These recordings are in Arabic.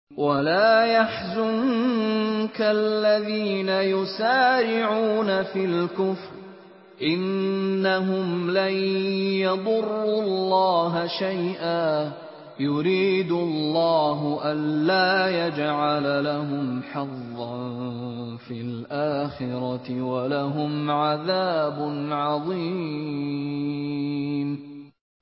ولا يحزنك الذين يسارعون في الكفر إنهم لن يضروا الله شيئا يريد الله ألا يجعل لهم حظا في الآخرة ولهم عذاب عظيم.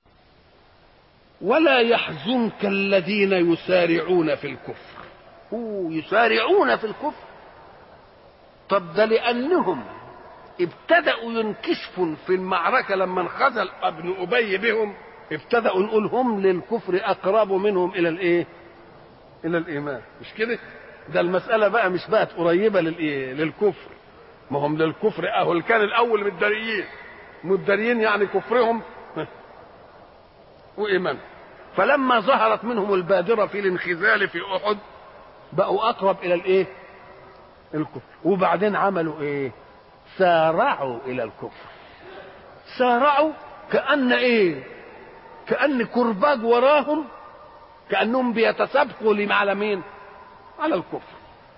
ولا يحزنك الذين يسارعون في الكفر. يسارعون في الكفر، طب ده لأنهم ابتدأوا ينكشفوا في المعركة لما انخذل ابن أبي بهم، ابتدأوا نقول هم للكفر أقرب منهم إلى الإيه؟ إلى الإيمان، مش كده؟ ده المسألة بقى مش بقت قريبة للكفر، ما هم للكفر أهل كان الأول مداريين يعني كفرهم وإيمان، فلما ظهرت منهم البادرة في الانخذال في أحد بقوا أقرب إلى الإيه؟ الكفر. وبعدين عملوا إيه؟ سارعوا إلى الكفر. سارعوا كأن إيه؟ كأن كرباج وراهم، كأنهم بيتسابقوا على مين؟ على الكفر.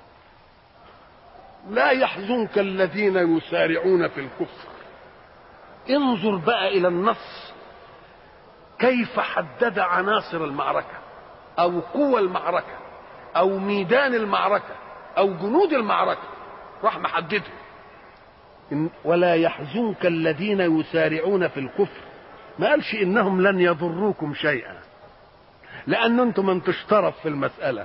لا يحزنك الذين يسارعون في الكفر. انظر بقى إلى النص كيف حدد عناصر المعركة أو قوى المعركة أو ميدان المعركة أو جنود المعركة، راح محدده. ولا يحزنك الذين يسارعون في الكفر، ما قالش إنهم لن يضروكم شيئا، لأن أنتم من تشترف في المسألة.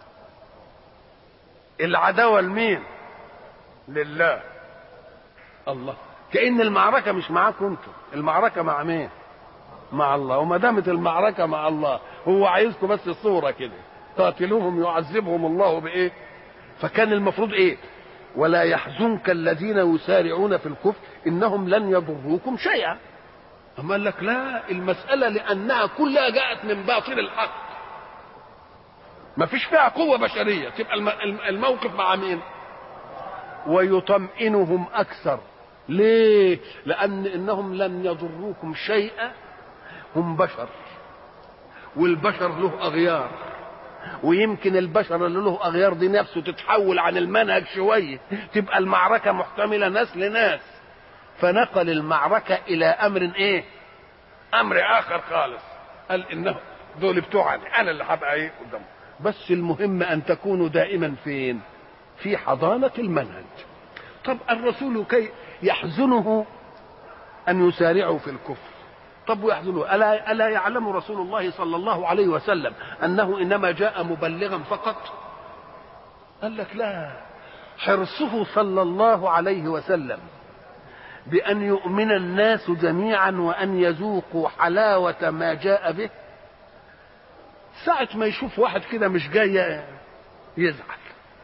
العداوة لمين؟ لله. الله، كأن المعركة مش معاكم أنتم، المعركة مع مين؟ مع الله. وما دامت المعركة مع الله هو عايزكم بس صورة كده، قاتلوهم يعذبهم الله بإيه؟ فكان المفروض إيه؟ ولا يحزنك الذين يسارعون في الكفر إنهم لن يضروكم شيئا. أما قال لك لا، المسألة لأنها كلها جاءت من باطن الحق، ما فيش فيها قوة بشرية، تبقى الموقف مع مين؟ ويطمئنهم أكثر. ليه؟ لأن إنهم لن يضروكم شيئا، هم بشر، والبشر له أغيار، ويمكن البشر اللي له أغيار دي نفسه تتحول عن المنهج شوية، تبقى المعركة محتملة ناس لناس، فنقل المعركة إلى أمر إيه؟ أمر آخر خالص. قال إنه دول بتوعني، أنا اللي هبقى إيه قدامهم. بس المهم أن تكونوا دائما فين؟ في حضانة المنهج. طب الرسول كي يحزنه أن يسارعوا في الكفر، طب ويحزنه؟ ألا يعلم رسول الله صلى الله عليه وسلم أنه إنما جاء مبلغا فقط؟ قال لك لا، حرصه صلى الله عليه وسلم بأن يؤمن الناس جميعا وأن يذوقوا حلاوة ما جاء به، ساعة ما يشوف واحد كده مش جاي يزعل.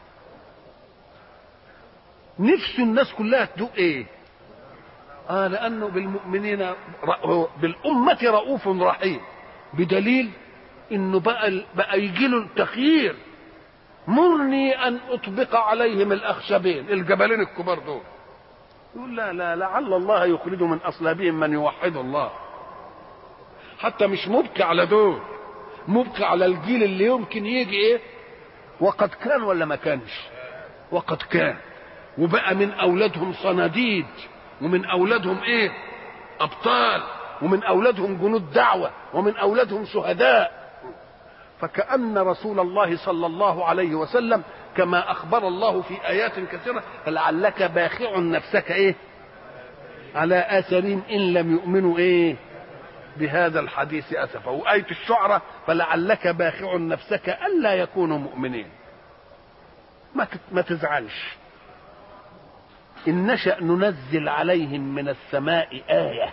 نفس الناس كلها تدوق ايه؟ لأنه بالمؤمنين بالأمة رؤوف رحيم، بدليل انه بقى يجي له التخيير: مرني ان اطبق عليهم الاخشبين، الجبلين الكبار دول. يقول لا لا، لعل الله يخرج من اصلابهم من يوحد الله. حتى مش مبكي على دول، مبكي على الجيل اللي يمكن يجي ايه؟ وقد كان ولا ما كانش؟ وقد كان، وبقى من اولادهم صناديد، ومن اولادهم ايه؟ ابطال، ومن اولادهم جنود دعوه، ومن اولادهم شهداء. فكأن رسول الله صلى الله عليه وسلم كما اخبر الله في ايات كثيره: فلعلك باخع نفسك ايه؟ على اثرهم ان لم يؤمنوا ايه؟ بهذا الحديث اسفا. وآية الشعراء: فلعلك باخع نفسك الا يكونوا مؤمنين. ما تزعلش، إن نشأ ننزل عليهم من السماء آية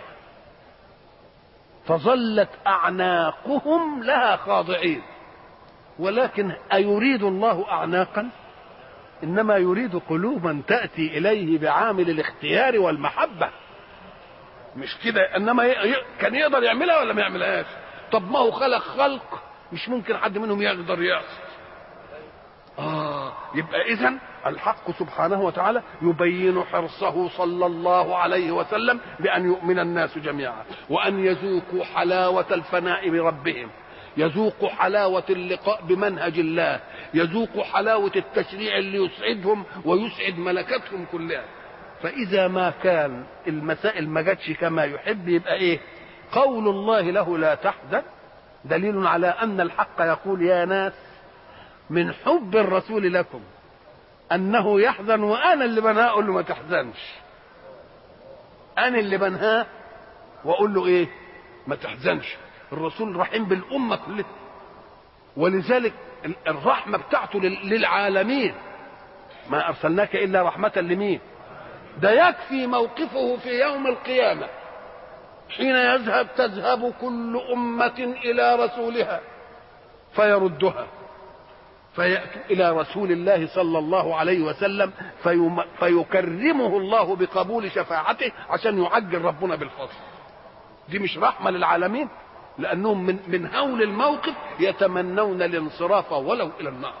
فظلت أعناقهم لها خاضعين. ولكن أيريد الله أعناقا؟ إنما يريد قلوبا تأتي إليه بعامل الاختيار والمحبة، مش كده. إنما كان يقدر يعملها ولا ما يعملهاش؟ طب ما هو خلق مش ممكن حد منهم يقدر يعصي. يبقى إذن الحق سبحانه وتعالى يبين حرصه صلى الله عليه وسلم بأن يؤمن الناس جميعا، وأن يذوقوا حلاوة الفناء بربهم، يذوقوا حلاوة اللقاء بمنهج الله، يذوقوا حلاوة التشريع اللي يسعدهم ويسعد ملكتهم كلها. فإذا ما كان المسائل ما جاتش كما يحب، يبقى إيه؟ قول الله له لا تحزن دليل على أن الحق يقول يا ناس من حب الرسول لكم أنه يحزن، وأنا اللي بنهاه أقول له ما تحزنش. أنا اللي بنهاه وأقول له إيه؟ ما تحزنش. الرسول رحيم بالأمة كلها، ولذلك الرحمة بتاعته للعالمين. ما أرسلناك إلا رحمة لمين؟ ده يكفي موقفه في يوم القيامة حين تذهب كل أمة إلى رسولها فيردها، فيأتوا إلى رسول الله صلى الله عليه وسلم فيكرمه الله بقبول شفاعته عشان يعجل ربنا بالفضل. دي مش رحمة للعالمين؟ لأنهم من هول الموقف يتمنون الانصراف ولو إلى النار.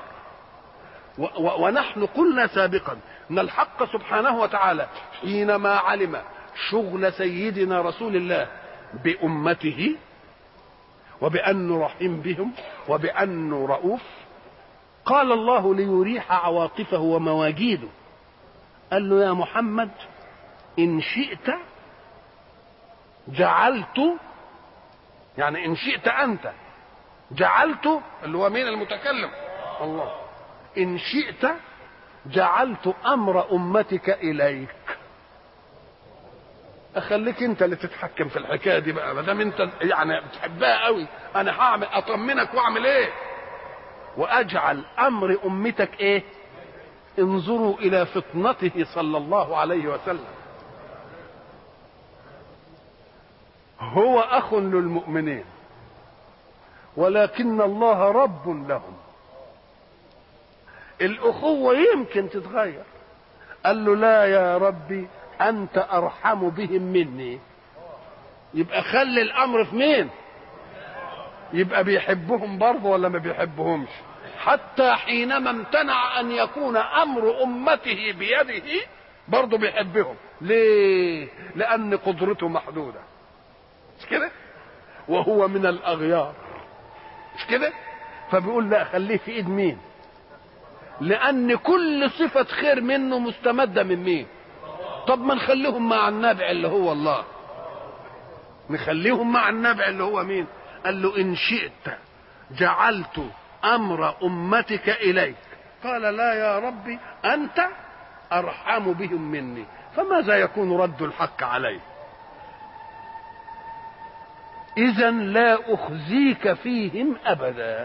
ونحن قلنا سابقا أن الحق سبحانه وتعالى حينما علم شغل سيدنا رسول الله بأمته وبأنه رحيم بهم وبأنه رؤوف، قال الله ليريح عواطفه ومواجيده، قال له يا محمد إن شئت جعلت، يعني إن شئت أنت جعلت، اللي هو مين المتكلم؟ الله. إن شئت جعلت أمر أمتك إليك. أخليك أنت اللي تتحكم في الحكاية دي بقى، ما دام أنت يعني بتحبها قوي، أنا هعمل أطمنك وأعمل إيه؟ وأجعل أمر أمتك إيه؟ انظروا إلى فطنته صلى الله عليه وسلم. هو أخ للمؤمنين ولكن الله رب لهم. الأخوة يمكن تتغير. قال له لا يا ربي أنت أرحم بهم مني. يبقى خلي الأمر في مين؟ يبقى بيحبهم برضه ولا ما بيحبهمش؟ حتى حينما امتنع أن يكون أمر أمته بيده برضه بيحبهم. ليه؟ لأن قدرته محدودة، مش كده؟ وهو من الأغيار، مش كده؟ فبيقول لا خليه في إيد مين؟ لأن كل صفة خير منه مستمدة من مين؟ طب ما نخليهم مع النابع اللي هو الله، نخليهم مع النابع اللي هو مين؟ قال له إن شئت جعلت أمر أمتك إليك. قال لا يا ربي أنت أرحم بهم مني. فماذا يكون رد الحق عليه؟ إذا لا أخزيك فيهم أبدا.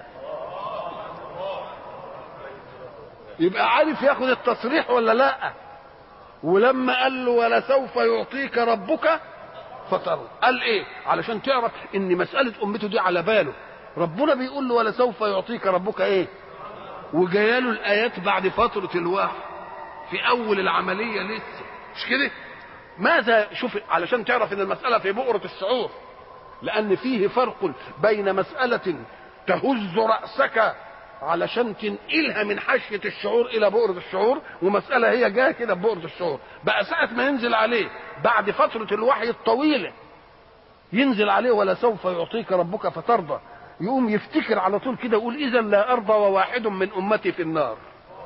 يبقى عارف ياخد التصريح ولا لا؟ ولما قال له ولسوف يعطيك ربك فترضى، قال ايه؟ علشان تعرف ان مسألة امته دي على باله. ربنا بيقول له ولسوف يعطيك ربك ايه؟ وجايله الايات بعد فترة الوحي في اول العملية لسه، مش كده؟ ماذا؟ شوف علشان تعرف ان المسألة في بؤرة الشعور، لان فيه فرق بين مسألة تهز رأسك علشان تنقلها من حاشية الشعور الى بؤرة الشعور، ومسألة هي جايه كده ببؤرة الشعور. بقى ساعة ما ينزل عليه بعد فترة الوحي الطويلة ينزل عليه ولا سوف يعطيك ربك فترضى، يقوم يفتكر على طول كده يقول اذا لا ارضى وواحد من امتي في النار.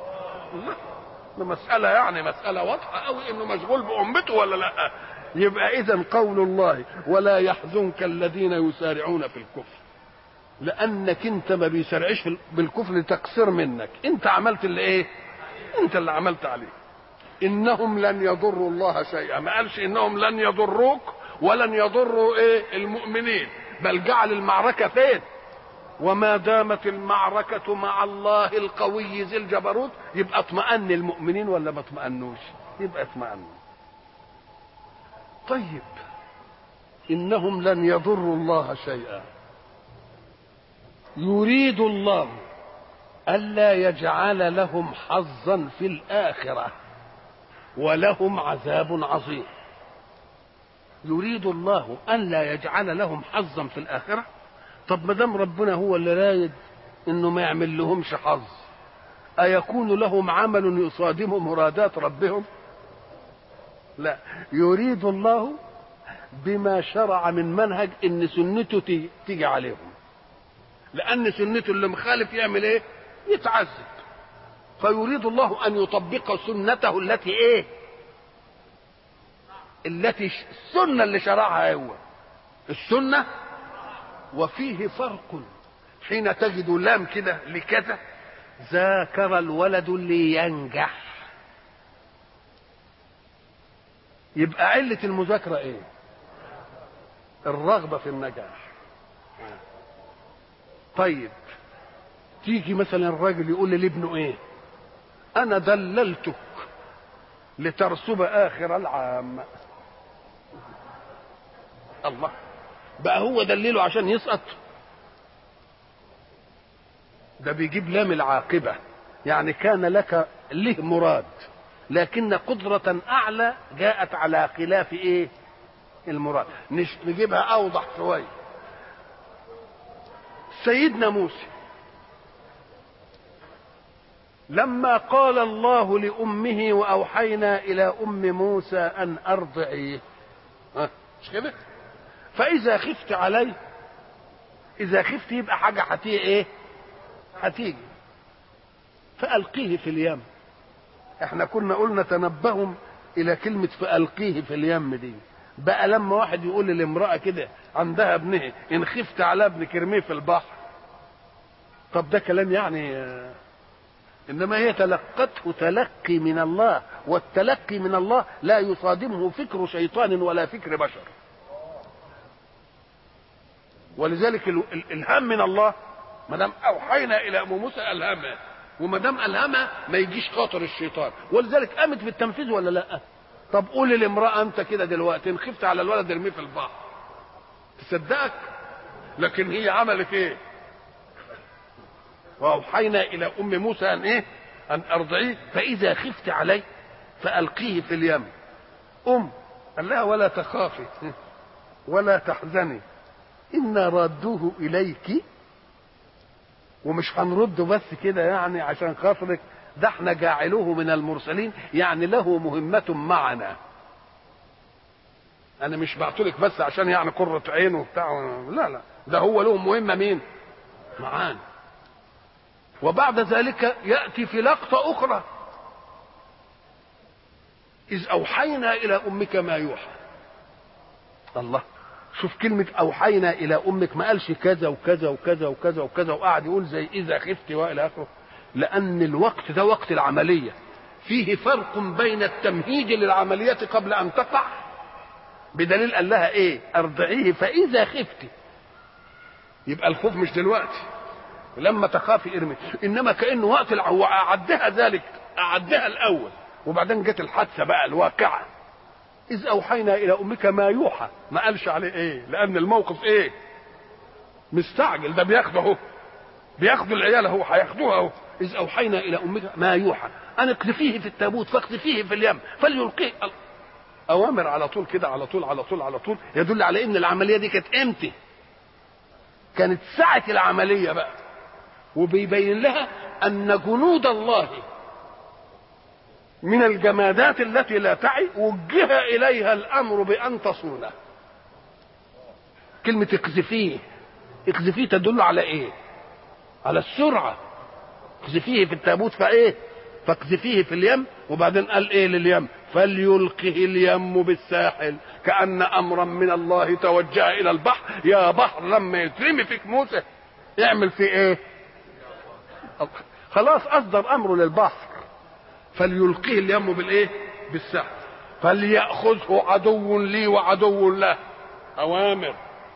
مسألة يعني مسألة واضحة قوي انه مشغول بامته ولا لا. يبقى اذا قول الله ولا يحزنك الذين يسارعون في الكفر، لانك انت ما بيسرعش بالكفر لتقصير منك، انت عملت اللي ايه؟ انت اللي عملت عليه. انهم لن يضروا الله شيئا، ما قالش انهم لن يضروك ولن يضروا ايه؟ المؤمنين، بل جعل المعركة فين؟ وما دامت المعركة مع الله القوي ذي الجبروت، يبقى اطمأن المؤمنين ولا ما اطمأنوش؟ يبقى اطمأنوا. طيب انهم لن يضروا الله شيئا، يريد الله ألا يجعل لهم حظا في الآخرة ولهم عذاب عظيم. يريد الله ألا يجعل لهم حظا في الآخرة. طب ما دام ربنا هو اللي رايد إنه ما يعمل لهمش حظ، أيكون لهم عمل يصادم مرادات ربهم؟ لا، يريد الله بما شرع من منهج إن سنته تيجي عليهم، لأن سنته اللي مخالف يعمل إيه؟ يتعذب. فيريد الله ان يطبق سنته التي ايه؟ السنه اللي شرعها هو السنه. وفيه فرق حين تجد لام كده لكذا، ذاكر الولد لينجح، يبقى علة المذاكرة ايه؟ الرغبة في النجاح. طيب تيجي مثلا الراجل يقول لابنه ايه؟ انا دللتك لترسب اخر العام. الله، بقى هو دلله عشان يسقط؟ ده بيجيب لام العاقبة، يعني كان لك له مراد، لكن قدرة أعلى جاءت على خلاف إيه؟ المراد. نجيبها أوضح شوية. سيدنا موسى لما قال الله لأمه وأوحينا إلى أم موسى أن أرضعيه، مش كده؟ فإذا خفت عليه، إذا خفت يبقى حاجة هتيجي إيه؟ هتيجي فألقيه في اليم. احنا كنا قلنا تنبههم الى كلمة فألقيه في اليم دي. بقى لما واحد يقول للامرأة كده عندها ابنها ان خفت على ابنك ارميه في البحر، طب ده كلام يعني؟ انما هي تلقته تلقي من الله، والتلقي من الله لا يصادمه فكر شيطان ولا فكر بشر. ولذلك الالهام من الله، ما دام اوحينا الى ام موسى الهمها، وما دام الهمها ما يجيش خاطر الشيطان، ولذلك قامت بالتنفيذ ولا لا؟ طب قول للامراه انت كده دلوقتي ان خفت على الولد ارميه في البحر، تصدقك؟ لكن هي عملت ايه؟ واوحينا الى ام موسى ان ايه؟ ان ارضعيه فاذا خفت عليه فالقيه في اليم. قال لها ولا تخافي ولا تحزني انا رادوه اليك، ومش هنرده بس كده يعني عشان خاطرك، ده احنا جاعلوه من المرسلين، يعني له مهمة معنا. انا مش بعتلك بس عشان يعني قرة عين وبتاع، لا، ده هو له مهمة مين؟ معانا. وبعد ذلك يأتي في لقطة أخرى، إذ أوحينا إلى أمك ما يوحى. الله، شوف كلمة أوحينا إلى أمك، ما قالش كذا وكذا وكذا وكذا وكذا وقعد يقول زي إذا خفت وإلى آخره، لأن الوقت ده وقت العملية، فيه فرق بين التمهيد للعملية قبل أن تقع، بدليل قال لها إيه؟ أرضعيه فإذا خفت، يبقى الخوف مش دلوقتي لما تخافي ارمي، إنما كأنه وقت أعدها ذلك، أعدها الأول، وبعدين جت الحادثة بقى الواقعة. إذ أوحينا إلى أمك ما يوحى، ما قالش عليه إيه؟ لأن الموقف إيه؟ مستعجل، ده بياخده أهو، بياخدوا العيال أهو، هياخدوها أهو. إذ أوحينا إلى أمك ما يوحى أن اقذفيه في التابوت فاقذفيه في اليم فليلقيه. أوامر على طول كده، على طول على طول على طول، يدل على إن العملية دي كانت إمتى؟ كانت ساعة العملية بقى، وبيبين لها أن جنود الله من الجمادات التي لا تعي وجه إليها الأمر بأن تصونه. كلمة اقذفيه، اقذفيه تدل على إيه؟ على السرعة. اقذفيه في التابوت فإيه؟ فاقذفيه في اليم، وبعدين قال إيه لليم؟ فليلقه اليم بالساحل، كأن أمرا من الله توجه إلى البحر، يا بحر لما يترمي فيك موسى يعمل فيه إيه؟ خلاص أصدر أمره للبحر، فليلقيه اليم بالايه؟ بالسحر، فليأخذه عدو لي وعدو له. اوامر.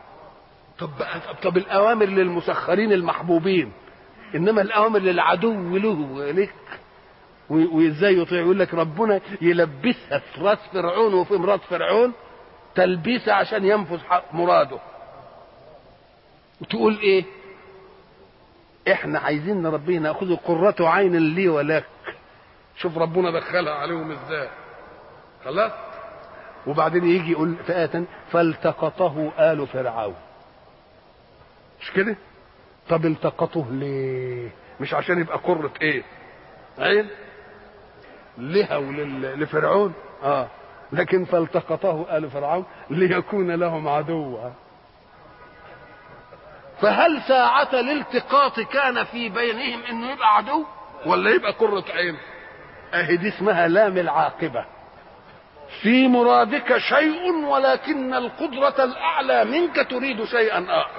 طب الاوامر للمسخرين المحبوبين، انما الاوامر للعدو له لك، وازاي يطيع؟ يقول لك ربنا يلبسها في راس فرعون وفي مرات فرعون تلبيسه عشان ينفذ مراده. وتقول ايه؟ احنا عايزين نربيه ناخذ قرة عين لي ولك. شوف ربنا دخلها عليهم ازاي. خلاص. وبعدين يجي يقول فآتًا فالتقطه آل فرعون، مش كده؟ طب التقطه ليه؟ مش عشان يبقى قرة ايه؟ عين لها لفرعون، لكن فالتقطه آل فرعون ليكون لهم عدوا. فهل ساعة الالتقاط كان في بينهم انه يبقى عدو ولا يبقى قرة عين؟ اهي دي اسمها لام العاقبة. في مرادك شيء ولكن القدرة الاعلى منك تريد شيئا اخر.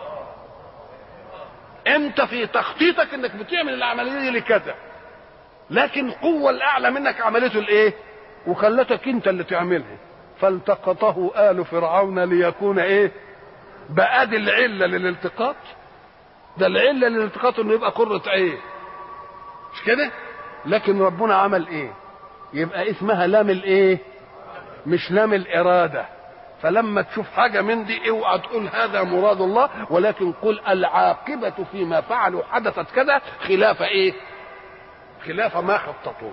انت في تخطيطك انك بتعمل العملية دي لكذا، لكن قوة الاعلى منك عملته الايه وخلتك انت اللي تعملها. فالتقطه آل فرعون ليكون ايه بقى دي العلة للالتقاط. ده العلة للالتقاط انه يبقى قرة عين، مش كده؟ لكن ربنا عمل ايه؟ يبقى اسمها لام الايه مش لام الإرادة. فلما تشوف حاجة من دي اوعى تقول هذا مراد الله، ولكن قل العاقبة فيما فعلوا حدثت كذا خلاف ايه؟ خلاف ما خططوا.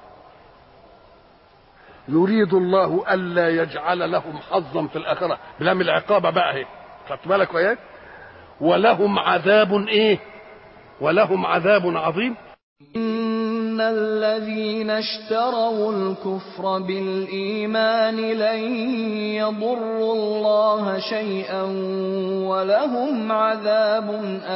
يريد الله ألا يجعل لهم حظا في الآخرة بلام العقابة بقى اهي، خدت بالك وياك؟ ولهم عذاب ايه؟ ولهم عذاب عظيم. إن الذين اشتروا الكفر بالإيمان لن يضروا الله شيئا ولهم عذاب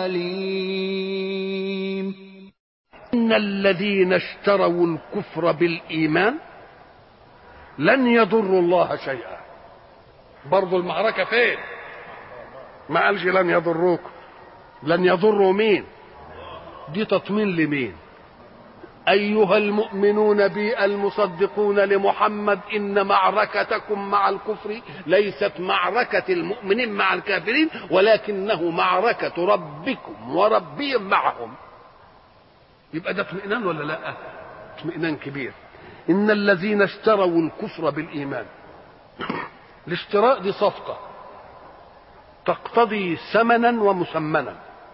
أليم. إن الذين اشتروا الكفر بالإيمان لن يضروا الله شيئا. برضو المعركة فين؟ ما قالش لن يضروكم، لن يضروا مين؟ دي تطمين لمين؟ أيها المؤمنون بي المصدقون لمحمد، إن معركتكم مع الكفر ليست معركة المؤمنين مع الكافرين، ولكنه معركة ربكم وربهم معهم. يبقى ده اطمئنان ولا لا؟ اطمئنان كبير. إن الذين اشتروا الكفر بالإيمان، الاشتراء دي صفقة تقتضي ثمنا ومسمنا.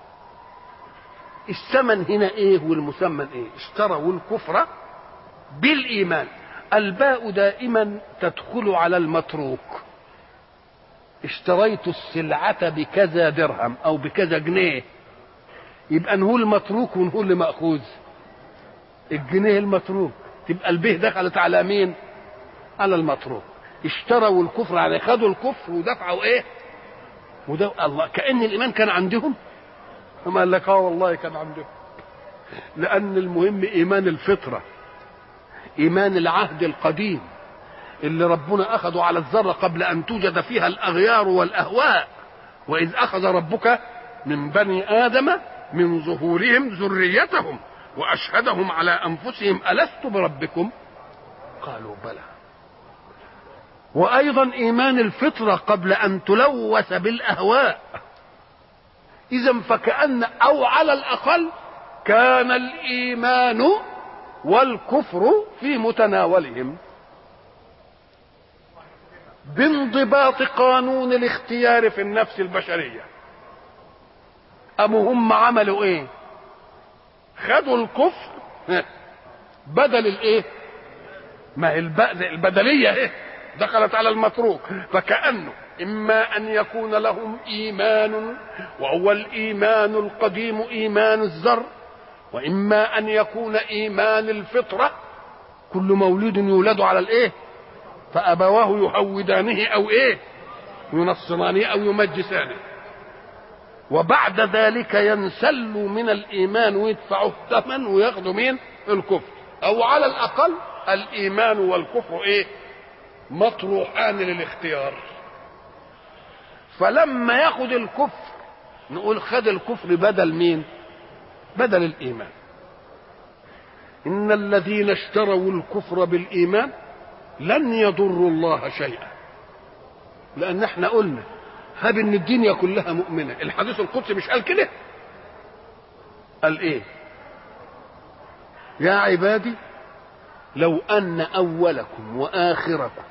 الثمن هنا ايه والمسمن ايه؟ اشتروا الكفر بالايمان. الباء دائما تدخل على المتروك. اشتريت السلعة بكذا درهم او بكذا جنيه، يبقى نقول المتروك ونقول لمأخوذ الجنيه المتروك، تبقى البه دخلت على مين؟ على المتروك. اشتروا الكفر يعني خدوا الكفر ودفعوا ايه؟ الله كأن الايمان كان عندهم. ثم قال لك والله كان عندهم، لأن المهم إيمان الفطرة، إيمان العهد القديم اللي ربنا أخذه على الذرة قبل أن توجد فيها الأغيار والأهواء. وإذ أخذ ربك من بني آدم من ظهورهم ذريتهم وأشهدهم على أنفسهم ألست بربكم؟ قالوا بلى. وأيضا إيمان الفطرة قبل أن تلوث بالأهواء. إذا فكأن أو على الأقل كان الإيمان والكفر في متناولهم بانضباط قانون الاختيار في النفس البشرية. أم هم عملوا إيه؟ خدوا الكفر بدل الإيه؟ ما البدلية إيه؟ دخلت على المتروك. فكأنه إما أن يكون لهم إيمان وهو الإيمان القديم إيمان الذر، وإما أن يكون إيمان الفطرة، كل مولود يولد على الإيه؟ فأبواه يهودانه أو إيه؟ ينصرانه أو يمجسانه، وبعد ذلك ينسلوا من الإيمان ويدفعوا الثمن وياخذوا مين؟ الكفر. أو على الأقل الإيمان والكفر إيه؟ مطروحان للاختيار. فلما ياخد الكفر نقول خد الكفر بدل مين؟ بدل الإيمان. إن الذين اشتروا الكفر بالإيمان لن يضروا الله شيئا. لأن احنا قلنا هب ان الدنيا كلها مؤمنة. الحديث القدسي مش قال كده؟ قال ايه؟ يا عبادي لو أن أولكم وآخركم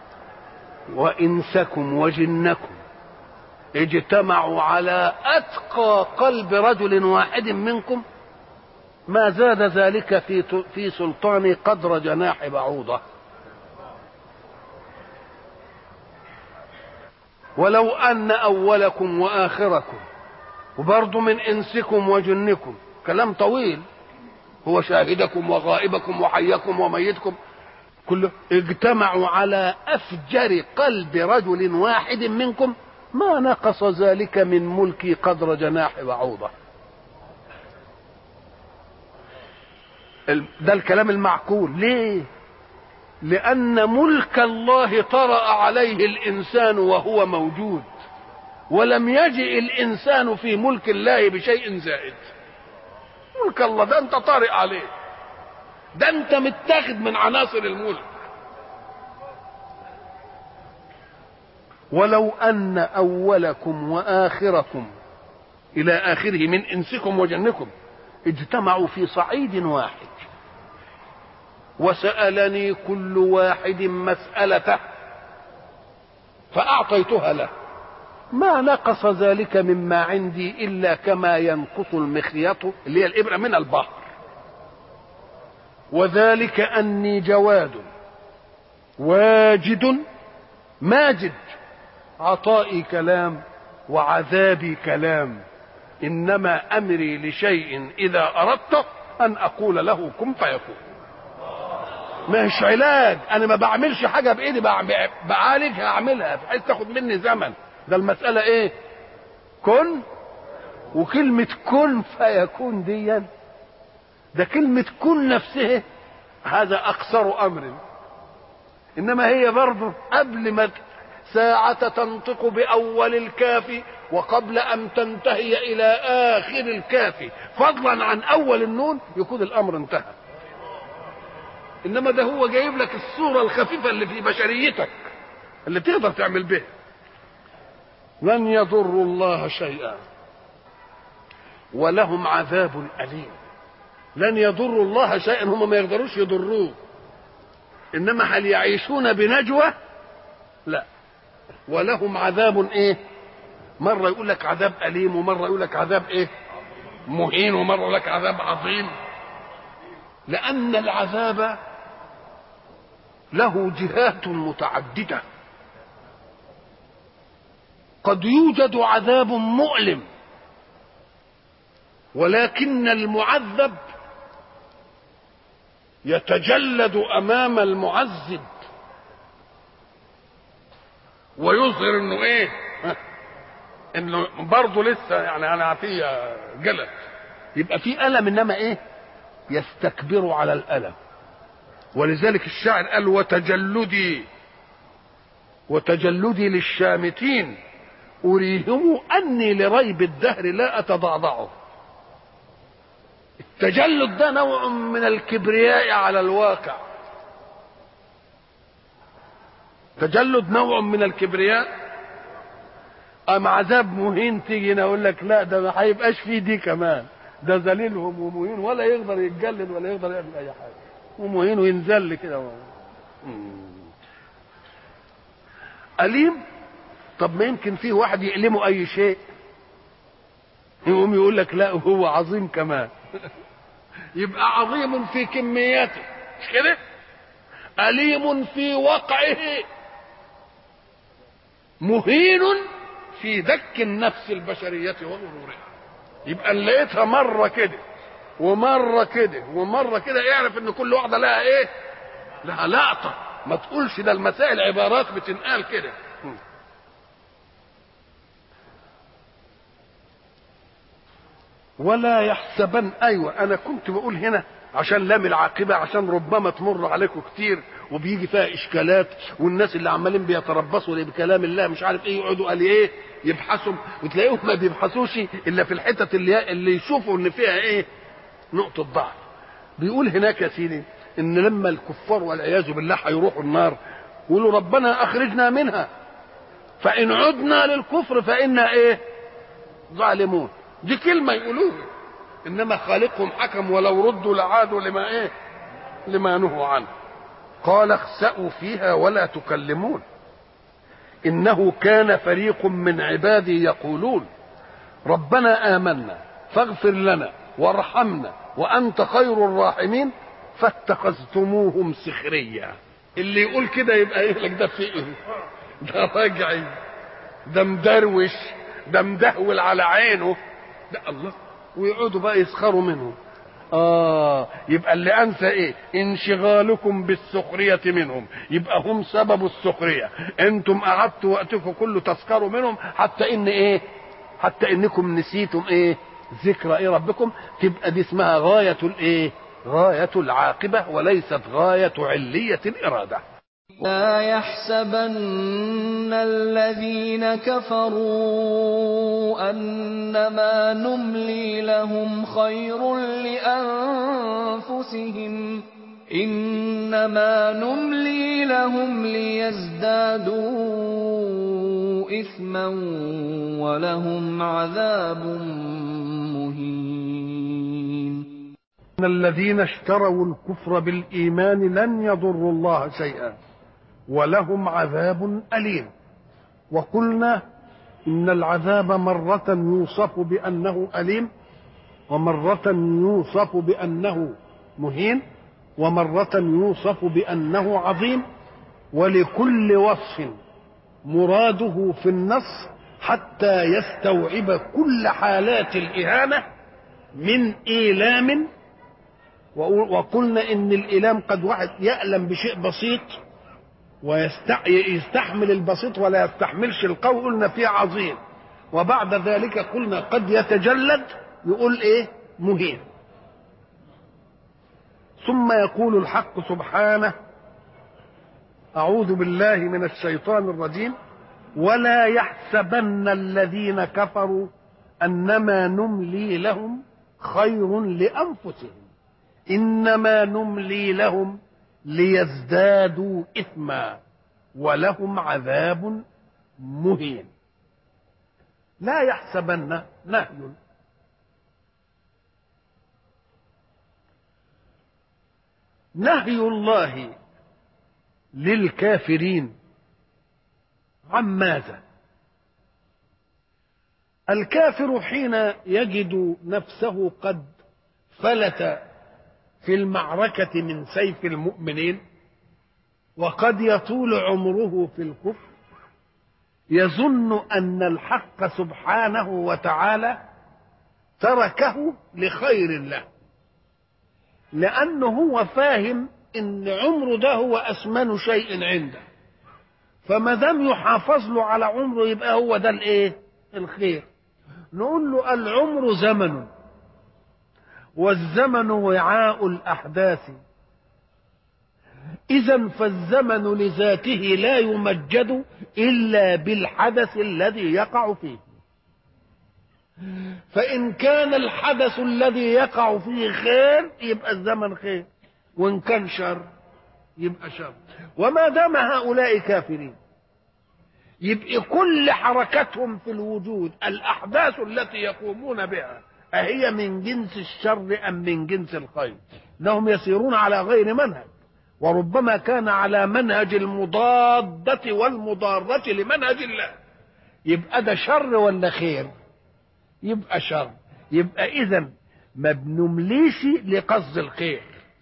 وإنسكم وجنكم اجتمعوا على أتقى قلب رجل واحد منكم ما زاد ذلك في سلطاني قدر جناح بعوضة. ولو أن أولكم وآخركم وبرضو من إنسكم وجنكم، كلام طويل، هو شاهدكم وغائبكم وحيكم وميتكم كله، اجتمعوا على أفجر قلب رجل واحد منكم ما نقص ذلك من ملكي قدر جناح بعوضة. ده الكلام المعقول. ليه؟ لأن ملك الله طرأ عليه الإنسان وهو موجود، ولم يجئ الإنسان في ملك الله بشيء زائد. ملك الله ده أنت طارئ عليه، ده أنت متاخد من عناصر الملك. ولو أن أولكم وآخركم إلى آخره من إنسكم وجنكم اجتمعوا في صعيد واحد وسألني كل واحد مسألته فأعطيتها له، ما نقص ذلك مما عندي إلا كما ينقص المخيط اللي هي الإبرة من البحر. وذلك أني جواد واجد ماجد، عطائي كلام وعذابي كلام، إنما أمري لشيء إذا أردت أن أقول له كن فيكون. مش علاج، أنا ما بعملش حاجة بإيدي، بعالجها أعملها بحيث تاخد مني زمن. ده المسألة إيه؟ كن. وكلمة كن فيكون دي، ده كلمة كن نفسها هذا أقصر أمر، إنما هي برضه قبل ما ساعة تنطق بأول الكاف وقبل أن تنتهي إلى آخر الكاف فضلا عن أول النون يكون الأمر انتهى. إنما ده هو جايب لك الصورة الخفيفة اللي في بشريتك اللي تقدر تعمل بها. لن يضروا الله شيئا ولهم عذاب أليم. لن يضروا الله شيئا، هم ما يقدروش يضروه، إنما هل يعيشون بنجوى؟ لا. ولهم عذاب ايه؟ مرة يقول لك عذاب أليم، ومرة يقول لك عذاب ايه؟ مهين، ومرة يقول لك عذاب عظيم. لأن العذاب له جهات متعددة. قد يوجد عذاب مؤلم، ولكن المعذب يتجلد أمام المعذب ويظهر انه ايه؟ انه برضه لسه يعني انا فيه جلد، يبقى في ألم، انما ايه؟ يستكبر على الألم. ولذلك الشاعر قال وتجلدي للشامتين أريهم أني لريب الدهر لا أتضعضعه. التجلد ده نوع من الكبرياء على الواقع، تجلد نوع من الكبرياء. أما عذاب مهين تيجي نقول لك لا ده ما هيبقاش فيه دي كمان، ده ذليلهم ومهين ولا يقدر يتجلد ولا يقدر يعمل أي حاجة، ومهين وينزل كده. أليم. طب ما يمكن فيه واحد يألمه أي شيء يقوم يقول لك لا وهو عظيم كمان. يبقى عظيم في كمياته، مش كده؟ أليم في وقعه، مهين في دك النفس البشرية وغرورها. يبقى اللي لقيتها مرة كده ومرة كده ومرة كده اعرف ان كل واحدة لها ايه؟ لها لقطة. ما تقولش ده المسائل عبارات بتنقال كده. ولا يحسبن. ايوه انا كنت بقول هنا عشان لام العاقبه، عشان ربما تمر عليكم كتير وبيجي فيها اشكالات، والناس اللي عمالين بيتربصوا بكلام الله مش عارف ايه يقعدوا قال ايه يبحثوا، وتلاقيهم ما بيبحثوش الا في الحتت اللي يشوفوا ان فيها ايه نقطه ضعف. بيقول هناك يا سيدي ان لما الكفار والعياذ بالله هيروحوا النار يقولوا ربنا اخرجنا منها فان عدنا للكفر فانا ايه؟ ظالمون. دي كلمة يقولوها، إنما خالقهم حكم ولو ردوا لعادوا لما إيه؟ لما نهوا عنه. قال اخسأوا فيها ولا تكلمون إنه كان فريق من عبادي يقولون ربنا آمنا فاغفر لنا وارحمنا وأنت خير الراحمين فاتخذتموهم سخريا. اللي يقول كده يبقى إيه لك؟ ده في إيه؟ ده راجعي، ده مدروش، ده مدهول على عينه، ده الله. ويقعدوا بقى يسخروا منه. يبقى اللي انسى ايه؟ انشغالكم بالسخرية منهم، يبقى هم سبب السخرية. انتم قعدتوا وقتكم كله تسخروا منهم حتى ان ايه؟ حتى انكم نسيتم ايه؟ ذكر ايه ربكم. تبقى دي اسمها غاية الايه؟ غاية العاقبة، وليست غاية علية الإرادة. لا يحسبن الذين كفروا أنما نملي لهم خير لأنفسهم إنما نملي لهم ليزدادوا إثما ولهم عذاب مهين. إن الذين اشتروا الكفر بالإيمان لن يضروا الله شيئا ولهم عذاب أليم. وقلنا إن العذاب مرة يوصف بأنه أليم، ومرة يوصف بأنه مهين، ومرة يوصف بأنه عظيم، ولكل وصف مراده في النص حتى يستوعب كل حالات الإهانة من إيلام. وقلنا إن الإيلام قد واحد يألم بشيء بسيط ويستحمل البسيط ولا يستحملش القوي، قلنا فيه عظيم. وبعد ذلك قلنا قد يتجلد يقول ايه؟ مهين. ثم يقول الحق سبحانه: أعوذ بالله من الشيطان الرجيم: ولا يحسبن الذين كفروا أنما نملي لهم خير لأنفسهم إنما نملي لهم ليزدادوا إثما ولهم عذاب مهين. لا يحسبن نهي الله للكافرين عن ماذا؟ الكافر حين يجد نفسه قد فلت في المعركة من سيف المؤمنين وقد يطول عمره في الكفر يظن أن الحق سبحانه وتعالى تركه لخير له، لأنه هو فاهم إن عمره ده هو أثمن شيء عنده، فما دام يحافظ له على عمره يبقى هو ده الايه؟ الخير. نقول له العمر زمن، والزمن وعاء الأحداث، إذا فالزمن لذاته لا يمجد إلا بالحدث الذي يقع فيه. فإن كان الحدث الذي يقع فيه خير يبقى الزمن خير، وإن كان شر يبقى شر. وما دام هؤلاء كافرين يبقى كل حركتهم في الوجود الأحداث التي يقومون بها أهي من جنس الشر أم من جنس الخير؟ إنهم يسيرون على غير منهج، وربما كان على منهج المضادة والمضارة لمنهج الله. يبقى ده شر ولا خير؟ يبقى شر. يبقى إذن ما بنمليش لقصد الخير،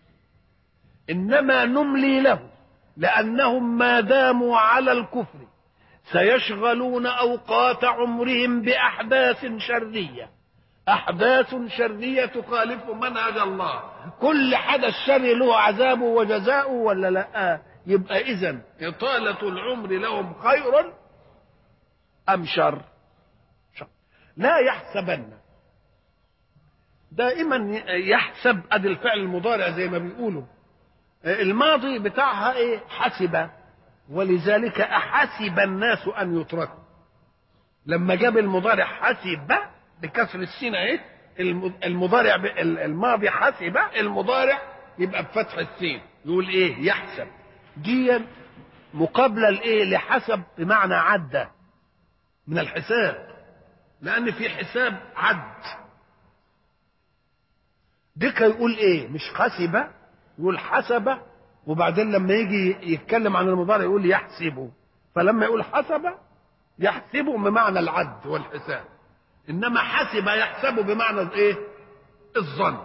إنما نملي له لأنهم ما داموا على الكفر سيشغلون أوقات عمرهم بأحداث شرية، أحداث شرية تخالف منهج الله. كل حدث شري له عذابه وجزاؤه ولا لا؟ يبقى إذن إطالة العمر لهم خير أم شر؟ لا يحسبن. دائما يحسب ادي الفعل المضارع زي ما بيقولوا، الماضي بتاعها ايه؟ حسب. ولذلك احسب الناس ان يتركوا. لما جاب المضارع حسب بكسر السين اهي، المضارع الماضي حسب، المضارع يبقى بفتح السين، يقول ايه؟ يحسب. دي مقابله لايه؟ لحسب بمعنى عدى من الحساب، لأن في حساب عد. ديك يقول إيه؟ مش حسب، يقول حسب، وبعدين لما يجي يتكلم عن المضارع يقول يحسبه. فلما يقول حسب يحسبه بمعنى العد والحساب، إنما حسب يحسبه بمعنى إيه؟ الظن.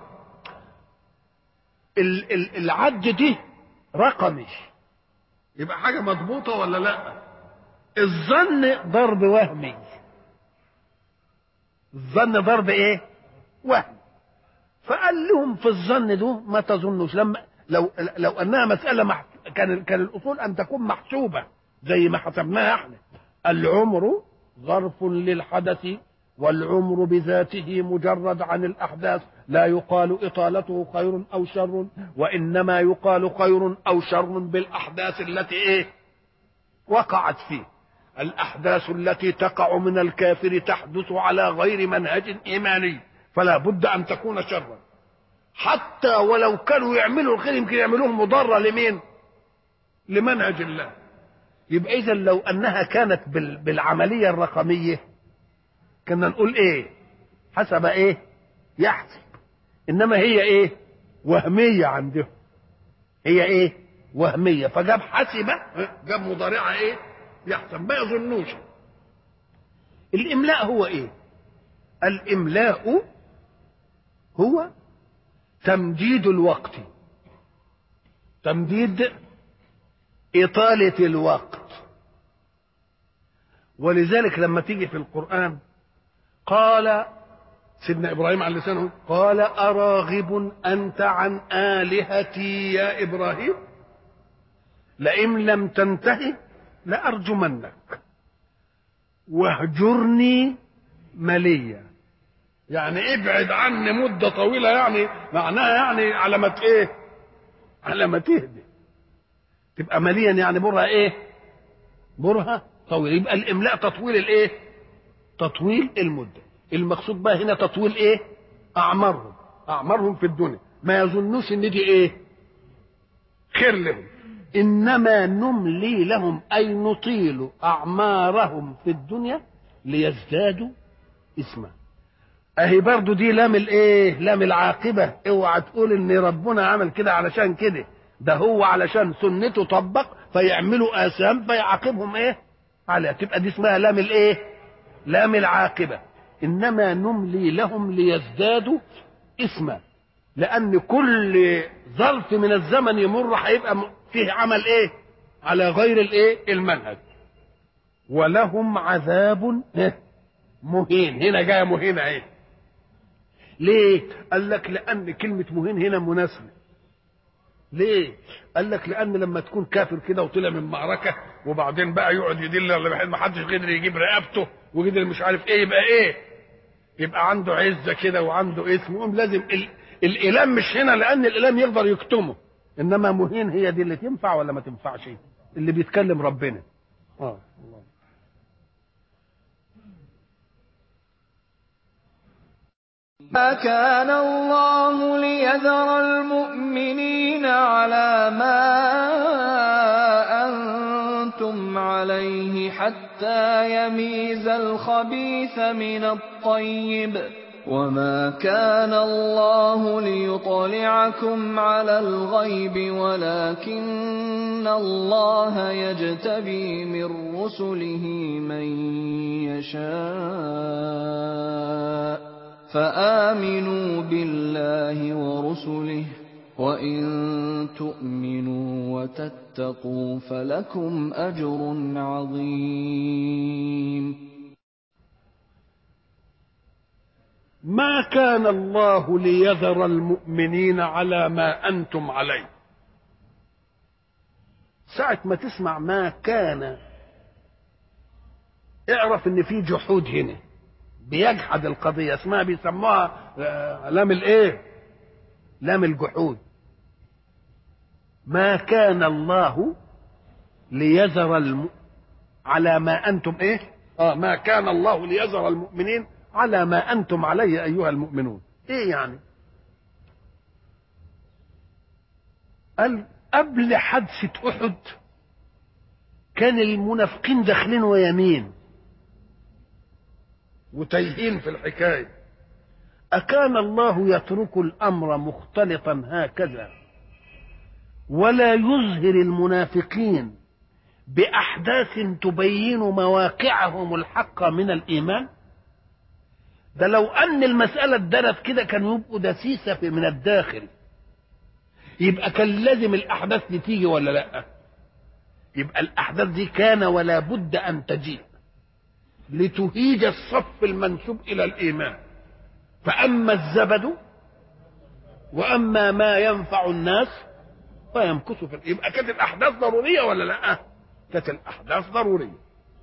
العد دي رقمي، يبقى حاجة مضبوطة ولا لا؟ الظن ضرب وهمي. الظن ضرب ايه؟ وهم. فقال لهم في الظن ده ما تظنوش لما لو انها مساله كان الاصول ان تكون محسوبه زي ما حسبناها احنا. العمر ظرف للحدث، والعمر بذاته مجرد عن الاحداث، لا يقال اطالته خير او شر، وانما يقال خير او شر بالاحداث التي وقعت فيه. الاحداث التي تقع من الكافر تحدث على غير منهج ايماني، فلا بد ان تكون شرا، حتى ولو كانوا يعملوا الخير يمكن يعملوه مضره لمين؟ لمنهج الله. يبقى اذا لو انها كانت بالعمليه الرقميه كنا نقول ايه؟ حسب ايه؟ يحسب. انما هي وهميه عندهم. هي وهميه، فجاب حسبه، جاب مضارعه يحسب، ما يظنوش. الاملاء هو الاملاء هو تمديد الوقت، تمديد إطالة الوقت. ولذلك لما تيجي في القرآن قال سيدنا إبراهيم عليه لسانه قال أراغب أنت عن آلهتي يا إبراهيم لئن لم تنتهي لأرجمنك واهجرني مليا. يعني ابعد عني مدة طويلة، يعني معناها يعني على ما على ما تهدي تبقى مليا، يعني برها برها طويل. يبقى الاملاء تطويل تطويل المده. المقصود بقى هنا تطويل اعمارهم في الدنيا، ما يظنوش ان دي خير لهم. انما نملي لهم اي نطيل اعمارهم في الدنيا ليزدادوا اثما. اهي برضو دي لام لام العاقبه. اوعى تقول ان ربنا عمل كده علشان كده، ده هو علشان سنته طبق فيعملوا آثام فيعاقبهم عليها. تبقى دي اسمها لام لام العاقبة. إنما نملي لهم ليزدادوا إثما، لأن كل ظرف من الزمن يمر هيبقى فيه عمل على غير المنهج. ولهم عذاب مهين. هنا جاء مهين ليه؟ قال لك لأن كلمة مهين هنا مناسبة. ليه؟ قال لك لأن لما تكون كافر كده وطلع من معركة وبعدين بقى يقعد يدل على بحيث ما حدش قدر يجيب رقبته وقدر مش عارف يبقى يبقى عنده عزة كده وعنده اسم، يقوم لازم الإلام مش هنا، لأن الإلام يقدر يكتمه. إنما مهين هي دي اللي تنفع ولا ما تنفعش؟ اللي بيتكلم ربنا. الله. ما كان الله ليذر المؤمنين على ما أنتم عليه حتى يميز الخبيث من الطيب، وما كان الله ليطلعكم على الغيب ولكن الله يجتبي من رسله من يشاء، فآمنوا بالله ورسله، وإن تؤمنوا وتتقوا فلكم أجر عظيم. ما كان الله ليذر المؤمنين على ما أنتم عليه. ساعة ما تسمع ما كان اعرف ان في جحود هنا، بيجحد القضية، اسمها بيسموها لام لام الجحود. ما كان الله ليذر على ما أنتم ما كان الله ليذر المؤمنين على ما أنتم عليه أيها المؤمنون. يعني قال قبل حادثة أحد كان المنافقين داخلين ويمين وتايهين في الحكاية. أكان الله يترك الأمر مختلطا هكذا ولا يظهر المنافقين بأحداث تبين مواقعهم الحق من الإيمان؟ ده لو أن المسألة اتدارت كده كانوا يبقوا دسيسة من الداخل، يبقى كان لازم الأحداث دي تيجي ولا لأ؟ يبقى الأحداث دي كان ولا بد أن تجيء لتهيج الصف المنسوب إلى الإيمان. فأما الزبد واما ما ينفع الناس فيمكث في. يبقى كانت الاحداث ضروريه ولا لا؟ كانت الاحداث ضروريه.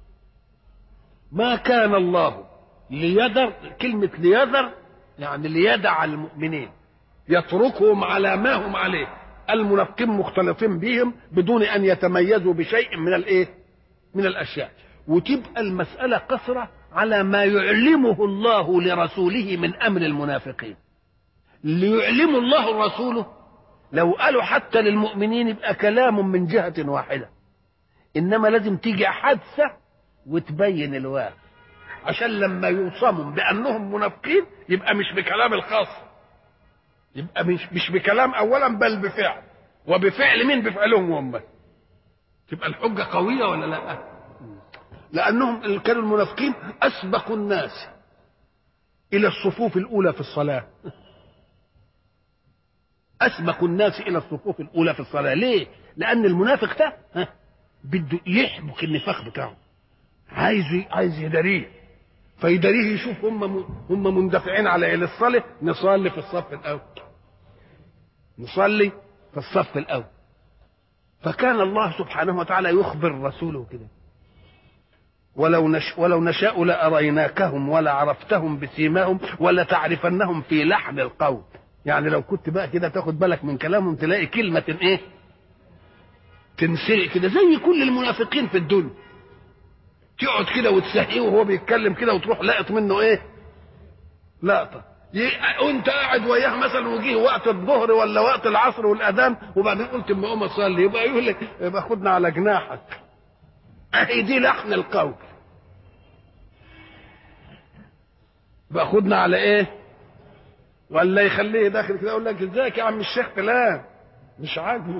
ما كان الله ليذر، كلمه ليذر يعني ليدع المؤمنين، يتركهم على ما هم عليه، المنافقين مختلطين بهم بدون ان يتميزوا بشيء من الايه؟ من الاشياء. وتبقى المساله قصره على ما يعلمه الله لرسوله من امر المنافقين. ليعلم الله رسوله لو قالوا حتى للمؤمنين يبقى كلام من جهه واحده، انما لازم تيجي حادثه وتبين الواقع، عشان لما يوصموا بانهم منافقين يبقى مش بكلام الخاص، يبقى مش بكلام اولا بل بفعل، وبفعل مين؟ بفعلهم هم. تبقى الحجه قويه ولا لا؟ لانهم كانوا المنافقين اسبقوا الناس الى الصفوف الاولى في الصلاه. اسبقوا الناس الى الصفوف الاولى في الصلاه. ليه؟ لان المنافق ده بده يحبك النفاق بتاعه، عايز يداريه، فيداريه يشوف هم مندفعين على ايه؟ للصلاه، نصلي في الصف الاول، نصلي في الصف الاول. فكان الله سبحانه وتعالى يخبر رسوله كده: ولو نشاء لأريناكهم ولا عرفتهم بسيماهم ولا تعرفنهم في لحن القول. يعني لو كنت بقى كده تاخد بالك من كلامهم تلاقي كلمة ايه؟ تنسرق كده زي كل المنافقين في الدنيا. تقعد كده وتسهيه وهو بيتكلم كده وتروح لاقط منه ايه؟ لقطة. وانت قاعد وياه مثلا وجيه وقت الظهر ولا وقت العصر والاذان وبعدين قلت اما اقوم اصلي، يبقى يقول لك يبقى خدنا على جناحك. اهي دي لحن القول. يبقى خدنا على ايه؟ ولا يخليه داخل كده يقول لك ازيك يا عم الشيخ فلان، مش عاجبه،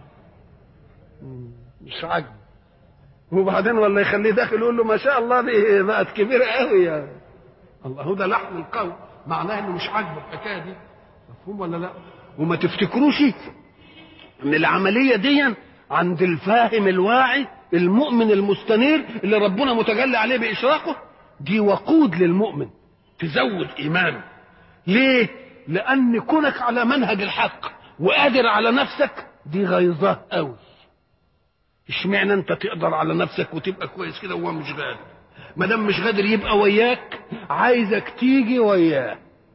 مش عاجبه. وبعدين ولا يخليه داخل يقول له ما شاء الله دي بقت كبيره قوي يا الله. هو ده لحن القول، معناه انه مش عاجبه الحكايه دي. مفهوم ولا لا؟ وما تفتكروش ان العمليه دي عند الفاهم الواعي المؤمن المستنير اللي ربنا متجلى عليه باشراقه دي وقود للمؤمن تزود ايمانه. ليه؟ لان كونك على منهج الحق وقادر على نفسك دي غيظاه قوي. اشمعنى انت تقدر على نفسك وتبقى كويس كده وهو مش قادر؟ ما دام مش قادر يبقى وياك، عايزك تيجي وياه،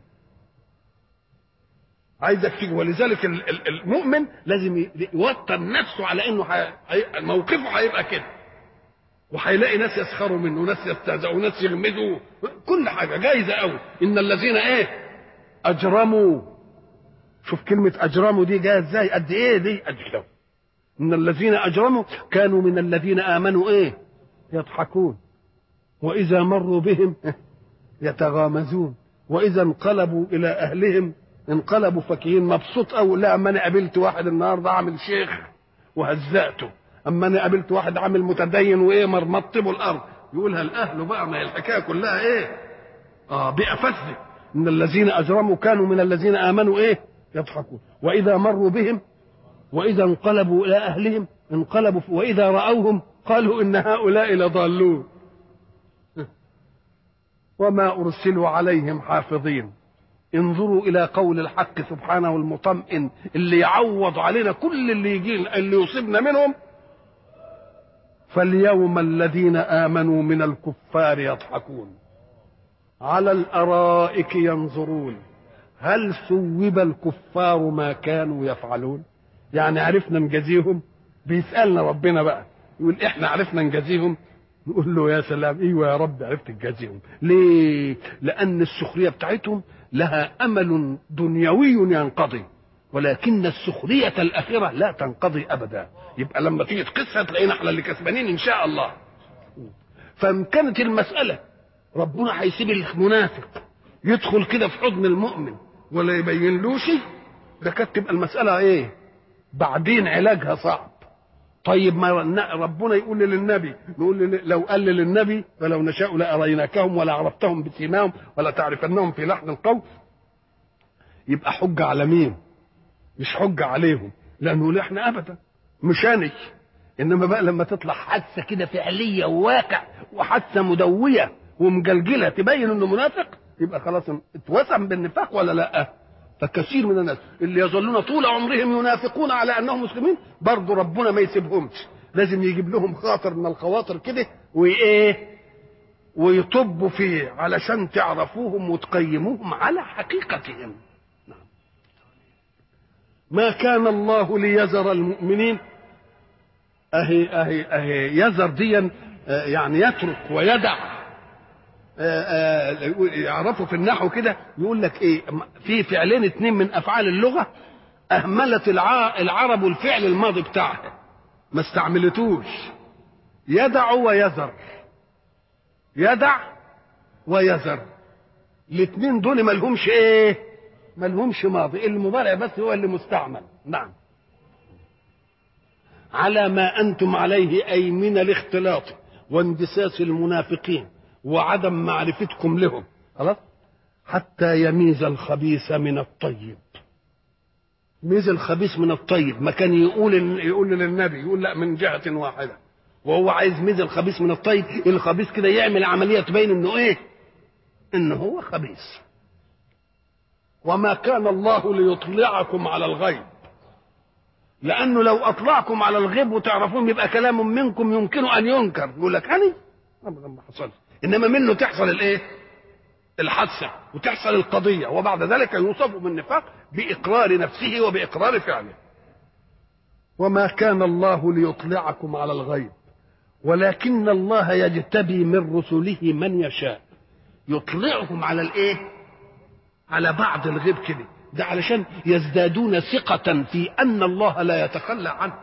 عايزك تيجي. ولذلك المؤمن لازم يوتر نفسه على انه موقفه هيبقى كده، وهيلاقي ناس يسخروا منه وناس يستهزئوا وناس يغمزوا، كل حاجه جايزه قوي. ان الذين ايه؟ اجرموا. شوف كلمه اجرموا دي جايه ازاي، قد ايه دي، قد كده. ان الذين اجرموا كانوا من الذين امنوا ايه؟ يضحكون، واذا مروا بهم يتغامزون، واذا انقلبوا الى اهلهم انقلبوا فكهين. مبسوط قوي. لا، اما انا قابلت واحد النهارده عامل شيخ وهزأته، اما انا قابلت واحد عامل متدين وايه مرمطبه الارض، يقولها الاهل بقى. ما هي الحكايه كلها ايه؟ بقى فسد. ان الذين اجرموا كانوا من الذين امنوا ايه؟ يضحكون، واذا مروا بهم واذا انقلبوا الى اهلهم انقلبوا واذا راوهم قالوا ان هؤلاء لضالون وما ارسلوا عليهم حافظين. انظروا الى قول الحق سبحانه المطمئن اللي يعوض علينا كل اللي يجي اللي يصيبنا منهم: فاليوم الذين امنوا من الكفار يضحكون على الارائك ينظرون هل ثوب الكفار ما كانوا يفعلون. يعني عرفنا نجازيهم. بيسألنا ربنا بقى يقول احنا عرفنا نجازيهم، نقول له يا سلام، ايوه يا رب عرفت تجازيهم. ليه؟ لان السخريه بتاعتهم لها امل دنيوي ينقضي، ولكن السخريه الاخره لا تنقضي ابدا. يبقى لما تيجي تقيسها تلاقينا احنا اللي كسبانين ان شاء الله. فان كانت المساله ربنا هيسيب المنافق يدخل كده في حضن المؤمن ولا يبينلوش، ده كانت تبقى المساله ايه؟ بعدين علاجها صعب. طيب ما ربنا يقول للنبي، نقول لو قال للنبي فلو نشاء لأريناكهم ولا عرفتهم بسيماهم ولا تعرفنهم في لحن القول، يبقى حجة على مين؟ مش حجة عليهم، لأنه احنا أبدا مش أنا. إنما بقى لما تطلع حادثة كده فعلية وواقع وحادثة مدوية ومجلجلة تبين إنه منافق، يبقى خلاص اتوسم بالنفاق ولا لأ؟ فكثير من الناس اللي يظلون طول عمرهم ينافقون على انهم مسلمين برضه ربنا ما يسيبهمش، لازم يجيب لهم خاطر من الخواطر كده وايه ويطبوا فيه علشان تعرفوهم وتقيموهم على حقيقتهم. ما كان الله ليذر المؤمنين، اهي يذر ديا يعني يترك ويدع. يعرفوا في النحو كده يقول لك ايه، في فعلين اتنين من افعال اللغه اهملت العرب الفعل الماضي بتاعها، ما استعملتوش، يدع ويذر. يدع ويذر الاثنين دول ما لهمش ايه، ما لهمش ماضي، المضارع بس هو اللي مستعمل. نعم. على ما انتم عليه اي من الاختلاط واندساس المنافقين وعدم معرفتكم لهم، خلاص، حتى يميز الخبيث من الطيب. ميز الخبيث من الطيب، ما كان يقول للنبي يقول لا من جهة واحدة، وهو عايز ميز الخبيث من الطيب. الخبيث كده يعمل عملية تبين انه ايه، انه هو خبيث. وما كان الله ليطلعكم على الغيب، لانه لو اطلعكم على الغيب وتعرفون يبقى كلام منكم يمكن ان ينكر، يقول لك انا ابدا ما حصلش، انما منه تحصل الايه، الحادثه وتحصل القضيه، وبعد ذلك يوصف بالنفاق باقرار نفسه وباقرار فعله. وما كان الله ليطلعكم على الغيب ولكن الله يجتبي من رسله من يشاء. يطلعهم على الايه، على بعض الغيب كده، ده علشان يزدادون ثقة في أن الله لا يتخلى عنه.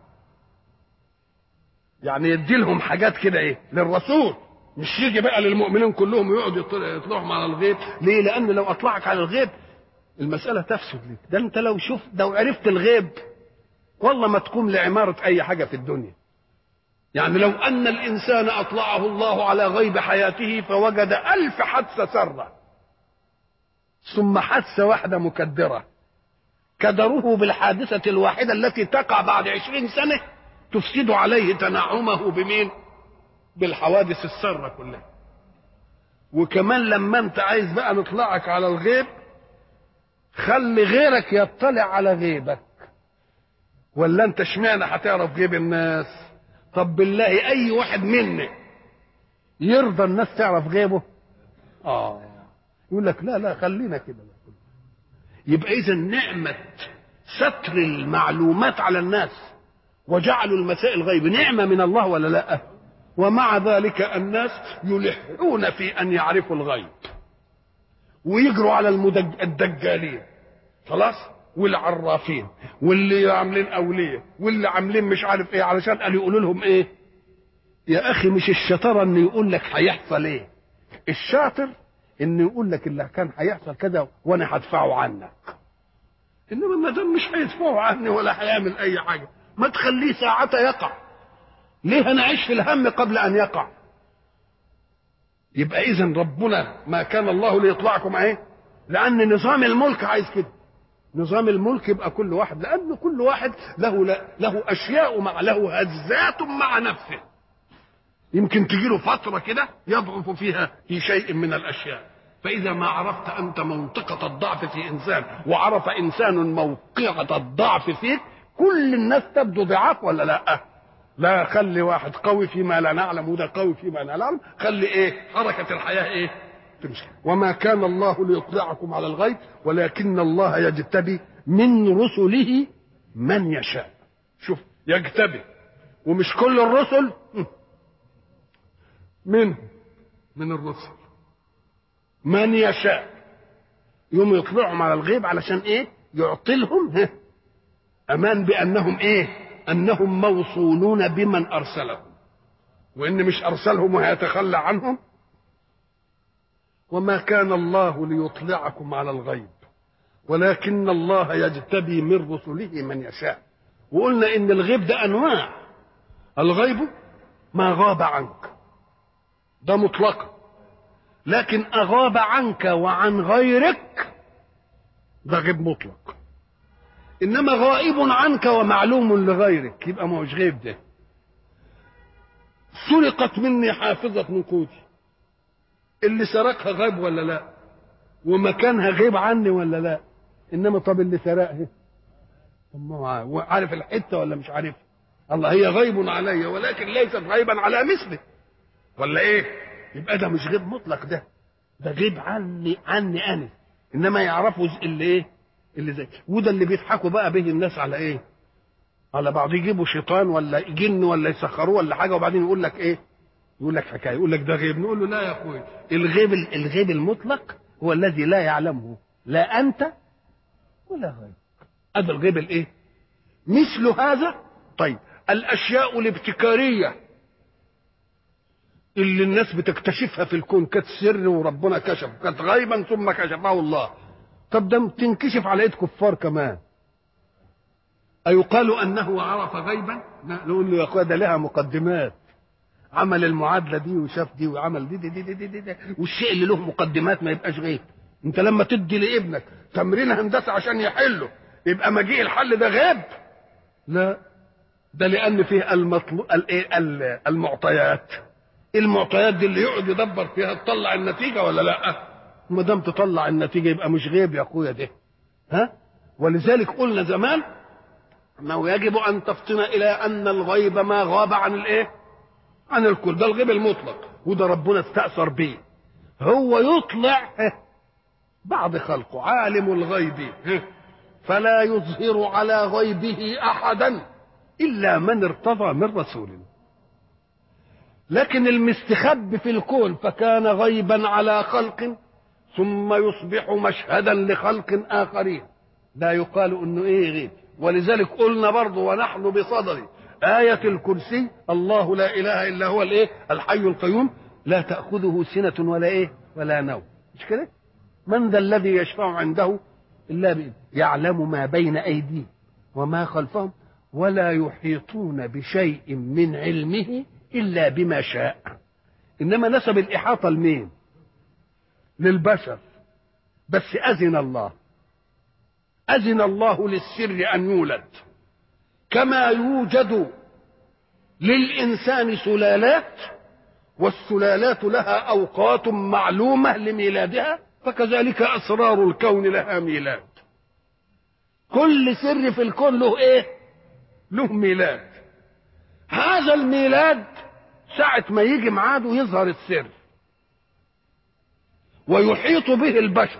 يعني يدي لهم حاجات كده ايه للرسول، مش يجي بقى للمؤمنين كلهم ويقعد يطلعهم على الغيب. ليه؟ لأن لو أطلعك على الغيب المسألة تفسد لك. ده أنت لو لو عرفت الغيب والله ما تقوم لعمارة أي حاجة في الدنيا. يعني لو أن الإنسان أطلعه الله على غيب حياته فوجد 1000 حادثة سرة ثم حادثة واحدة مكدرة، كدره بالحادثة الواحدة التي تقع بعد 20 سنة تفسد عليه تنعمه بمين؟ بالحوادث السرة كلها. وكمان لما انت عايز بقى نطلعك على الغيب خلي غيرك يطلع على غيبك، ولا انت اشمعنى هتعرف غيب الناس؟ طب بالله اي واحد منا يرضى الناس تعرف غيبه؟ يقول لك لا لا خلينا كده. يبقى اذا نعمة ستر المعلومات على الناس وجعلوا المسائل غيب نعمة من الله ولا لا؟ ومع ذلك الناس يلحون في ان يعرفوا الغيب ويجروا على الدجالين، خلاص، والعرافين واللي عاملين اوليه واللي عاملين مش عارف ايه، علشان قالوا يقولوا لهم ايه؟ يا اخي مش الشطاره انه يقول لك هيحصل ايه، الشاطر انه يقول لك اللي كان هيحصل كذا وانا هدفعه عنك. انما ما دام مش هيدفعه عني ولا هيعمل اي حاجه ما تخليه ساعتها يقع. ليه انا اعيش في الهم قبل ان يقع؟ يبقى اذا ربنا ما كان الله ليطلعكم ايه، لان نظام الملك عايز كده. نظام الملك يبقى كل واحد، لان كل واحد له اشياء له هزات مع نفسه. يمكن تجي له فتره كده يضعف فيها في شيء من الاشياء، فاذا ما عرفت انت منطقه الضعف في انسان وعرف انسان موقعة الضعف فيك، كل الناس تبدو ضعاف ولا لا؟ لا، خلي واحد قوي فيما لا نعلم وده قوي فيما لا نعلم، خلي ايه حركه الحياه ايه تمشي. وما كان الله ليطلعكم على الغيب ولكن الله يجتبي من رسله من يشاء. شوف، يجتبي، ومش كل الرسل، من الرسل من يشاء يوم يطلعهم على الغيب علشان ايه؟ يعطلهم امان بانهم ايه؟ انهم موصولون بمن ارسلهم، وان مش ارسلهم وهيتخلى عنهم. وما كان الله ليطلعكم على الغيب ولكن الله يجتبي من رسله من يشاء. وقلنا ان الغيب ده انواع. الغيب ما غاب عنك ده مطلقا، لكن اغاب عنك وعن غيرك ده غيب مطلق. انما غائب عنك ومعلوم لغيرك يبقى ما هوش غيب. ده سرقت مني حافظة نقودي، اللي سرقها غيب ولا لا؟ ومكانها غيب عني ولا لا؟ انما طب اللي سرقها طب ما هو عارف الحته ولا مش عارف؟ الله هي غيب علي ولكن ليست غيبا على مثله ولا ايه؟ يبقى ده مش غيب مطلق، ده غيب عني انا، انما يعرفوا اللي ايه اللي زي. وده اللي بيضحكوا بقى به الناس على ايه؟ على بعض، يجيبوا شيطان ولا جن ولا يسخروه ولا حاجه وبعدين يقول لك ايه؟ يقول لك حكايه، يقول لك ده غيب. نقول له لا يا اخوي، الغيب المطلق هو الذي لا يعلمه لا انت ولا غيرك. هذا الغيب الايه؟ مثل هذا. طيب الاشياء الابتكاريه اللي الناس بتكتشفها في الكون كانت سر وربنا كشف، كانت غيبا ثم كشفه الله. طب ده تنكشف على ايد كفار كمان، أيقال أنه عرف غيبا؟ لا، نقول له يا أخويا ده لها مقدمات، عمل المعادلة دي وشاف دي وعمل دي والشيء اللي له مقدمات ما يبقاش غيب. أنت لما تدي لابنك تمرين هندسة عشان يحله يبقى مجيء الحل ده غيب؟ لا، ده لأن فيه المعطيات دي اللي يقعد يدبر فيها تطلع النتيجة ولا لا؟ ما دام تطلع النتيجة يبقى مش غيب يا أخويا ده. ها؟ ولذلك قلنا زمان انه يجب ان تفطن الى ان الغيب ما غاب عن الايه؟ عن الكل. ده الغيب المطلق، وده ربنا استأثر به. هو يطلع بعض خلقه عالم الغيب فلا يظهر على غيبه احدا الا من ارتضى من رسول. لكن المستخب في الكون فكان غيبا على خلق ثم يصبح مشهدا لخلق اخرين، لا يقال انه ايه غيب. ولذلك قلنا برضه ونحن بصدد آية الكرسي الله لا إله إلا هو الإيه؟ الحي القيوم لا تأخذه سنة ولا إيه؟ ولا نوم. مش كده؟ من ذا الذي يشفع عنده إلا بإذنه، يعلم ما بين أيديهم وما خلفهم ولا يحيطون بشيء من علمه إلا بما شاء. إنما نسب الإحاطة لمين؟ للبشر، بس أذن الله للسر أن يولد، كما يوجد للإنسان سلالات والسلالات لها أوقات معلومة لميلادها، فكذلك أسرار الكون لها ميلاد. كل سر في الكون له إيه؟ له ميلاد. هذا الميلاد ساعة ما يجي ميعاده يظهر السر ويحيط به البشر.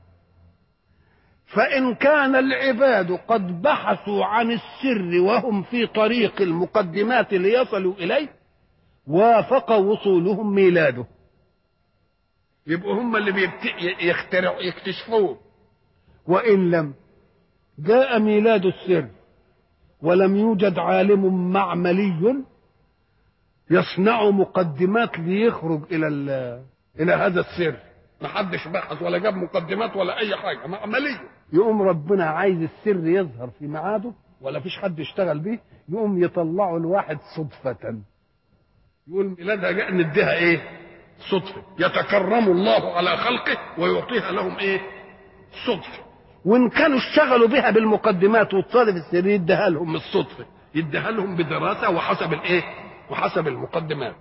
فإن كان العباد قد بحثوا عن السر وهم في طريق المقدمات ليصلوا إليه وافق وصولهم ميلاده، يبقوا هم اللي يكتشفوه. وإن لم جاء ميلاد السر ولم يوجد عالم معملي يصنع مقدمات ليخرج إلى هذا السر، محدش بحث ولا جاب مقدمات ولا أي حاجة معملية، يقوم ربنا عايز السر يظهر في ميعاده ولا فيش حد يشتغل بيه، يقوم يطلعه الواحد صدفة، يقول ميلادها جاء نديها ايه؟ صدفة. يتكرم الله على خلقه ويعطيها لهم ايه؟ صدفة. وان كانوا اشتغلوا بها بالمقدمات والصادف السر يديها لهم الصدفة، يديها لهم بدراسة وحسب الايه؟ وحسب المقدمات.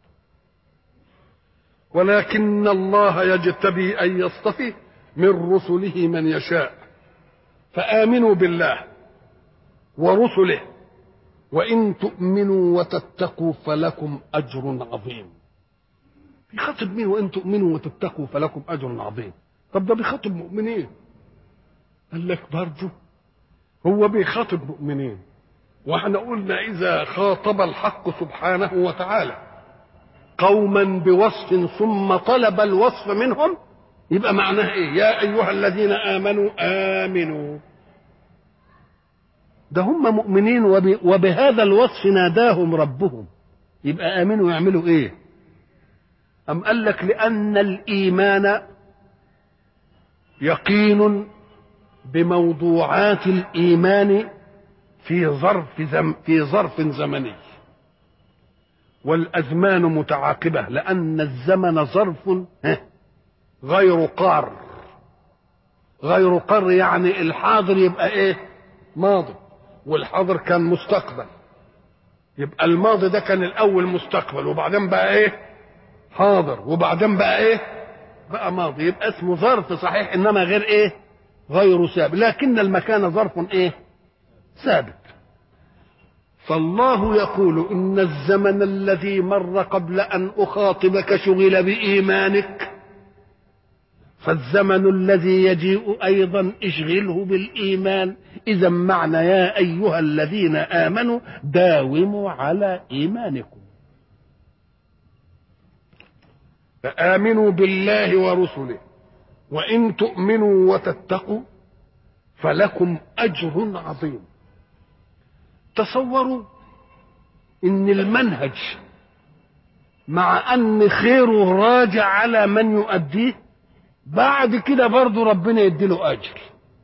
ولكن الله يجتبي أن يصطفي من رسله من يشاء، فآمنوا بالله ورسله وإن تؤمنوا وتتقوا فلكم أجر عظيم. بيخاطب مين وإن تؤمنوا وتتقوا فلكم أجر عظيم؟ طب ده بيخاطب مؤمنين. قال لك برضه هو بيخاطب مؤمنين، واحنا قلنا إذا خاطب الحق سبحانه وتعالى قوما بوصف ثم طلب الوصف منهم يبقى معناه ايه؟ يا ايها الذين امنوا امنوا. ده هم مؤمنين وبهذا الوصف ناداهم ربهم، يبقى امنوا يعملوا ايه؟ ام قال لك لان الايمان يقين بموضوعات الايمان في ظرف زمني، والأزمان متعاقبة، لأن الزمن ظرف غير قار. غير قار يعني الحاضر يبقى ايه؟ ماضي، والحاضر كان مستقبل، يبقى الماضي ده كان الأول مستقبل وبعدين بقى ايه؟ حاضر، وبعدين بقى ايه؟ بقى ماضي. يبقى اسمه ظرف صحيح انما غير ايه؟ غير ثابت، لكن المكان ظرف ايه؟ ثابت. فالله يقول إن الزمن الذي مر قبل أن أخاطبك شغل بإيمانك، فالزمن الذي يجيء أيضا اشغله بالإيمان. إذا معنى يا أيها الذين آمنوا داوموا على إيمانكم، فآمنوا بالله ورسله وإن تؤمنوا وتتقوا فلكم أجر عظيم. تصوروا ان المنهج مع ان خيره راجع على من يؤديه، بعد كده برضه ربنا يديله اجر.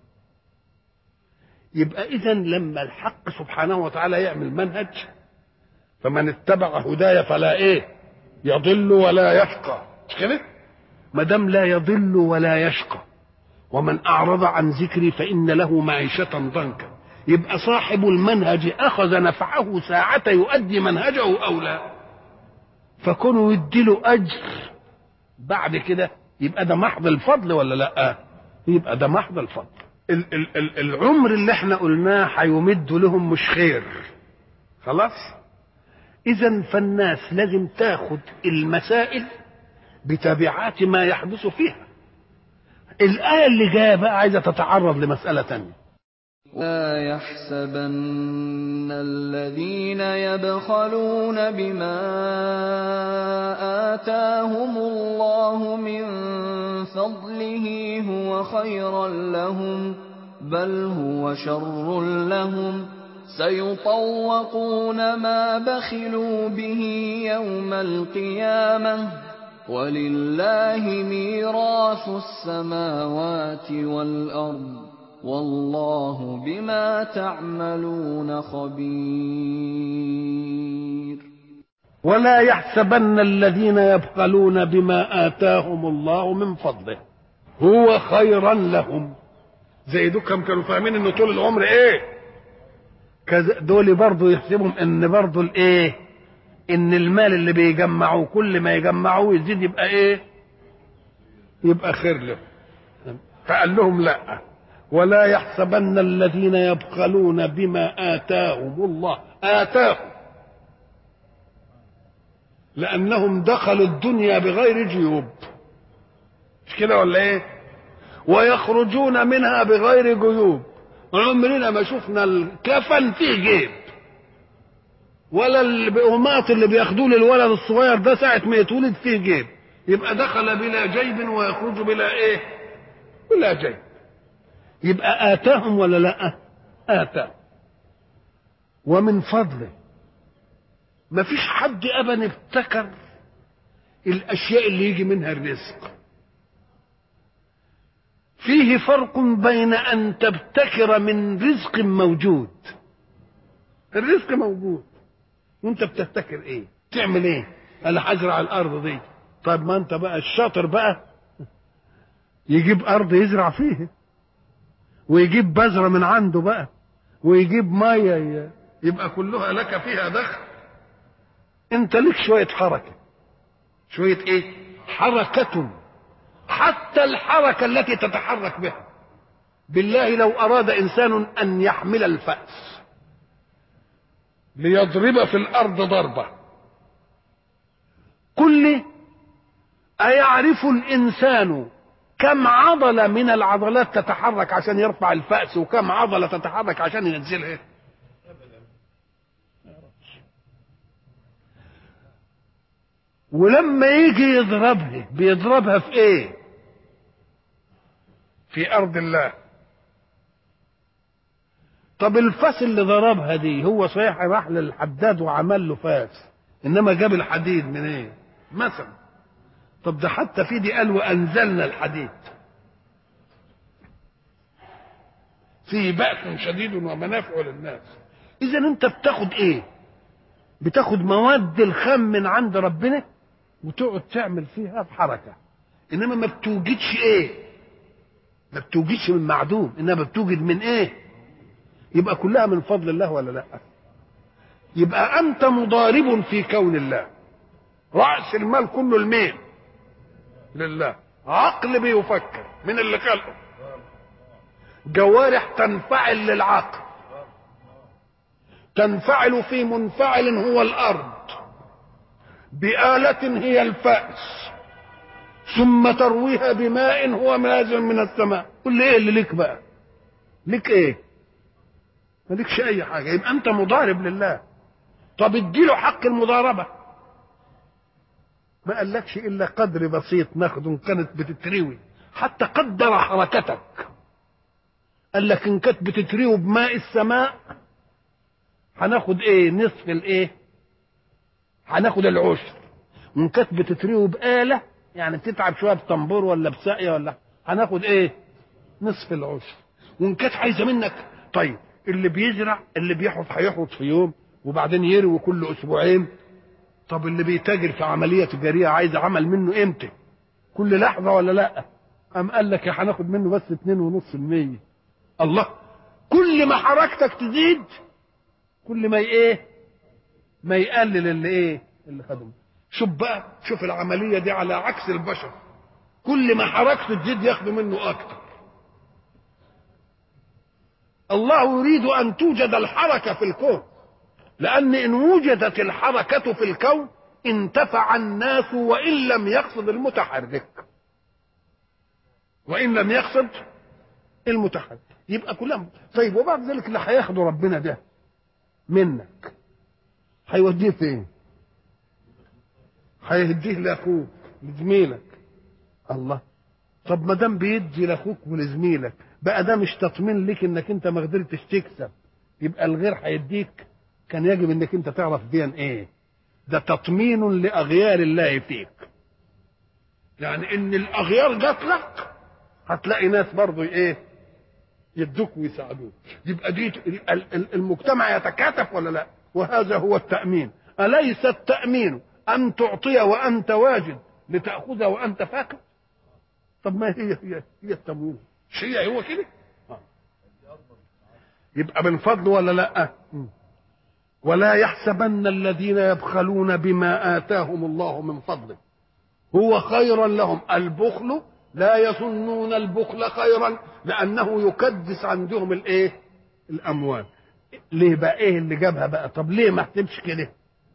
يبقى اذا لما الحق سبحانه وتعالى يعمل منهج، فمن اتبع هدايا فلا ايه؟ يضل ولا يشقى، مش كده؟ ما دام لا يضل ولا يشقى، ومن اعرض عن ذكري فان له معيشة ضنكا، يبقى صاحب المنهج اخذ نفعه ساعة يؤدي منهجه او لا، فكونوا يديله اجر بعد كده يبقى ده محض الفضل ولا لا؟ يبقى ده محض الفضل. العمر اللي احنا قلناه هيمد لهم مش خير، خلاص. اذا فالناس لازم تاخد المسائل بتبعات ما يحدث فيها. الآية اللي جايه بقى عايزه تتعرض لمسألة تانية. لا يحسبن الذين يبخلون بما آتاهم الله من فضله هو خيرا لهم، بل هو شر لهم، سيطوقون ما بخلوا به يوم القيامة، ولله ميراث السماوات والأرض، والله بما تعملون خبير. ولا يحسبن الذين يبخلون بما آتاهم الله من فضله هو خيرا لهم. زي دوكم كانوا فاهمين انه طول العمر ايه كذا، دول برضو يحسبهم ان برضو الايه، ان المال اللي بيجمعوه كل ما يجمعوه يزيد يبقى ايه؟ يبقى خير لهم. فقال لهم لا، ولا يحسبن الذين يبخلون بما آتاهم الله، آتاهم لأنهم دخلوا الدنيا بغير جيوب، مش كده ولا ايه؟ ويخرجون منها بغير جيوب. عمرنا ما شفنا الكفن فيه جيب، ولا البقومات اللي بياخدوه للولد الصغير ده ساعة ما يتولد فيه جيب. يبقى دخل بلا جيب ويخرج بلا ايه؟ بلا جيب. يبقى آتاهم ولا لا؟ آتاهم. ومن فضله ما فيش حد ابدا ابتكر الاشياء اللي يجي منها الرزق. فيه فرق بين ان تبتكر من رزق موجود، الرزق موجود وانت بتبتكر ايه؟ تعمل ايه؟ انا هزرع الارض دي. طيب ما انت بقى الشاطر بقى يجيب ارض يزرع فيها، ويجيب بذره من عنده بقى، ويجيب ميه، يبقى كلها لك فيها دخل. انت لك شويه حركه، شويه ايه؟ حركه. حتى الحركه التي تتحرك بها، بالله لو اراد انسان ان يحمل الفأس ليضرب في الارض ضربه، كل ايعرف الانسان كم عضله من العضلات تتحرك عشان يرفع الفأس، وكم عضله تتحرك عشان ينزلها؟ ولما يجي يضربها بيضربها في ايه؟ في ارض الله. طب الفاس اللي ضربها دي هو صحيح راح للحداد وعمل له فاس، انما جاب الحديد من ايه مثلا؟ طب ده حتى في دي قال وانزلنا الحديد فيه بأس شديد ومنافع للناس. اذا انت بتاخد ايه؟ بتاخد مواد الخام من عند ربنا وتقعد تعمل فيها بحركه، انما ما بتوجدش ايه؟ ما بتوجدش من معدوم، انما بتوجد من ايه؟ يبقى كلها من فضل الله ولا لا؟ يبقى انت مضارب في كون الله. رأس المال كله لمين؟ لله. عقل بيفكر من اللي خلقه. جوارح تنفعل للعقل، تنفعل في منفعل هو الأرض، بآلة هي الفأس، ثم ترويها بماء هو نازل من السماء. قل لي ايه اللي ليك بقى؟ ليك ايه؟ مالكش اي حاجه، يبقى انت مضارب لله. طب اديله حق المضاربه، ما قالكش الا قدر بسيط ناخده ان كانت بتتروي، حتى قدر حركتك. قال لك ان كانت بتتروي بماء السماء هناخد ايه؟ نصف الايه؟ هناخد العشر. وان كانت بتتروي بآلة يعني بتتعب شويه بطنبور ولا بساقيه ولا، هناخد ايه؟ نصف العشر. وان كانت عايزه منك، طيب اللي بيزرع اللي بيحرث هيحرث في يوم وبعدين يروي كل اسبوعين. طب اللي بيتاجر في عمليه تجاريه عايز عمل منه امتى؟ كل لحظه ولا لا؟ قام قال لك هناخد منه بس 2.5%. الله، كل ما حركتك تزيد كل ما ايه؟ ما يقلل اللي ايه؟ اللي خده. شوف بقى، شوف العمليه دي على عكس البشر، كل ما حركته تزيد ياخدوا منه اكتر. الله يريد ان توجد الحركه في الكون، لان ان وجدت الحركه في الكون انتفع الناس وان لم يقصد المتحرك، وان لم يقصد المتحرك يبقى كلهم. طيب وبعد ذلك اللي هياخده ربنا ده منك هيوديه فين؟ هيهديه لاخوك لزميلك. الله، طب ما دام بيدي لاخوك ولزميلك بقى ده مش تطمين ليك انك انت ما قدرتش تكسب، يبقى الغير هيديك؟ كان يجب انك انت تعرف دي ايه؟ ده تطمين لاغيار الله فيك، يعني ان الاغيار جات لك هتلاقي ناس برضه ايه؟ يدوك ويساعدوك. يبقى دي المجتمع يتكاتف ولا لا؟ وهذا هو التأمين. أليس التأمين أن تعطي وأنت واجد لتأخذ وأنت فاكر؟ طب ما هي التموين شيء هو كده. يبقى من فضل ولا لا؟ ولا يحسبن الذين يبخلون بما آتاهم الله من فضله هو خيرا لهم. البخل لا يظنون البخل خيرا لأنه يكدس عندهم الايه؟ الأموال. ليه بقى؟ ايه اللي جابها بقى؟ طب ليه ما احسبش كده؟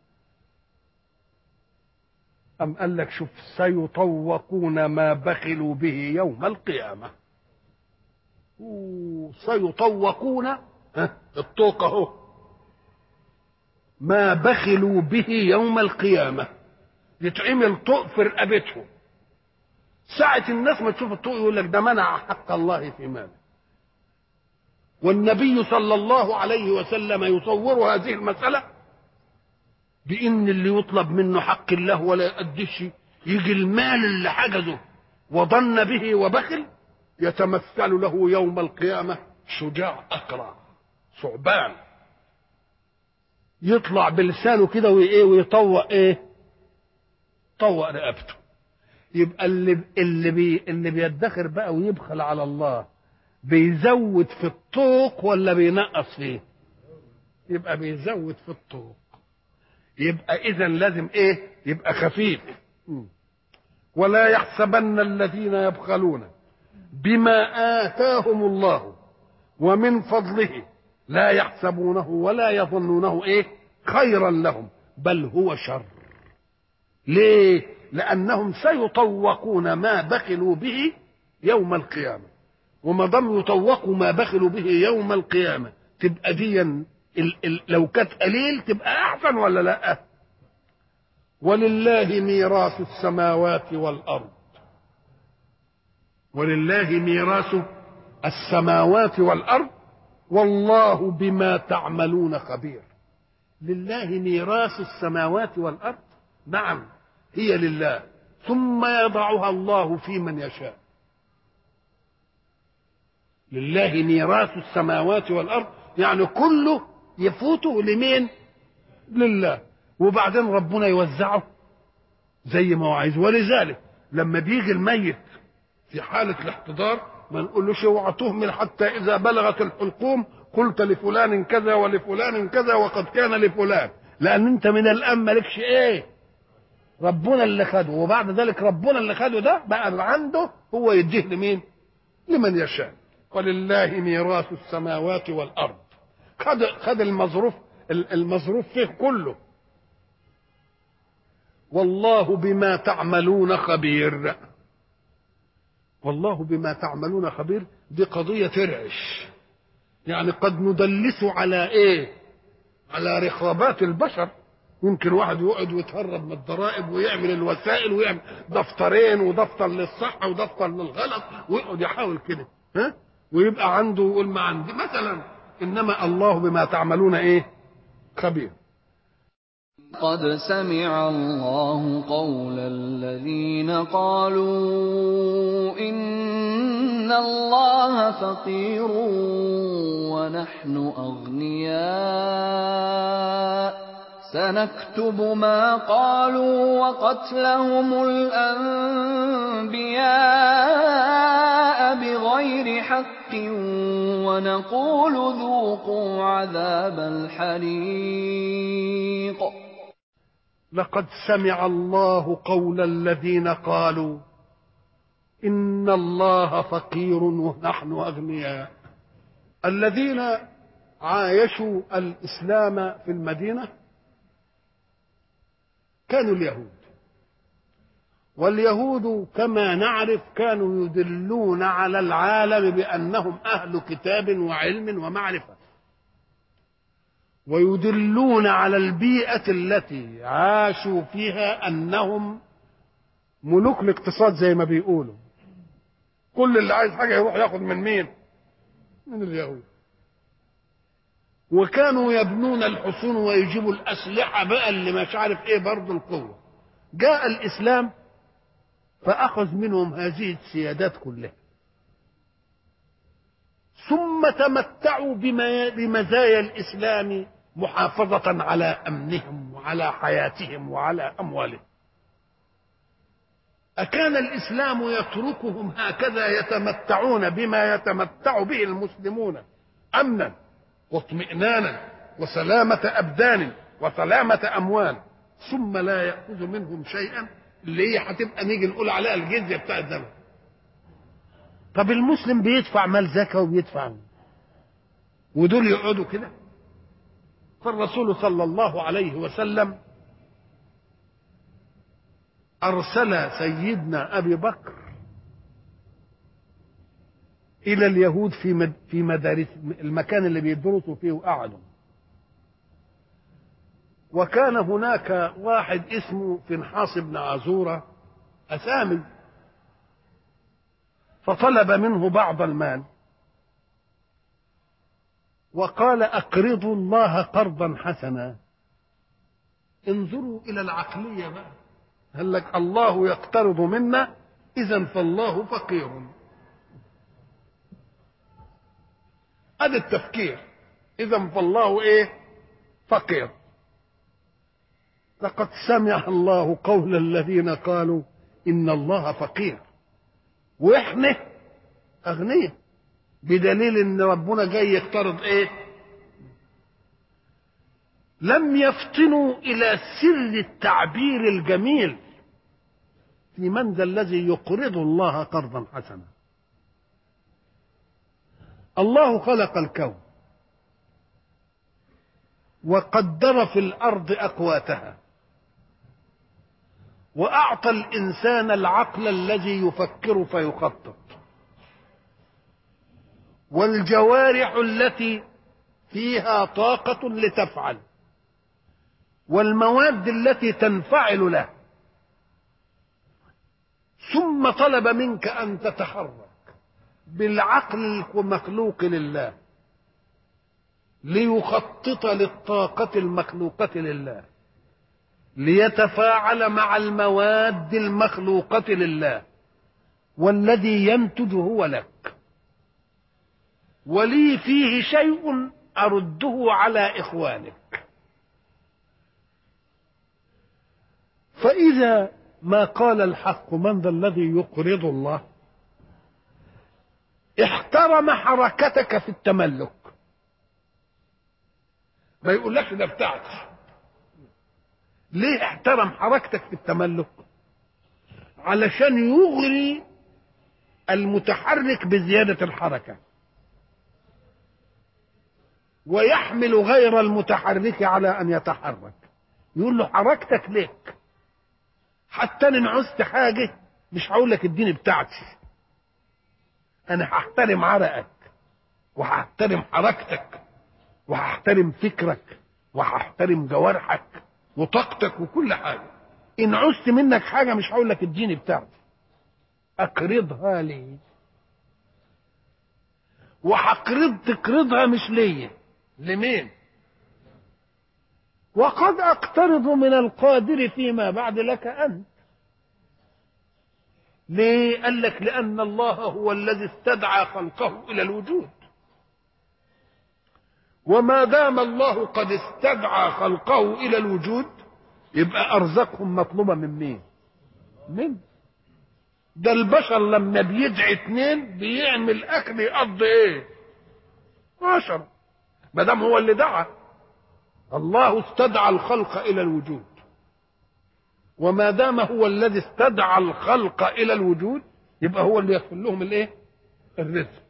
أم قال لك شوف، سيطوقون ما بخلوا به يوم القيامة. سيطوقون، الطوق اهو، ما بخلوا به يوم القيامة. يتعمل طوق في رقبتهم. ساعة الناس ما تشوف الطوق يقول لك ده منع حق الله في ماله. والنبي صلى الله عليه وسلم يصور هذه المسألة بإن اللي يطلب منه حق الله ولا يقدش، يجي المال اللي حجزه وظن به وبخل يتمثل له يوم القيامة شجاع أقرع ثعبان، يطلع بلسانه كده ويطوق ايه؟ طوق رقبته. يبقى اللي بيدخر بقى ويبخل على الله بيزود في الطوق ولا بينقص فيه؟ يبقى بيزود في الطوق. يبقى اذا لازم ايه؟ يبقى خفيف. ولا يحسبن الذين يبخلون بما آتاهم الله ومن فضله لا يحسبونه ولا يظنونه ايه؟ خيرا لهم، بل هو شر. ليه؟ لأنهم سيطوقون ما بخلوا به يوم القيامة. وما دام يطوقوا ما بخلوا به يوم القيامة تبقى دي لو كانت قليل تبقى أحسن ولا لا؟ ولله ميراث السماوات والأرض. ولله ميراث السماوات والأرض والله بما تعملون خبير. لله ميراث السماوات والأرض، نعم هي لله، ثم يضعها الله في من يشاء. لله ميراث السماوات والأرض يعني كله يفوته لمين؟ لله، وبعدين ربنا يوزعه زي ما هو عايز. ولذلك لما بيجي الميت في حالة الاحتضار ما نقولوش اوعى تهمل حتى إذا بلغت الحلقوم قلت لفلان كذا ولفلان كذا وقد كان لفلان، لأن أنت من الآن مالكش إيه؟ ربنا اللي خده، وبعد ذلك ربنا اللي خده ده بقى عنده هو يديه لمين؟ لمن يشاء. ولله ميراث السماوات والارض. خد المظروف فيه كله. والله بما تعملون خبير. والله بما تعملون خبير، دي قضية ترعش. يعني قد ندلس على ايه؟ على رقابات البشر. يمكن واحد يقعد ويتهرب من الضرائب ويعمل الوسائل ويعمل دفترين، ودفتر للصحة ودفتر للغلط، ويقعد يحاول كده، ها؟ ويبقى عنده يقول ما عندي مثلا. انما الله بما تعملون ايه؟ خبير. قد سمع الله قول الذين قالوا إن الله فقير ونحن أغنياء سنكتب ما قالوا وقتلهم الأنبياء بغير حق ونقول ذوقوا عذاب الحريق. لقد سمع الله قول الذين قالوا إن الله فقير ونحن أغنياء. الذين عايشوا الإسلام في المدينة كانوا اليهود، واليهود كما نعرف كانوا يدلون على العالم بأنهم أهل كتاب وعلم ومعرفة، ويدلون على البيئة التي عاشوا فيها أنهم ملوك الاقتصاد زي ما بيقولوا. كل اللي عايز حاجة يروح ياخد من مين؟ من اليهود. وكانوا يبنون الحصون ويجيبوا الأسلحة بقى اللي مش عارف ايه برضه القوة. جاء الإسلام فأخذ منهم هذه السيادات كلها، ثم تمتعوا بمزايا الإسلام محافظة على أمنهم وعلى حياتهم وعلى أموالهم. أكان الإسلام يتركهم هكذا يتمتعون بما يتمتع به المسلمون أمنا واطمئنانا وسلامة أبدان وسلامة أموال، ثم لا يأخذ منهم شيئا اللي هي هتبقى نيجي نقول عليها الجزية بتاع الزمن؟ طب المسلم بيدفع مال زكاة وبيدفع، ودول يقعدوا كده؟ فالرسول صلى الله عليه وسلم أرسل سيدنا أبي بكر إلى اليهود في مدارس المكان اللي بيدرسوا فيه وقعدوا. وكان هناك واحد اسمه فنحاس بن عزورة أسامي، فطلب منه بعض المال وقال أقرضوا الله قرضا حسنا. انظروا إلى العقلية بقى، قال لك الله يقترض منا إذن فالله فقير. هذا التفكير، إذن فالله إيه؟ فقير. لقد سمع الله قول الذين قالوا إن الله فقير وإحنا أغنياء، بدليل إن ربنا جاي يقترض إيه؟ لم يفطنوا إلى سر التعبير الجميل في من ذا الذي يقرض الله قرضا حسنا. الله خلق الكون وقدر في الأرض أقواتها، وأعطى الإنسان العقل الذي يفكر فيخطط، والجوارح التي فيها طاقة لتفعل، والمواد التي تنفعل له. ثم طلب منك أن تتحرك بالعقل المخلوق لله ليخطط للطاقة المخلوقة لله، ليتفاعل مع المواد المخلوقة لله، والذي ينتج هو لك، ولي فيه شيء أرده على إخوانك. فإذا ما قال الحق من ذا الذي يقرض الله، احترم حركتك في التملك، ما يقولكش ده بتاعتي. ليه احترم حركتك في التملك؟ علشان يغري المتحرك بزيادة الحركة، ويحمل غير المتحرك على أن يتحرك. يقول له حركتك لك، حتى إن عوزت حاجة مش هقول لك اديني بتاعتي، أنا هحترم عرقك وهحترم حركتك وهحترم فكرك وهحترم جوارحك وطاقتك وكل حاجة. إن عوزت منك حاجة مش هقول لك اديني بتاعتي، أقرضها لي، تقرضها مش ليا، لمين؟ وقد أقترض من القادر فيما بعد لك أنت. ليه؟ قال لك لأن الله هو الذي استدعى خلقه إلى الوجود، وما دام الله قد استدعى خلقه إلى الوجود يبقى أرزقهم مطلوبة من مين؟ من ده البشر لما بيدعي 2 بيعمل أكل يقضي إيه؟ 10. ما دام هو اللي دعا، الله استدعى الخلق إلى الوجود، وما دام هو الذي استدعى الخلق إلى الوجود يبقى هو اللي يدخل لهم الإيه؟ الرزق.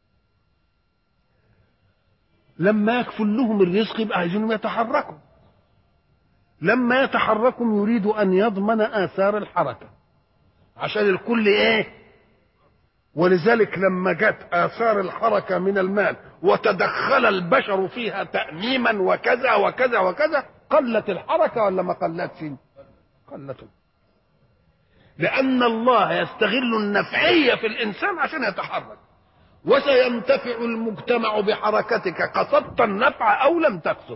لما يكفل لهم الرزق يبقى عايزينهم يتحركوا، لما يتحركوا يريد أن يضمن آثار الحركة عشان الكل إيه؟ ولذلك لما جت آثار الحركة من المال وتدخل البشر فيها تأميما وكذا وكذا وكذا، قلت الحركة ولا ما قلتش؟ قلت. لأن الله يستغل النفعية في الإنسان عشان يتحرك، وسينتفع المجتمع بحركتك قصدت النفع أو لم تقصد.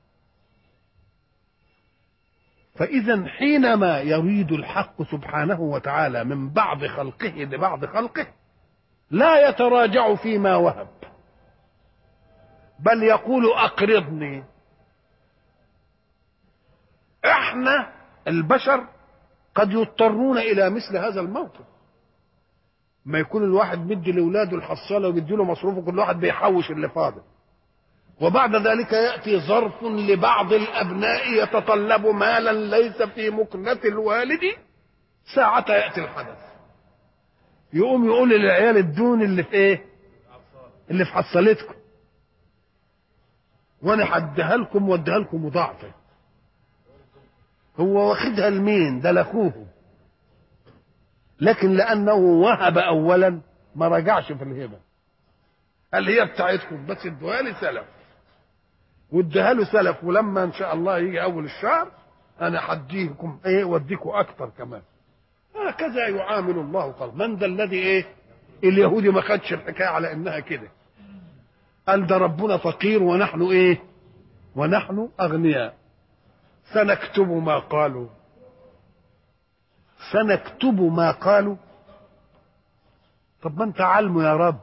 فإذا حينما يريد الحق سبحانه وتعالى من بعض خلقه لبعض خلقه لا يتراجع فيما وهب، بل يقول أقرضني. احنا البشر قد يضطرون إلى مثل هذا الموقف، ما يكون الواحد مدي لأولاده الحصالة وبيدي له مصروفه، كل واحد بيحوش اللي فاضل، وبعد ذلك يأتي ظرف لبعض الأبناء يتطلب مالا ليس في مكنة الوالد، ساعة يأتي الحدث يقوم يقول للعيال الدون اللي في ايه؟ اللي في حصلتكم، وانا هديها لكم واديها لكم مضاعفة. هو واخدها لمين؟ ده لاخوه، لكن لأنه وهب أولا ما رجعش في الهبة، قال هي بتاعتكم بس ادوها لي سلف، واديها له سلف، ولما ان شاء الله يجي اول الشهر انا هديكم ايه واديكم اكتر كمان. هكذا يعامل الله قال من ذا الذي ايه؟ اليهودي ما خدش الحكايه على انها كده، قال ده ربنا فقير ونحن ايه؟ ونحن اغنياء، سنكتب ما قالوا، سنكتب ما قالوا. طب ما انت علمه يا رب.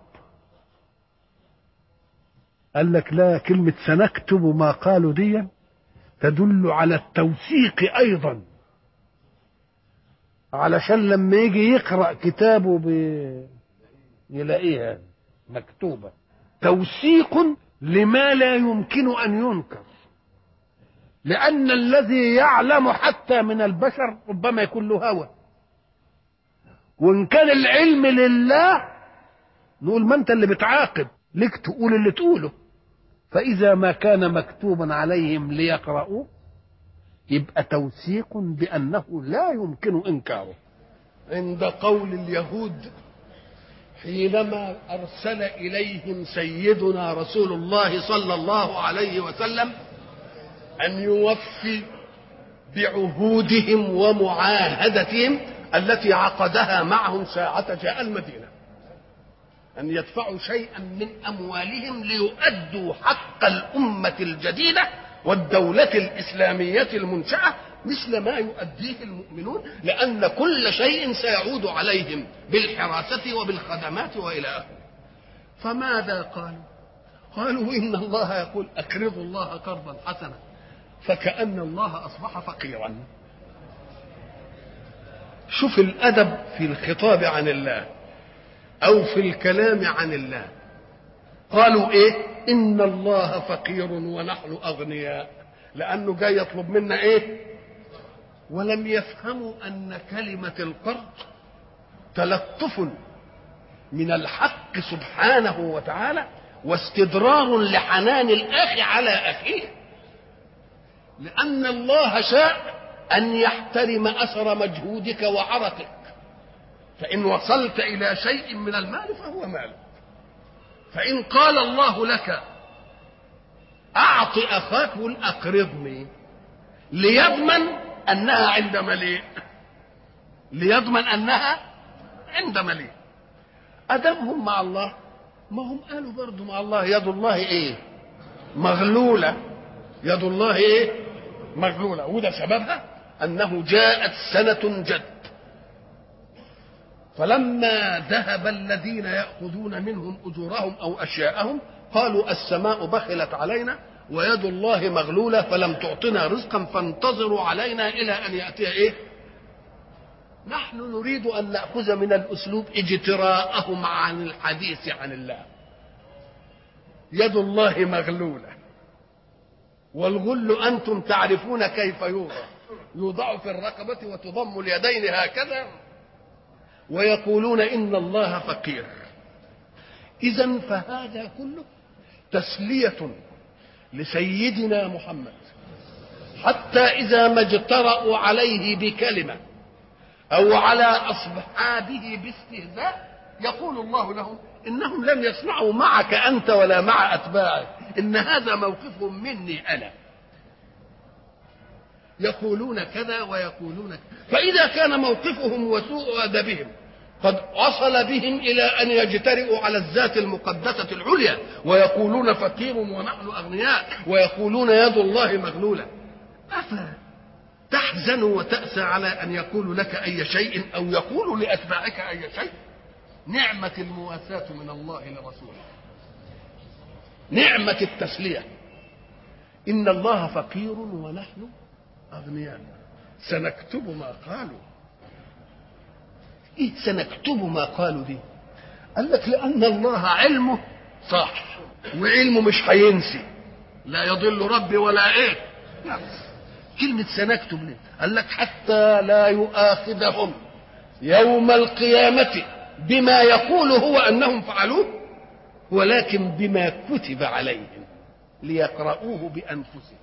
قال لك لا، كلمة سنكتب ما قالوا دي تدل على التوثيق أيضا، علشان لما يجي يقرأ كتابه يلاقيها مكتوبة، توثيق لما لا يمكن أن ينكر، لأن الذي يعلم حتى من البشر ربما يكون له هوى، وإن كان العلم لله نقول ما أنت اللي بتعاقب، لك تقول اللي تقوله. فإذا ما كان مكتوبا عليهم ليقرأوا يبقى توثيق بأنه لا يمكن إنكاره. عند قول اليهود حينما أرسل إليهم سيدنا رسول الله صلى الله عليه وسلم أن يوفي بعهودهم ومعاهدتهم التي عقدها معهم ساعة جاء المدينة، أن يدفعوا شيئا من أموالهم ليؤدوا حق الأمة الجديدة والدولة الإسلامية المنشأة مثل ما يؤديه المؤمنون، لأن كل شيء سيعود عليهم بالحراسة وبالخدمات وإلى آخره. فماذا قالوا؟ قالوا إن الله يقول أقرضوا الله قرضا حسنا، فكأن الله أصبح فقيرا. شوف الأدب في الخطاب عن الله أو في الكلام عن الله. قالوا إيه؟ إن الله فقير ونحن أغنياء، لأنه جاي يطلب منا إيه؟ ولم يفهموا أن كلمة القرض تلطف من الحق سبحانه وتعالى واستدرار لحنان الأخ على أخيه، لأن الله شاء أن يحترم أثر مجهودك وعرقك، فإن وصلت إلى شيء من المال فهو مالك. فإن قال الله لك أعط أخاك أقرضني، ليضمن أنها عند مليء، ليضمن أنها عند مليء. أدمهم مع الله، ما هم قالوا برضو مع الله يد الله إيه؟ مغلولة. يد الله إيه؟ مغلولة. وده سببها أنه جاءت سنة جد، فلما ذهب الذين يأخذون منهم أجورهم أو أشياءهم قالوا السماء بخلت علينا ويد الله مغلولة فلم تعطنا رزقا فانتظروا علينا إلى أن يأتي إيه؟ نحن نريد أن نأخذ من الأسلوب اجتراءهم عن الحديث عن الله. يد الله مغلولة، والغل أنتم تعرفون كيف يوضع، يوضع في الرقبة وتضم اليدين هكذا، ويقولون إن الله فقير. إذن فهذا كله تسلية لسيدنا محمد، حتى إذا ما اجترأوا عليه بكلمة أو على أصحابه باستهزاء يقول الله لهم إنهم لم يصنعوا معك أنت ولا مع أتباعك، إن هذا موقفهم مني أنا. يقولون كذا ويقولون كذا. فإذا كان موقفهم وسوء أدبهم قد وصل بهم إلى أن يجترئوا على الذات المقدسة العليا ويقولون فقير ونحن أغنياء ويقولون يد الله مغلولة، أفلا تحزن وتأسى على أن يقول لك أي شيء أو يقول لأتباعك أي شيء؟ نعمة المواساة من الله لرسوله، نعمة التسلية. إن الله فقير ونحن أغنياء سنكتب ما قالوا. إيه سنكتب ما قالوا دي؟ قال لك لأن الله علمه صح، وعلمه مش هينسي، لا يضل ربي ولا إيه. كلمة سنكتب ليه؟ قال لك حتى لا يؤاخذهم يوم القيامة بما يقول هو أنهم فعلوه، ولكن بما كتب عليهم ليقرؤوه بأنفسهم.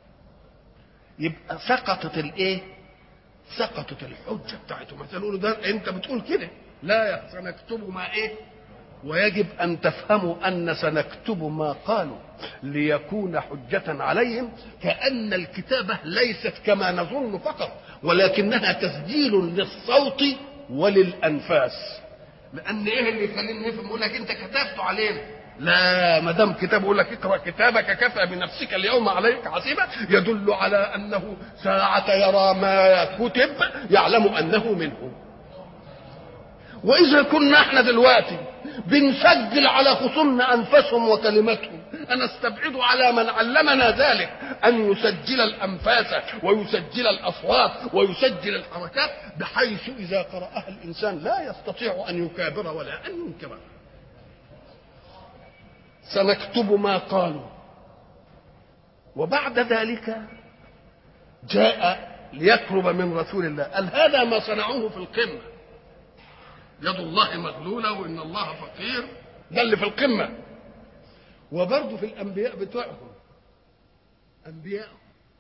يبقى سقطت الايه؟ سقطت الحجة بتاعتهم. مثلا يقولوا ده انت بتقول كده، لا سنكتب ما ايه؟ ويجب ان تفهموا ان سنكتب ما قالوا ليكون حجة عليهم، كأن الكتابة ليست كما نظن فقط، ولكنها تسجيل للصوت وللأنفاس. لأن ايه اللي يخلينا نفهم؟ يقول لك انت كتبته علينا. لا، ما دام كتاب يقول لك اقرأ كتابك كفى بنفسك اليوم عليك حسيبا، يدل على أنه ساعة يرى ما كتب يعلم أنه منه. وإذا كنا احنا دلوقتي بنسجل على خصومنا أنفسهم وكلماتهم، أنا استبعد على من علمنا ذلك أن يسجل الأنفاس ويسجل الأصوات ويسجل الحركات، بحيث إذا قرأها الإنسان لا يستطيع أن يكابر ولا أن ينكر. سنكتب ما قالوا. وبعد ذلك جاء ليقرب من رسول الله، قال هذا ما صنعوه في القمة، يد الله مغلولة وإن الله فقير، ده اللي في القمة. وبرضه في الأنبياء بتوعهم، أنبياء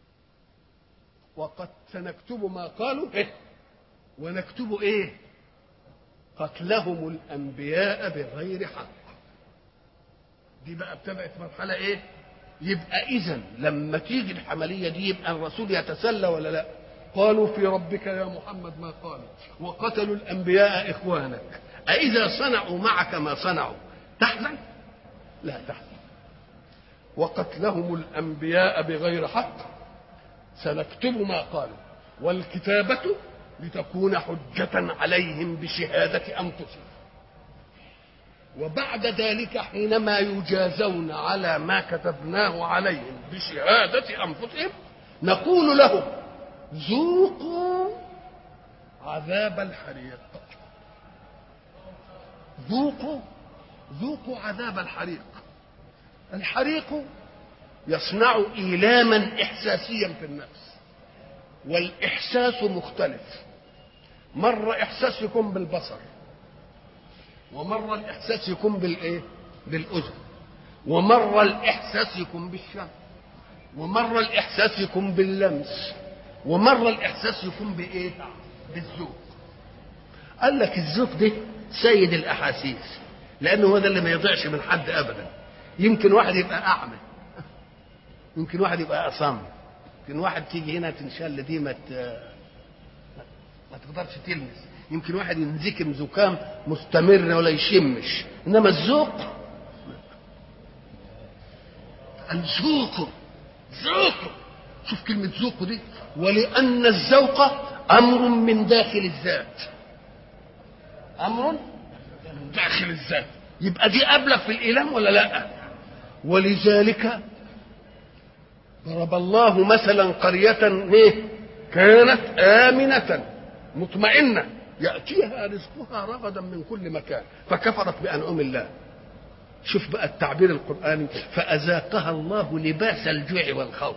وقد سنكتب ما قالوا إيه؟ ونكتب إيه؟ قتلهم الأنبياء بغير حق. دي بقى ابتدأت مرحلة إيه؟ يبقى إذن لما تيجي الحملية دي يبقى الرسول يتسلى ولا لا؟ قالوا في ربك يا محمد ما قالوا، وقتلوا الأنبياء إخوانك، أإذا صنعوا معك ما صنعوا تحزن؟ لا تحزن. وقتلهم الأنبياء بغير حق سنكتب ما قالوا، والكتابة لتكون حجة عليهم بشهادة أنفسهم. وبعد ذلك حينما يجازون على ما كتبناه عليهم بشهادة أنفسهم نقول لهم ذوقوا عذاب الحريق. ذوقوا عذاب الحريق. الحريق يصنع إيلاما إحساسيا في النفس، والإحساس مختلف، مرة إحساس يكون بالبصر، ومرة الإحساس يكون بالإيه؟ بالأذن. ومرة الإحساس يكون بالشم، ومرة الإحساس يكون باللمس، ومرة الإحساس يكون بإيه؟ بالذوق. قال لك الذوق ده سيد الأحاسيس، لأنه هو ده اللي ما يضيعش من حد أبدا. يمكن واحد يبقى أعمى، يمكن واحد يبقى أصم، يمكن واحد تيجي هنا تنشل دي ما تقدرش تلمس، يمكن واحد ينزكم زكام مستمر ولا يشمش، إنما الذوق الذوق ذوق. شوف كلمة ذوق دي، ولأن الذوق أمر من داخل الذات، أمر من داخل الذات، يبقى دي أبلغ في الإيلام ولا لا؟ ولذلك ضرب الله مثلا قرية كانت آمنة مطمئنة يأتيها رزقها رغدا من كل مكان فكفرت بأنعم الله. شوف بقى التعبير القرآني، فأذاقها الله لباس الجوع والخوف.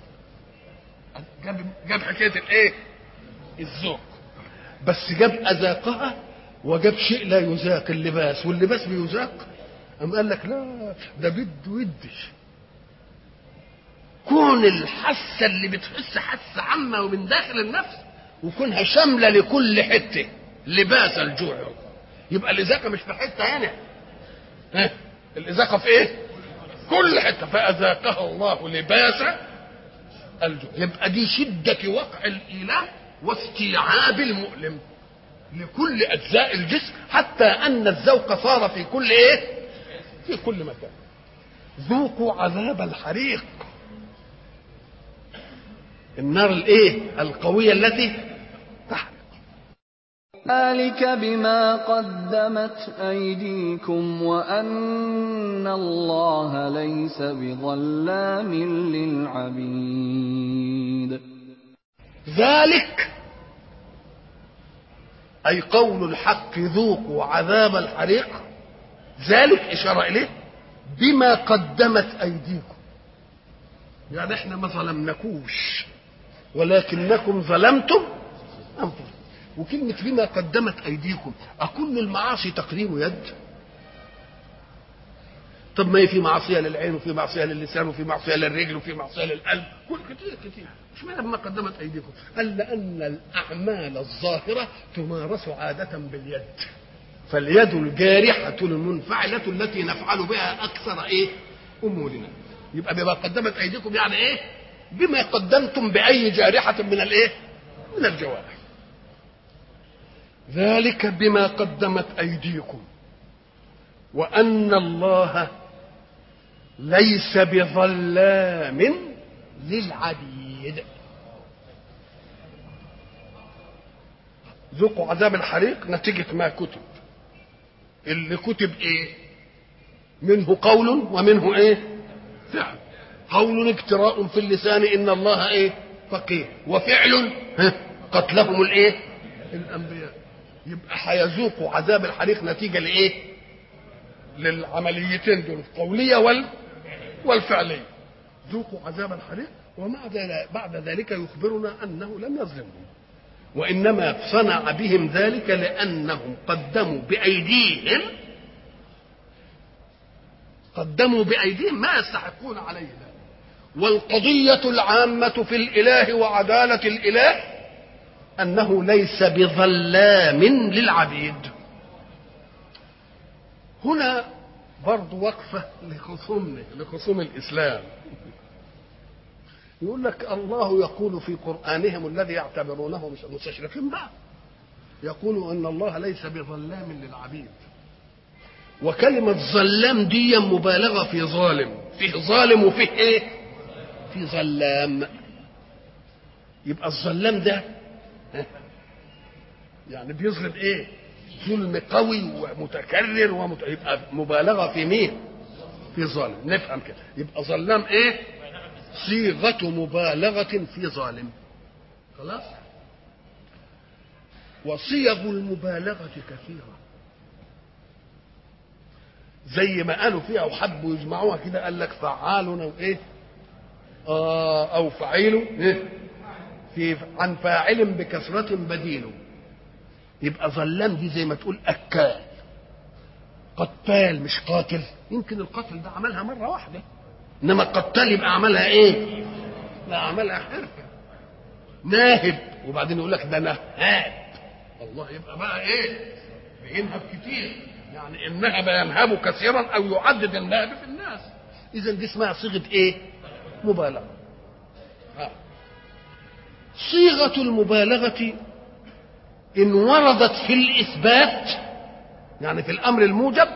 جاب حكاية الايه؟ الذوق، بس جاب أذاقها وجاب شيء لا يذاق، اللباس، واللباس بيذاق. أم قال لك لا، ده بده يدش كون الحاسة اللي بتحس حاسة عامة ومن داخل النفس، وكونها شاملة لكل حتة، لباس الجوع. يبقى الإذاقة مش في حتة هنا، الإذاقة في إيه؟ كل حتة. فأذاقها الله لباس الجوع. يبقى دي شدة وقع الإيلام واستيعاب المؤلم لكل أجزاء الجسم، حتى أن الذوق صار في كل إيه؟ في كل مكان. ذوقوا عذاب الحريق، النار الايه؟ القوية التي تحرق. ذلك بما قدمت أيديكم وأن الله ليس بظلام للعبيد. ذلك أي قول الحق ذوقوا عذاب الحريق، ذلك إشارة إليه بما قدمت أيديكم، يعني احنا ما ظلمناكوش ولكنكم ظلمتم أنفسكم. وكلمة بما قدمت أيديكم، أكل المعاصي تقديم يد؟ طب ما هي في معصية للعين وفي معصية للسان وفي معصية للرجل وفي معصية للقلب، كل كتير. مش معنى بما قدمت أيديكم، قال لأن الأعمال الظاهرة تمارس عادة باليد، فاليد الجارحة المنفعلة التي نفعل بها أكثر إيه؟ أمورنا. يبقى بما قدمت أيديكم يعني إيه؟ بما قدمتم بأي جارحة من الإيه؟ من الجوارح. ذلك بما قدمت أيديكم وأن الله ليس بظلام للعبيد. ذوقوا عذاب الحريق نتيجة ما كتب. اللي كتب ايه؟ منه قول ومنه ايه؟ فعل. قول اجتراء في اللسان ان الله ايه؟ فقير، وفعل قتلهم الايه؟ الانبياء. يبقى هيذوقوا عذاب الحريق نتيجة لايه؟ للعمليتين دول، القولية والفعلية. ذوقوا عذاب الحريق، وبعد ذلك يخبرنا انه لم يظلمهم، وإنما صنع بهم ذلك لأنهم قدموا بأيديهم ما يستحقون عليه ذلك. والقضية العامة في الإله وعدالة الإله أنه ليس بظلام للعبيد. هنا برضو وقفة لخصوم الإسلام. يقول لك الله يقول في قرآنهم الذي يعتبرونه مستشرقين بقى، يقول ان الله ليس بظلام للعبيد. وكلمة ظلام دي مبالغة في ظالم، فيه ظالم وفيه ايه؟ في ظلام. يبقى الظلام ده يعني بيظلم ايه؟ ظلم قوي ومتكرر يبقى مبالغة في مين؟ في ظالم. نفهم كده. يبقى ظلام ايه؟ صيغة مبالغة في ظالم. خلاص؟ وصيغ المبالغة كثيرة، زي ما قالوا فيها وحبوا يجمعوها كده، قال لك فعالنا وايه؟ او فعيل في عن فاعل بكثرة بديل. يبقى ظلام دي زي ما تقول اكال، قتال مش قاتل، يمكن القتل ده عملها مرة واحدة، انما قتال يبقى عملها ايه؟ لا عملها حرفة. ناهب وبعدين يقول لك ده نهاب، الله يبقى بقى ايه؟ بينهب كتير، يعني النهب ينهب كثيرا او يعدد النهب في الناس. اذا دي اسمها صيغة ايه؟ مبالغة. صيغة المبالغة إن وردت في الإثبات، يعني في الأمر الموجب،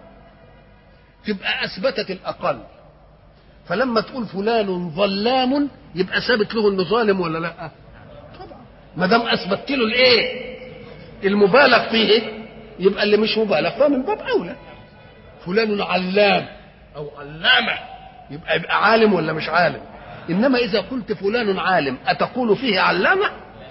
تبقى أثبتت الأقل. فلما تقول فلان ظلام يبقى ثابت له إنه ظالم ولا لا؟ طبعا. ما دام أثبتت له الإيه؟ المبالغ فيه، يبقى اللي مش مبالغ فمن باب أولى. فلان علام أو علامة يبقى عالم ولا مش عالم؟ إنما إذا قلت فلان عالم أتقول فيه علامة؟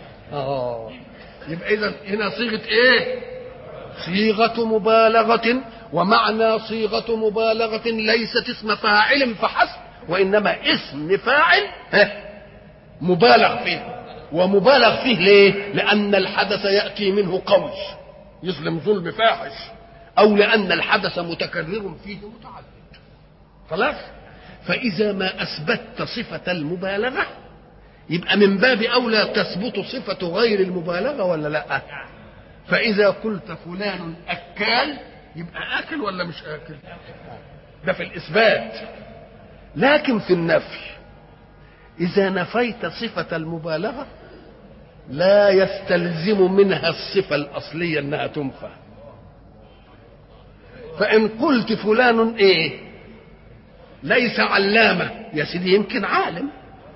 يبقى إذا هنا صيغة إيه؟ صيغة مبالغة. ومعنى صيغة مبالغة ليست اسم فاعل فحسب، وإنما اسم فاعل مبالغ فيه. ومبالغ فيه ليه؟ لأن الحدث يأتي منه قول يظلم ظلم فاحش، أو لأن الحدث متكرر فيه متعدد. خلاص؟ فإذا ما أثبتت صفة المبالغة يبقى من باب أولى تثبت صفة غير المبالغة ولا لا؟ فإذا قلت فلان أكال يبقى آكل ولا مش آكل؟ ده في الإثبات. لكن في النفي إذا نفيت صفة المبالغة لا يستلزم منها الصفة الأصلية أنها تنفى. فإن قلت فلان إيه؟ ليس علامة، يا سيدي يمكن عالم.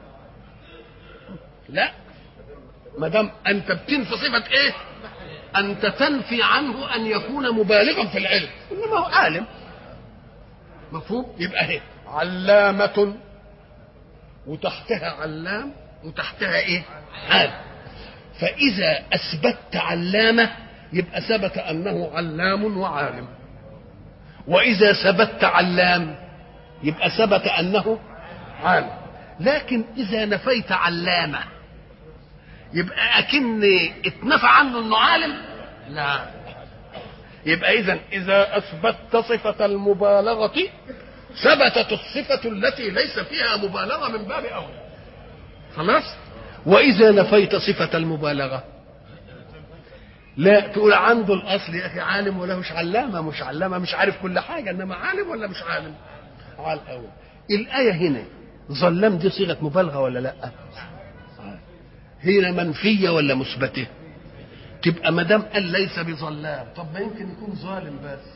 لا، ما دام أنت بتنفي صفة إيه؟ أنت تنفي عنه أن يكون مبالغا في العلم، إنما هو عالم. مفهوم؟ يبقى هي علامة وتحتها علام وتحتها إيه؟ عالم. فإذا أثبتت علامة يبقى ثبت أنه علام وعالم، وإذا ثبتت علام يبقى ثبت أنه عالم. لكن إذا نفيت علامة يبقى أكن اتنفى عنه أنه عالم؟ لا. يبقى إذا أثبتت صفة المبالغة ثبتت الصفة التي ليس فيها مبالغة من باب أولى. خلاص؟ وإذا نفيت صفة المبالغة لا تقول عنده الأصل يا أخي عالم ولا مش علامة، مش علامة مش عارف كل حاجة، إنما عالم ولا مش عالم؟ على الأول. الآية هنا ظلام دي صيغة مبالغة ولا لا؟ هنا منفية ولا مثبتة؟ تبقى ما دام قال ليس بظلام، طب ما يمكن يكون ظالم بس.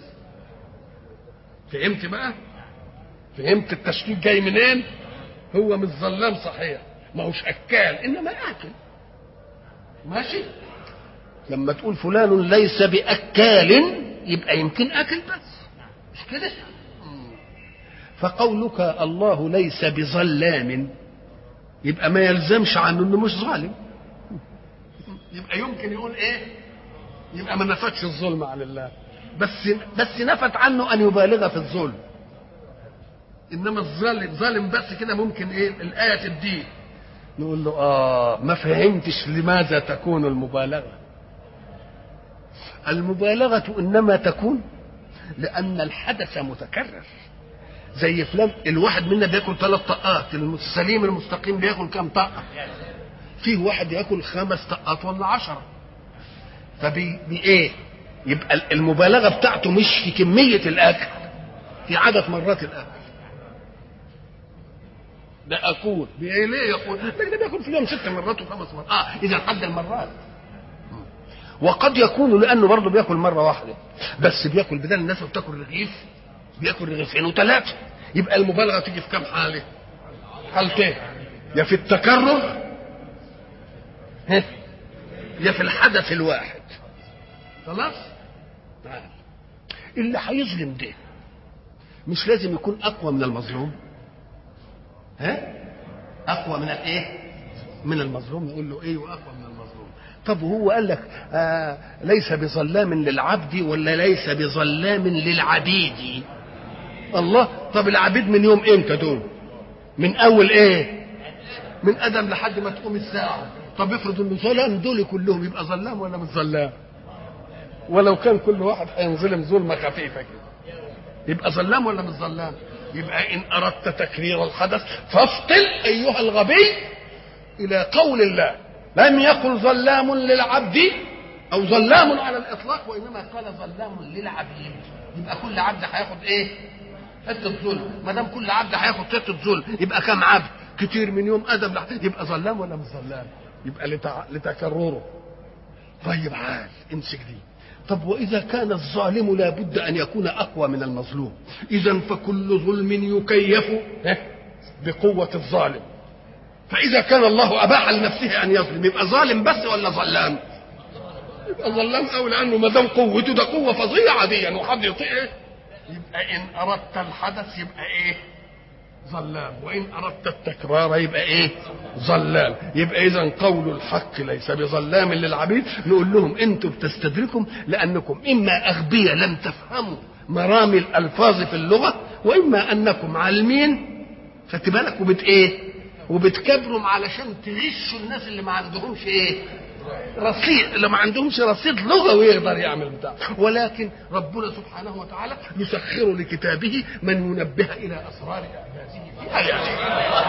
فهمت بقى؟ فهمت التشكيك جاي منين؟ هو مش ظلام صحيح، ما هوش أكال إنما آكل. ماشي؟ لما تقول فلان ليس بأكال يبقى يمكن آكل بس، مش كده؟ فقولك الله ليس بظلام يبقى ما يلزمش عنه انه مش ظالم. يبقى يمكن يقول ايه؟ يبقى ما نفتش الظلم عن الله، بس نفت عنه ان يبالغ في الظلم. انما الظالم ظالم بس كده ممكن ايه الايه تديه؟ نقول له ما فهمتش لماذا تكون المبالغه. المبالغه انما تكون لان الحدث متكرر. زي فلان الواحد منا بياكل 3 طقات، السليم المستقيم بياكل كام طقه؟ فيه واحد ياكل 5 طقات ولا 10. ايه؟ يبقى المبالغه بتاعته مش في كميه الاكل، في عدد مرات الاكل. ده اكل بايه؟ ليه يقول ده بياكل في اليوم 6 مرات و5 مرات؟ اذا حد المرات. وقد يكون لانه برضه بياكل مره واحده بس، بياكل بدل الناس بتاكل رغيف بياكل رغيفين و3. يبقى المبالغه تيجي في كم حاله؟ حالتين، يا في التكرر يا في الحدث الواحد. خلاص؟ اللي هيظلم ده مش لازم يكون اقوى من المظلوم؟ اقوى من الايه؟ من المظلوم. يقول له ايه واقوى من المظلوم؟ طب هو قال لك ليس بظلام للعبد ولا ليس بظلام للعبيد؟ الله، طب العبيد من يوم امتى دول؟ من اول ايه؟ من ادم لحد ما تقوم الساعه. طب افرض انه ظلام دول كلهم، يبقى ظلام ولا مش ظلام؟ ولو كان كل واحد هينظلم ظلمه خفيفه كده يبقى ظلام ولا مش ظلام؟ يبقى ان اردت تكرير الحدث فافطن ايها الغبي الى قول الله لم يقل ظلام للعبد او ظلام على الاطلاق، وانما قال ظلام للعبيد. يبقى كل عبد هياخد ايه؟ حته ظلم. ما دام كل عبد هياخد حته ظلم يبقى كم عبد؟ كتير من يوم ادم يبقى ظلام ولا مش ظلام؟ يبقى لتكرره. طيب عال امسك دي. طب واذا كان الظالم لابد ان يكون اقوى من المظلوم، اذا فكل ظلم يكيف بقوه الظالم. فاذا كان الله اباح لنفسه ان يظلم يبقى ظالم بس ولا ظلام؟ يبقى ظلام قوي، لانه ما دام قوته ده قوه فظيعه دي وحد يطيعه. يبقى ان اردت الحدث يبقى ايه؟ ظلام. وان اردت التكرار يبقى ايه؟ ظلام. يبقى اذا قول الحق ليس بظلام للعبيد. نقول لهم انتم بتستدركم لانكم اما اغبياء لم تفهموا مرامي الالفاظ في اللغه، واما انكم عالمين خدت بالك وبتكبروا علشان تغشوا الناس اللي ما عندهمش ايه؟ رصيد، اللي ما عندهمش رصيد لغوي يقدر يعمل بتاع. ولكن ربنا سبحانه وتعالى يسخر لكتابه من ينبه الى اسرار اعجازه في اياته.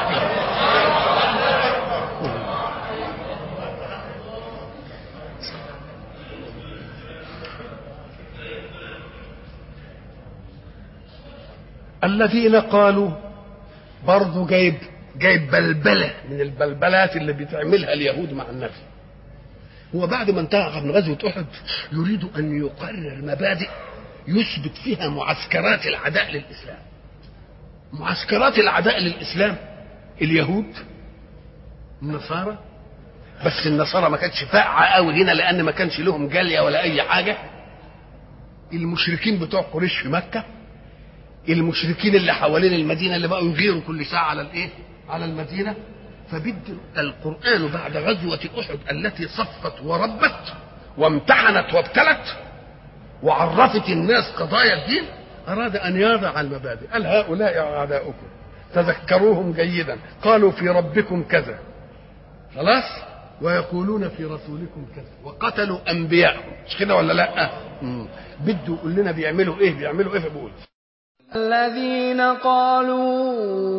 الذين قالوا برضو جايب بلبله من البلبلات اللي بتعملها اليهود مع النبي. هو بعد ما انتهى من غزوة أحد يريد أن يقرر مبادئ يثبت فيها معسكرات العداء للإسلام. معسكرات العداء للإسلام اليهود النصارى، بس النصارى ما كانتش فاقعة قوي هنا لأن ما كانش لهم جالية ولا أي حاجة. المشركين بتوع قريش في مكة، المشركين اللي حوالين المدينة اللي بقوا يغيروا كل ساعة على المدينة. فبد القرآن بعد غزوة أحد التي صفت وربت وامتحنت وابتلت وعرفت الناس قضايا الدين، أراد أن يضع المبادئ. قال هؤلاء أعداؤكم تذكروهم جيدا، قالوا في ربكم كذا خلاص، ويقولون في رسولكم كذا، وقتلوا أنبياءهم. مش كده ولا لا؟ بده يقول لنا بيعملوا إيه فبقول الذين قالوا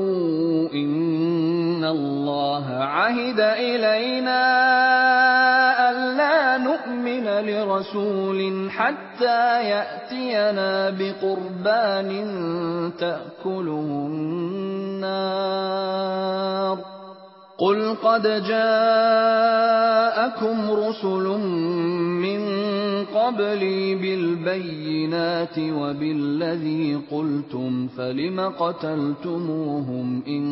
إن الله عهد إلينا ألا نؤمن لرسول حتى يأتينا بقربان تأكله النار قل قد جاءكم رسل من قبلي بالبينات وبالذي قلتم فلم قتلتموهم إن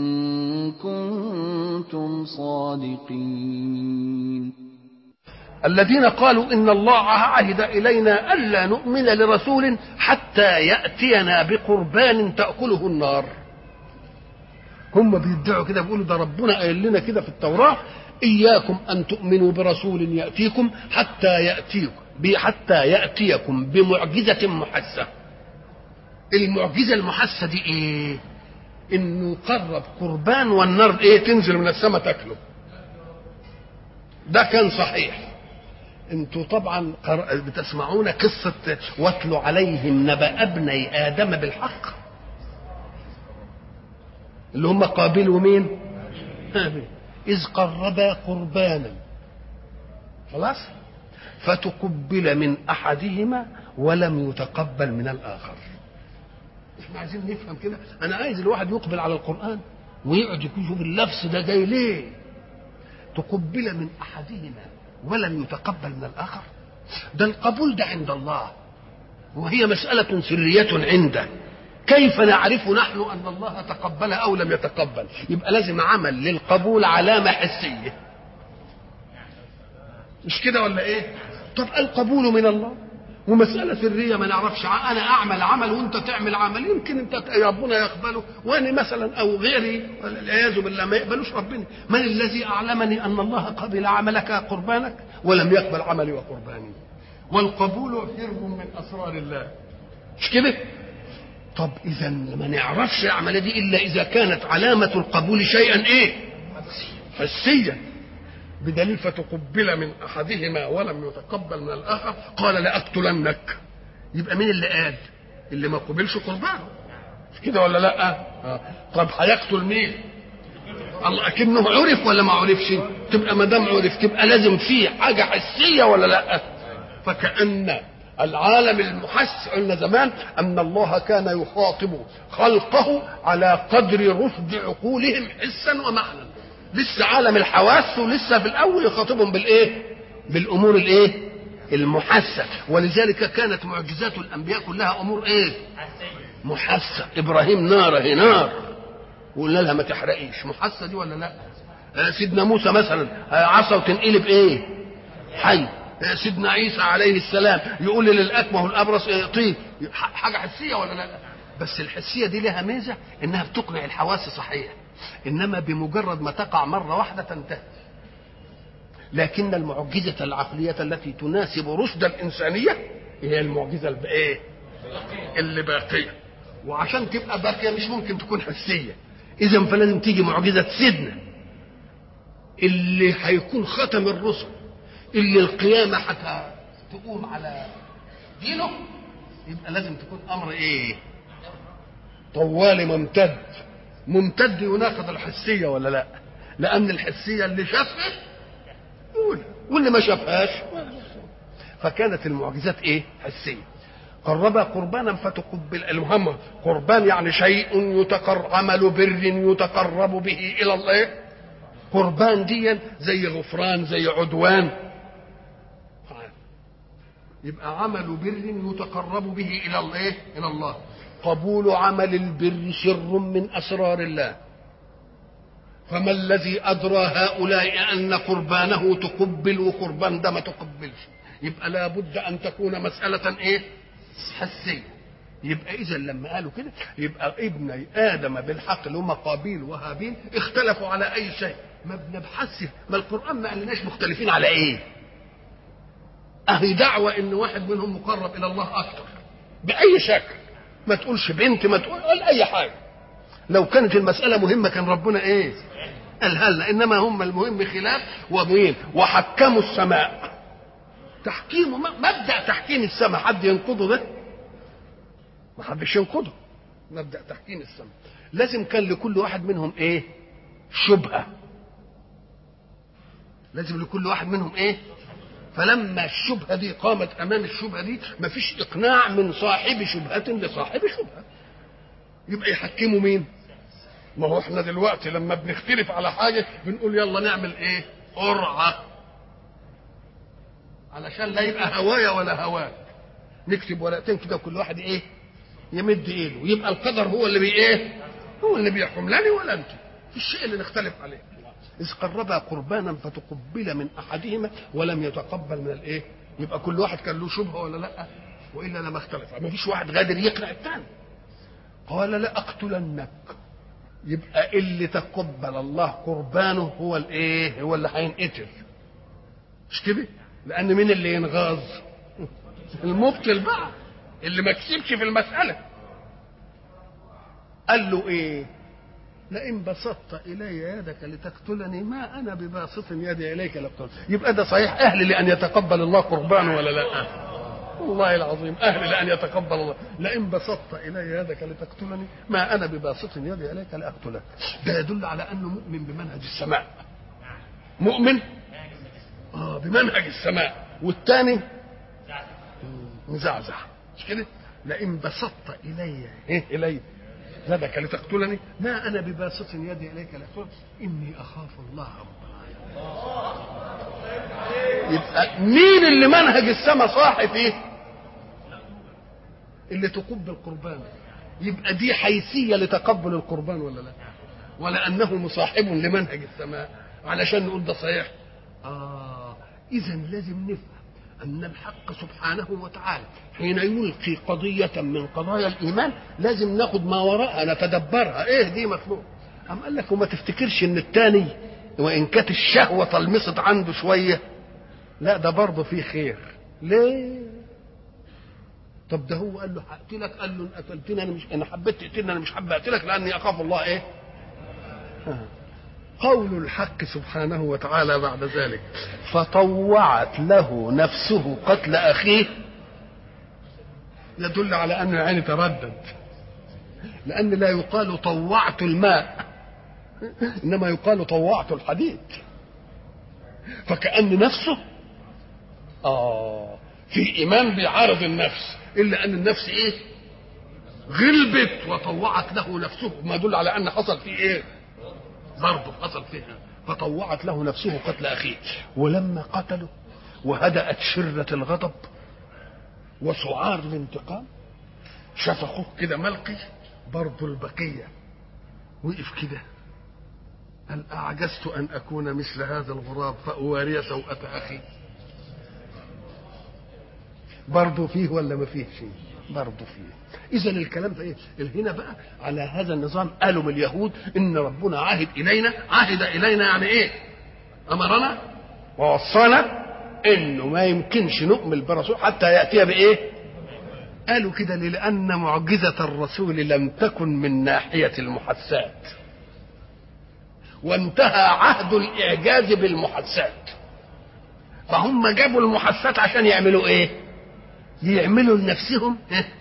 كنتم صادقين. الذين قالوا إن الله عهد إلينا ألا نؤمن لرسول حتى يأتينا بقربان تأكله النار. هم بيدعوا كده، بيقولوا ده ربنا قايل لنا كده في التوراة إياكم أن تؤمنوا برسول يأتيكم حتى يأتيكم بمعجزة محسة. المعجزة المحسة دي إيه؟ إنه يقرب قربان والنار تنزل من السماء تاكله. ده كان صحيح. انتوا طبعا بتسمعون قصة واتلوا عليهم نبأ ابني آدم بالحق، اللي هم قابيل ومين؟ إذ قربا قربانا خلاص فتقبل من أحدهما ولم يتقبل من الآخر. احنا عايزين نفهم كده. أنا عايز الواحد يقبل على القرآن ويقعد يشوف اللفظ ده جاي ليه. تقبل من أحدهما ولم يتقبل من الآخر، ده القبول ده عند الله وهي مسألة سرية عنده. كيف نعرف نحن أن الله تقبل أو لم يتقبل؟ يبقى لازم عمل للقبول علامة حسية، مش كده ولا إيه؟ طب القبول من الله ومسألة سرية ما نعرفش. أنا أعمل عمل وأنت تعمل عمل، يمكن أنت ربنا يقبله وأنا مثلا أو غيري والعياذ بالله ما يقبلوش ربنا. من الذي أعلمني أن الله قبل عملك قربانك ولم يقبل عملي وقرباني؟ والقبول سر من أسرار الله، مش كده؟ طب إذا ما نعرفش العملية دي إلا إذا كانت علامة القبول شيئا حسيا. بدليل فتقبل من احدهما ولم يتقبل من الاخر قال لاقتلنك. يبقى مين اللي قال؟ اللي ما قبلش قربانه، مش كده ولا لا؟ طب هيقتل مين؟ الله. اكنه عرف ولا ما عرفش؟ تبقى ما دام عرف تبقى لازم فيه حاجه حسيه ولا لا؟ فكأن العالم المحس، قلنا زمان ان الله كان يخاطب خلقه على قدر رشد عقولهم حسا ومعنى. لسه عالم الحواس ولسه في الاول يخاطبهم بالايه؟ بالامور الايه؟ المحسه. ولذلك كانت معجزات الانبياء كلها امور ايه؟ محسه. ابراهيم نار وقلنا لها ما تحرقيش، محسه دي ولا لا؟ سيدنا موسى مثلا عصا وتنقلب ايه؟ حي. سيدنا عيسى عليه السلام يقول للاكمه والابرص طيب، حاجه حسيه ولا لا؟ بس الحسيه دي لها ميزه انها بتقنع الحواس صحيح، انما بمجرد ما تقع مره واحده تنتهي. لكن المعجزه العقليه التي تناسب رشد الانسانيه هي المعجزه الايه؟ اللي باقيه. وعشان تبقى باقيه مش ممكن تكون حسيه، اذا فلازم تيجي معجزه سيدنا اللي هيكون ختم الرسل، اللي القيامه حتى تقوم على دينه. يبقى لازم تكون امر ايه؟ طوال ممتد يناقض الحسيه ولا لا؟ لان الحسيه اللي شافها يقول واللي ما شافهاش. فكانت المعجزات ايه؟ حسيه. قرب قربانا فتقبل. المهم قربان يعني شيء عمل بر يتقرب به الى الله. قربان دي زي غفران، زي عدوان. يبقى عمل بر يتقرب به الى الله. الى الله. قبول عمل البر سر من اسرار الله. فما الذي ادرى هؤلاء ان قربانه تقبل وقربان ده ما تقبلش؟ يبقى لابد ان تكون مساله ايه؟ حسيه. يبقى اذا لما قالوا كده يبقى ابني ادم بالحق اللي هم قابيل وهابيل اختلفوا على اي شيء. ما بنبحثش، ما القران ما قالناش مختلفين على ايه؟ اهي دعوه ان واحد منهم مقرب الى الله اكتر باي شكل. ما تقولش بنت، ما تقول اي حاجه. لو كانت المساله مهمه كان ربنا ايه؟ قالها لنا. انما هم المهم خلاف ومهم. وحكموا السماء تحكيم، مبدا تحكيم السماء حد ينقضه؟ ده ما حدش ينقضه. مبدا تحكيم السماء لازم كان لكل واحد منهم ايه؟ شبهه. لازم لكل واحد منهم ايه؟ فلما الشبهه دي قامت امام الشبهه دي ما فيش اقناع من صاحب شبهه لصاحب شبهه. يبقى يحكموا مين؟ ما هو احنا دلوقتي لما بنختلف على حاجه بنقول يلا نعمل ايه؟ قرعه، علشان لا يبقى هوايا ولا هواك. نكتب ورقتين كده وكل واحد ايه؟ يمد ايده، ويبقى القدر هو اللي ايه؟ هو اللي بيحكم، لا أنا ولا انت في الشيء اللي نختلف عليه. إذ قربا قربانا فتقبل من أحدهما ولم يتقبل من الإيه؟ يبقى كل واحد كان له شبهة ولا لأ؟ وإلا لما اختلف. ما فيش واحد غادر يقنع الثاني. قال لأقتلنك. يبقى اللي تقبل الله قربانه هو الإيه؟ هو اللي هينقتل. مش كده؟ لأن مين اللي ينغاظ؟ المبطل بقى، اللي ما كسبش في المسألة. قال له إيه؟ لئن بسطت الي يدك لتقتلني ما انا بباسط يدي اليك لأقتلك. يبقى ده صحيح اهل لان يتقبل الله قربانه ولا لا؟ والله العظيم اهل لان يتقبل الله. لئن بسطت الي يدك لتقتلني ما انا بباسط يدي اليك لاقتلك. ده يدل على انه مؤمن بمنهج السماء. مؤمن بمنهج السماء. والثاني مزعزع. مش كده؟ لئن بسطت الي يدك لتقتلني ما انا بباسط يدي اليك لاقتلك اني اخاف الله رب العالمين. يبقى مين اللي منهج السماء صاحب ايه؟ اللي تقبل قربان. يبقى دي حيثيه لتقبل القربان ولا لا؟ ولا انه مصاحب لمنهج السماء علشان نقول ده صحيح. اذا لازم نفهم أن الحق سبحانه وتعالى حين يلقي قضية من قضايا الإيمان لازم ناخد ما وراءها نتدبرها. إيه دي مطلوب؟ أم قال لك وما تفتكرش إن التاني وإن كانت الشهوة طلمست عنده شوية لا ده برضه فيه خير. ليه؟ طب ده هو قال له هقتلك، قال له إن قتلتني أنا حبيت تقتلني أنا مش حابب أقتلك لأني أخاف الله إيه؟ قول الحق سبحانه وتعالى بعد ذلك فطوعت له نفسه قتل أخيه يدل على أنه يعني تردد، لأن لا يقال طوعت الماء إنما يقال طوعت الحديد، فكأن نفسه في إيمان بيعارض النفس، إلا أن النفس إيه غلبت وطوعت له نفسه، ما يدل على أن حصل فيه إيه برضه حصل فيها، فطوعت له نفسه قتل أخيه. ولما قتله وهدأت شرة الغضب وسعار الانتقام شاف أخوه كده ملقي برضه البقية وقف كده قال أعجزت أن أكون مثل هذا الغراب فأواري سوءة أخي. برضه فيه ولا ما فيه شيء؟ برضه فيه. إذا الكلام ده إيه؟ هنا بقى على هذا النظام قالوا من اليهود إن ربنا عهد إلينا يعني إيه؟ أمرنا ووصانا إنه ما يمكنش نؤمن برسول حتى يأتي بإيه؟ قالوا كده لأن معجزة الرسول لم تكن من ناحية المحسات، وانتهى عهد الإعجاز بالمحسات، فهم جابوا المحسات عشان يعملوا إيه؟ يعملوا لنفسهم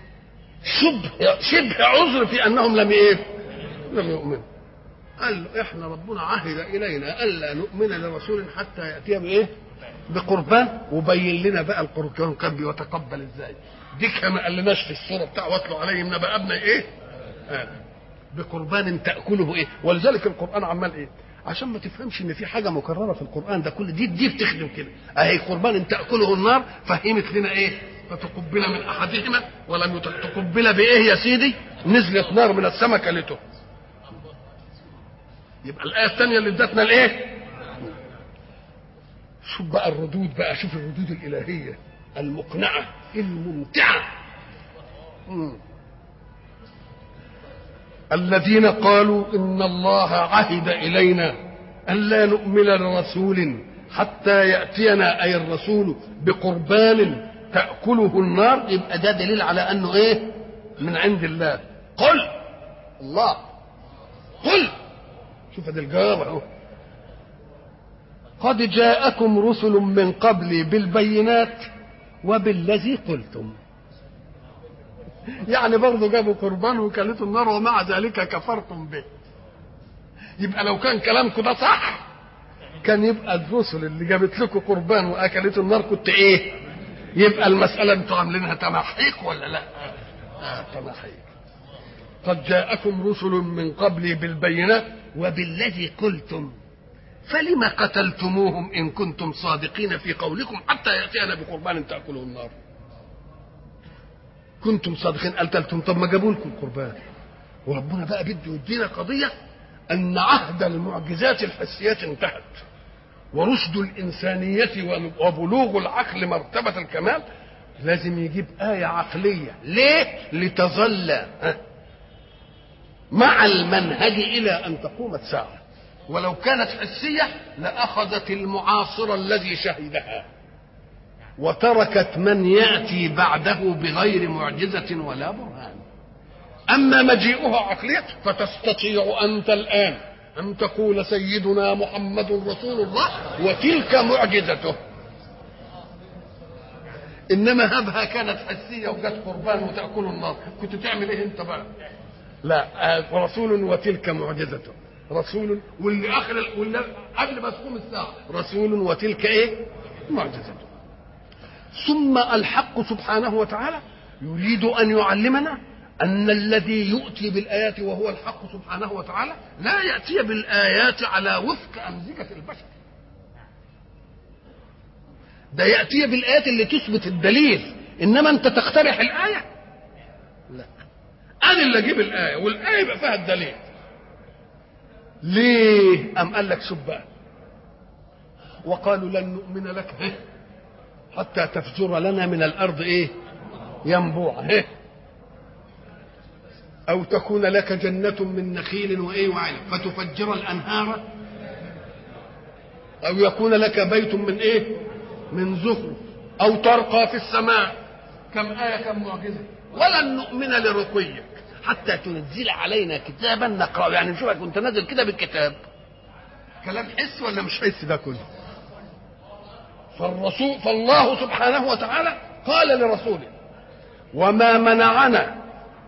شبه عذر في أنهم لم يؤمنوا. قال له احنا ربنا عهد إلينا ألا نؤمن لرسول حتى يأتي بإيه؟ بقربان، وبين لنا بقى القربان كان بيتقبل ازاي. دي ما قالناش في السوره بتاع واتلو عليهم نبأ ابني ايه؟ بقربان تاكله ايه؟ ولذلك القران عمال ايه؟ عشان ما تفهمش ان في حاجه مكرره في القران ده كل دي بتخدم كده. اهي قربان تاكله النار فهمت لنا ايه؟ فتقبل من احدهما ولم تقبل بايه يا سيدي؟ نزلت نار من السماء كلته. يبقى الايه الثانيه اللي ادتنا الايه؟ شوف بقى الردود بقى، شوف الردود الإلهية المقنعة الممتعة. الذين قالوا إن الله عهد إلينا ألا نؤمن لرسول حتى يأتينا أي الرسول بقربان تأكله النار، يبقى ده دليل على أنه إيه؟ من عند الله. قل الله قل، شوف هذا الجواب اهو، قد جاءكم رسل من قبلي بالبينات وبالذي قلتم. يعني برضه جابوا قربان وكلتوا النار ومع ذلك كفرتم به. يبقى لو كان كلامكم ده صح كان يبقى الرسل اللي جابت لكم قربان واكلتوا النار كنت ايه؟ يبقى المسألة انتوا عاملينها تمحيق ولا لا؟ تمحيق. قد جاءكم رسل من قبلي بالبينات وبالذي قلتم فلما قتلتموهم إن كنتم صادقين في قولكم حتى يأتينا بقربان تأكله النار. كنتم صادقين قتلتم، طب ما جابوا لكم القربان. وربنا بقى بده يدينا قضية أن عهد المعجزات الحسيات انتهت، ورشد الإنسانية وبلوغ العقل مرتبة الكمال لازم يجيب آية عقلية. ليه؟ لتظل مع المنهج إلى أن تقوم الساعة. ولو كانت حسية لأخذت المعاصر الذي شهدها وتركت من يأتي بعده بغير معجزة ولا برهان. أما مجيئها عقلية فتستطيع أنت الآن أن تقول سيدنا محمد رسول الله وتلك معجزته. إنما هبها كانت حسية وجت قربان وتأكل النار، كنت تعمل إيه أنت بقى؟ لا، رسول وتلك معجزته، رسول واللي واللي قبل ما تقوم الساعه رسول وتلك ايه؟ معجزته. ثم الحق سبحانه وتعالى يريد ان يعلمنا ان الذي يؤتي بالايات وهو الحق سبحانه وتعالى لا ياتي بالايات على وفق امزجه البشر، ده ياتي بالايات اللي تثبت الدليل، انما انت تقترح الايه؟ لا، انا اللي اجيب الايه والايه يبقى فيها الدليل. ليه؟ أم قال لك شوف بقى، وقالوا لن نؤمن لك حتى تفجر لنا من الأرض إيه؟ ينبوع، أو تكون لك جنة من نخيل وإيه وعنب فتفجر الأنهار، أو يكون لك بيت من إيه؟ من زخرف، أو ترقى في السماء. كم آية كم معجزة. ولن نؤمن لرقيك حتى تنزل علينا كتابا نقرأ، يعني نشوفك كنت نازل كده بالكتاب. كلام حس ولا مش حس ده كله؟ فالله سبحانه وتعالى قال لرسوله: وما منعنا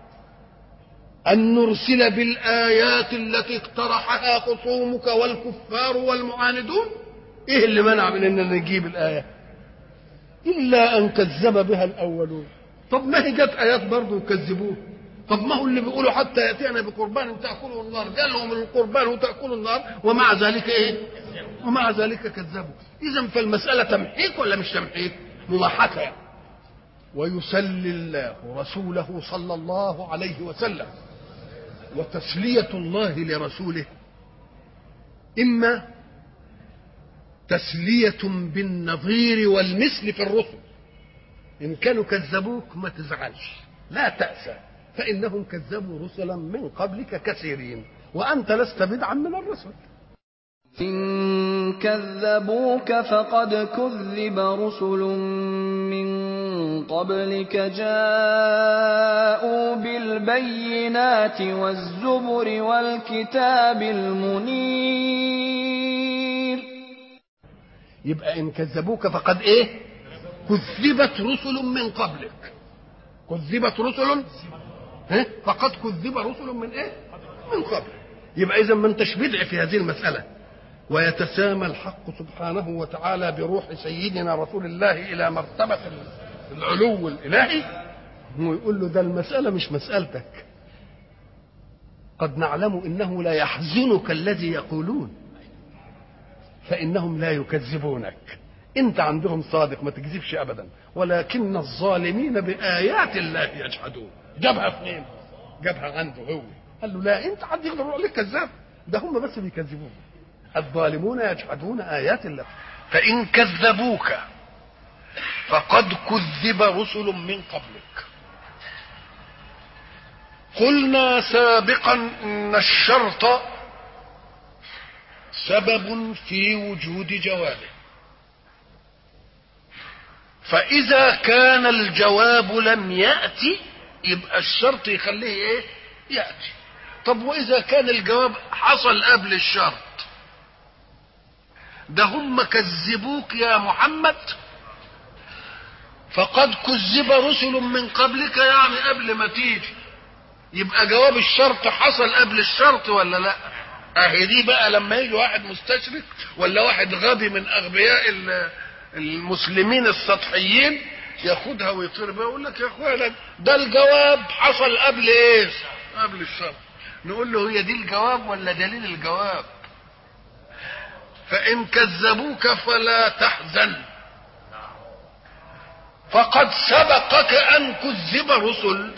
أن نرسل بالآيات التي اقترحها خصومك والكفار والمعاندون. إيه اللي منع من أن نجيب الآية؟ إلا أن كذب بها الأولون. طب ما هي جت آيات برضه وكذبوه. طب ما هو اللي بيقولوا حتى يأتينا بقربان تأكله النار، قال لهم القربان وتأكله النار، ومع ذلك إيه؟ ومع ذلك كذبوا. إذا فالمسألة تمحيك ولا مش تمحيك؟ مضحكة يعني. ويسلي الله رسوله صلى الله عليه وسلم، وتسلية الله لرسوله إما تسلية بالنظير والمثل في الرسل. إن كانوا كذبوك ما تزعلش، لا تأسى، فإنهم كذبوا رسلا من قبلك كثيرين، وأنت لست بدعا من الرسل. إن كذبوك فقد كذب رسل من قبلك جاءوا بالبينات والزبر والكتاب المنير. يبقى إن كذبوك فقد إيه؟ كذبت رسل من قبلك. كذبت رسل فقد كذب رسل من إيه؟ من قبل. يبقى إذا ما أنتش بدع في هذه المسألة. ويتسامى الحق سبحانه وتعالى بروح سيدنا رسول الله إلى مرتبة العلو الإلهي، ويقول له: ده المسألة مش مسألتك، قد نعلم إنه لا يحزنك الذي يقولون فإنهم لا يكذبونك، أنت عندهم صادق ما تكذبش أبدا، ولكن الظالمين بآيات الله يجحدون. جابها فين؟ جابها عنده هو. قال له: لا، أنت حد يقدر يقول عليك كذاب؟ ده هم بس بيكذبون. الظالمون يجحدون آيات الله. فإن كذبوك فقد كذب رسل من قبلك. قلنا سابقا إن الشرط سبب في وجود جوابه، فإذا كان الجواب لم يأتي يبقى الشرط يخليه إيه؟ يأتي. طب وإذا كان الجواب حصل قبل الشرط؟ ده هم كذبوك يا محمد، فقد كذب رسل من قبلك، يعني قبل ما تيجي، يبقى جواب الشرط حصل قبل الشرط ولا لا؟ اهي دي بقى لما يجي واحد مستشرك ولا واحد غبي من اغبياء المسلمين السطحيين ياخدها ويطير بها ويقول لك: يا اخوانا ده الجواب حصل قبل ايه؟ قبل الشرط. نقول له: هي دي الجواب ولا دليل الجواب؟ فإن كذبوك فلا تحزن، فقد سبقك أن كذب رسل.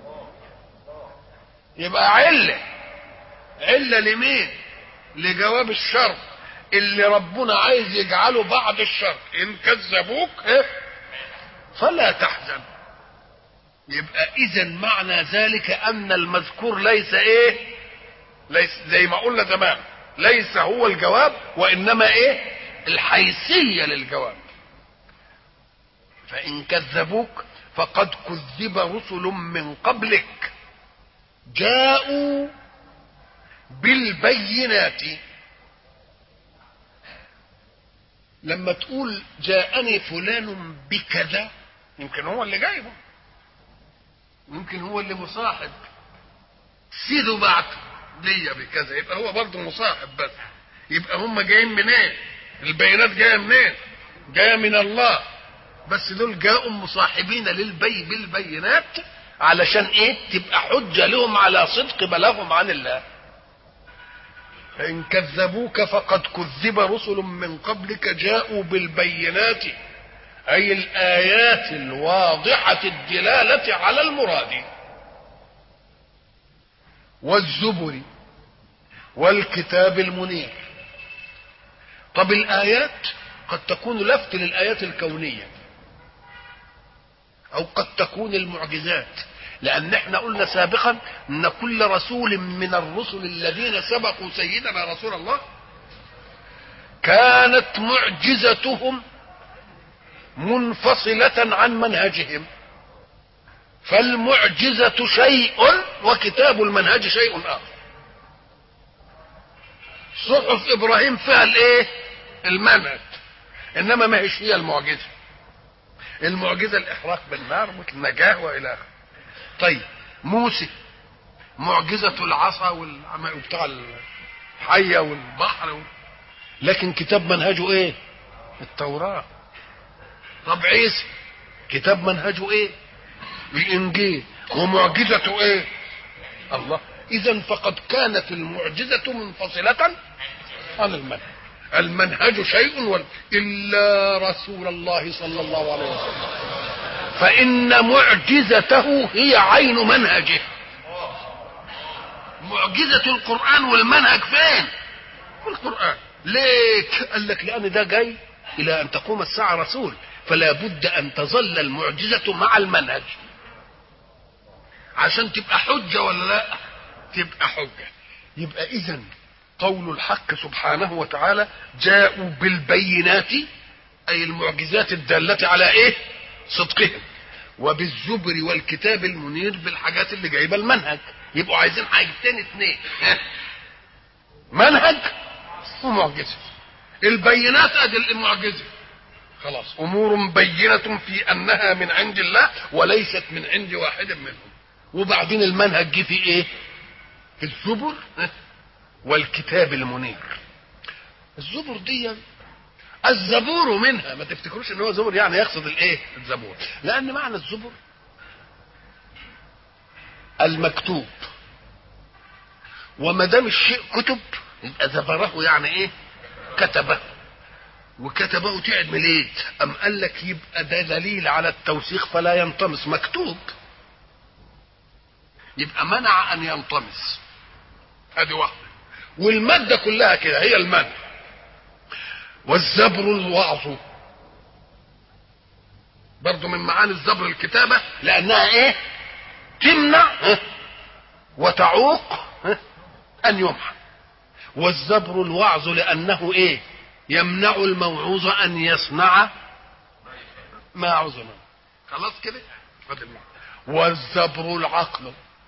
يبقى علة لمين؟ لجواب الشرط اللي ربنا عايز يجعله بعد الشرط. إن كذبوك فلا تحزن. يبقى إذن معنى ذلك أن المذكور ليس ليس زي ما قلنا زمان، ليس هو الجواب، وإنما الحيثية للجواب. فإن كذبوك فقد كذب رسل من قبلك جاءوا بالبينات. لما تقول جاءني فلان بكذا، يمكن هو اللي جايبه، يمكن هو اللي مصاحب، سيده بعته ليا بكذا، يبقى هو برضه مصاحب. بس يبقى هم جايين منين؟ البينات جايه منين؟ جايه من الله. بس دول جاءوا مصاحبين بالبينات علشان تبقى حجه لهم على صدق بلاغهم عن الله. فإن كذبوك فقد كذب رسل من قبلك جاءوا بالبينات، أي الآيات الواضحة الدلالة على المراد، والزبر والكتاب المنير. طب الآيات قد تكون لفت للآيات الكونية، أو قد تكون المعجزات، لأن احنا قلنا سابقا أن كل رسول من الرسل الذين سبقوا سيدنا رسول الله كانت معجزتهم منفصلة عن منهجهم، فالمعجزة شيء وكتاب المنهج شيء آخر. صحف ابراهيم فيها الايه؟ المنهج، انما ما هيش هي المعجزه. المعجزه الاحراق بالنار والنجاه والى اخره. طيب موسى معجزه العصا وبتاع الحيه والبحر لكن كتاب منهجه ايه؟ التوراه. طب عيسى كتاب منهجه ايه؟ الانجيل. ومعجزته ايه؟ الله. اذا فقد كانت المعجزه منفصله عن المنهج. المنهج شيء الا رسول الله صلى الله عليه وسلم، فان معجزته هي عين منهجه. معجزه القران والمنهج فين؟ في القران. ليه؟ قال لك لان ده جاي الى ان تقوم الساعه رسول، فلا بد ان تظل المعجزه مع المنهج عشان تبقى حجه ولا لا؟ تبقى حجه. يبقى اذا قول الحق سبحانه وتعالى جاءوا بالبينات اي المعجزات الداله على ايه؟ صدقهم، وبالزبر والكتاب المنير بالحاجات اللي جايبه المنهج. يبقوا عايزين حاجتين اثنين، منهج ومعجزه. البينات ادي المعجزه، خلاص امور بينه في انها من عند الله وليست من عند واحد منهم. وبعدين المنهج جه في ايه؟ في الزبر والكتاب المنير. الزبر دي الزبور منها، ما تفتكروش ان هو زبر يعني يقصد الايه؟ الزبور، لان معنى الزبر المكتوب، وما دام الشيء كتب يبقى زبره يعني ايه؟ كتبه. وكتبه تعد من ايه؟ ام قال لك يبقى ده دليل على التوثيق فلا ينطمس، مكتوب يبقى منع ان ينطمس. ادي واحده. والماده كلها كده هي المنع. والزبر الوعظ برضو من معاني الزبر الكتابه، لانها ايه؟ تمنع وتعوق ان يمحى. والزبر الوعظ لانه ايه؟ يمنع الموعوظ ان يصنع ما عظم. خلاص كده. والزبر العقل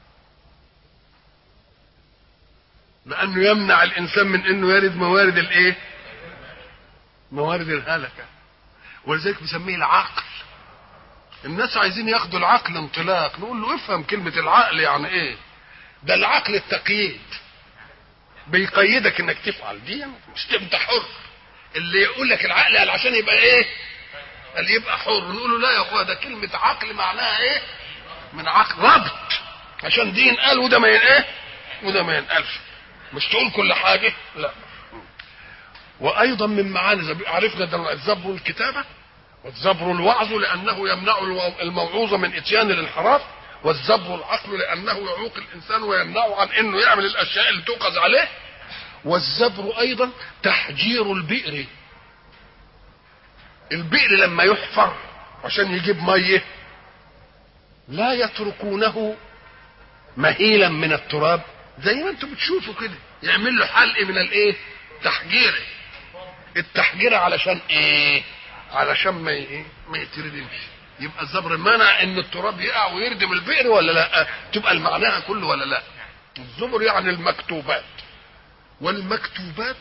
لانه يمنع الانسان من انه يرد موارد الايه؟ موارد الهلكه. ولذلك بيسميه العقل. الناس عايزين ياخدوا العقل انطلاق، نقول له افهم كلمه العقل يعني ايه؟ ده العقل التقييد، بيقيدك انك تفعل دي، مش انت حر. اللي يقول لك العقل قال عشان يبقى ايه؟ قال يبقى حر. نقول له لا يا اخويا، ده كلمه عقل معناها ايه؟ من عقل ربط، عشان دي ينقال وده ما ايه؟ وده ما ينقالش. مش تقول كل حاجه، لا. وايضا من معاني عرفنا ده الزبر الكتابه، والزبر الوعظ لانه يمنع الموعوظ من اتيان الانحراف، والزبر العقل لانه يعوق الانسان ويمنعه عن انه يعمل الاشياء اللي توقظ عليه. والزبر ايضا تحجير البئر. البئر لما يحفر عشان يجيب ميه لا يتركونه مهيلا من التراب زي ما انتم بتشوفوا كده، يعمل له حلق من الايه؟ تحجيره. التحجيره علشان ايه؟ علشان ما يتردمش. يبقى الزبر منع ان التراب يقع ويردم البئر ولا لا؟ تبقى المعنى كله ولا لا؟ الزبر يعني المكتوبات. والمكتوبات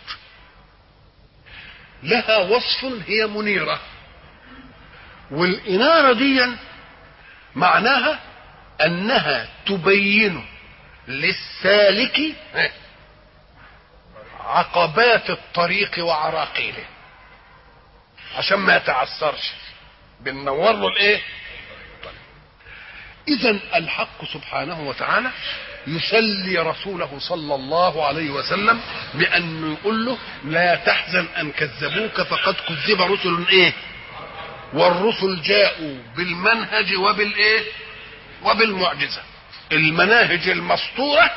لها وصف هي منيرة. والإنارة دي معناها أنها تبين للسالك عقبات الطريق وعراقيله عشان ما يتعثرش، بننور له الايه؟ إذن الحق سبحانه وتعالى يسلي رسوله صلى الله عليه وسلم بأنه يقول له لا تحزن أن كذبوك فقد كذب رسل ايه؟ والرسل جاءوا بالمنهج وبالايه؟ وبالمعجزة. المناهج المسطورة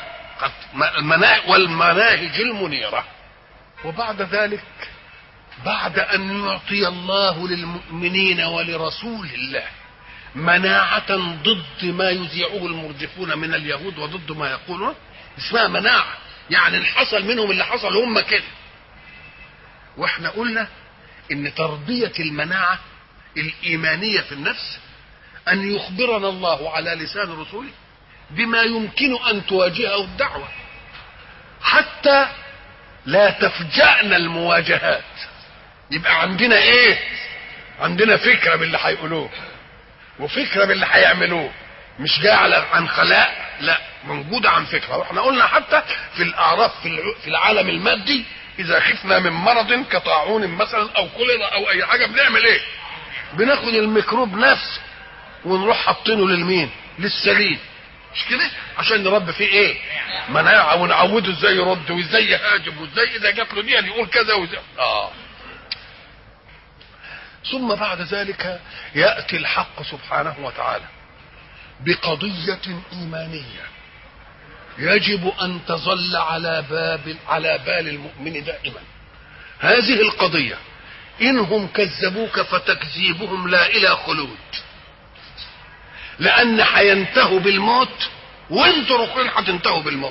والمناهج المنيرة. وبعد ذلك بعد أن يعطي الله للمؤمنين ولرسول الله مناعة ضد ما يذيعه المرجفون من اليهود وضد ما يقولون، اسمها مناعة، يعني حصل منهم اللي حصل هم كده. واحنا قلنا ان تربية المناعة الإيمانية في النفس أن يخبرنا الله على لسان رسوله بما يمكن أن تواجهه الدعوة، حتى لا تفجأنا المواجهات. يبقى عندنا ايه؟ عندنا فكرة باللي هيقولوه وفكرة باللي هيعملوه، مش جاية عن خلاء، لا، موجودة عن فكرة. واحنا قلنا حتى في الأعراف في العالم المادي إذا خفنا من مرض كطاعون مثلا أو كوليرا أو أي حاجة بنعمل إيه؟ بناخد الميكروب نفسه ونروح حاطينه للمين؟ للسليم، مش كده؟ عشان نربي فيه ايه؟ مناعة، ونعوده ازاي يرد وازاي يهاجم وازاي اذا جات له دي يقول كذا وزي. ثم بعد ذلك يأتي الحق سبحانه وتعالى بقضية إيمانية يجب أن تظل على بال المؤمن دائما. هذه القضية إنهم كذبوك فتكذيبهم لا إلى خلود، لأن هينتهوا بالموت وانتوا ركن هتنتهوا بالموت.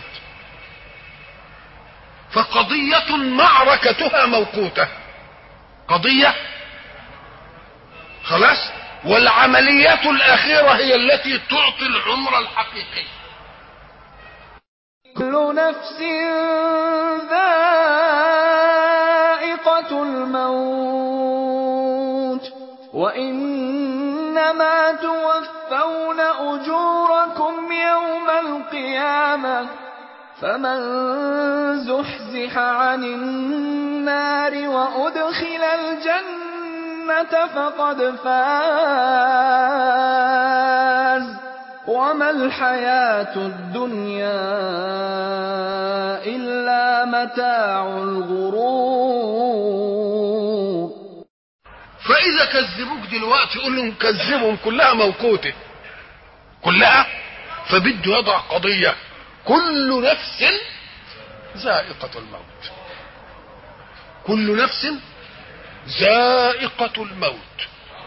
فقضية معركتها موقوتة، قضية خلاص، والعمليات الأخيرة هي التي تعطي العمر الحقيقي. كل نفس ذائقة الموت وإنما توفون أجوركم يوم القيامة فمن زحزح عن النار وأدخل الجنة فقد فاز وما الحياة الدنيا إلا متاع الغرور. فإذا كذبوك دلوقتي قول لهم كذبهم، كلها موقوتة كلها. فبده يضع قضية كل نفس ذائقة الموت، كل نفس ذائقة الموت،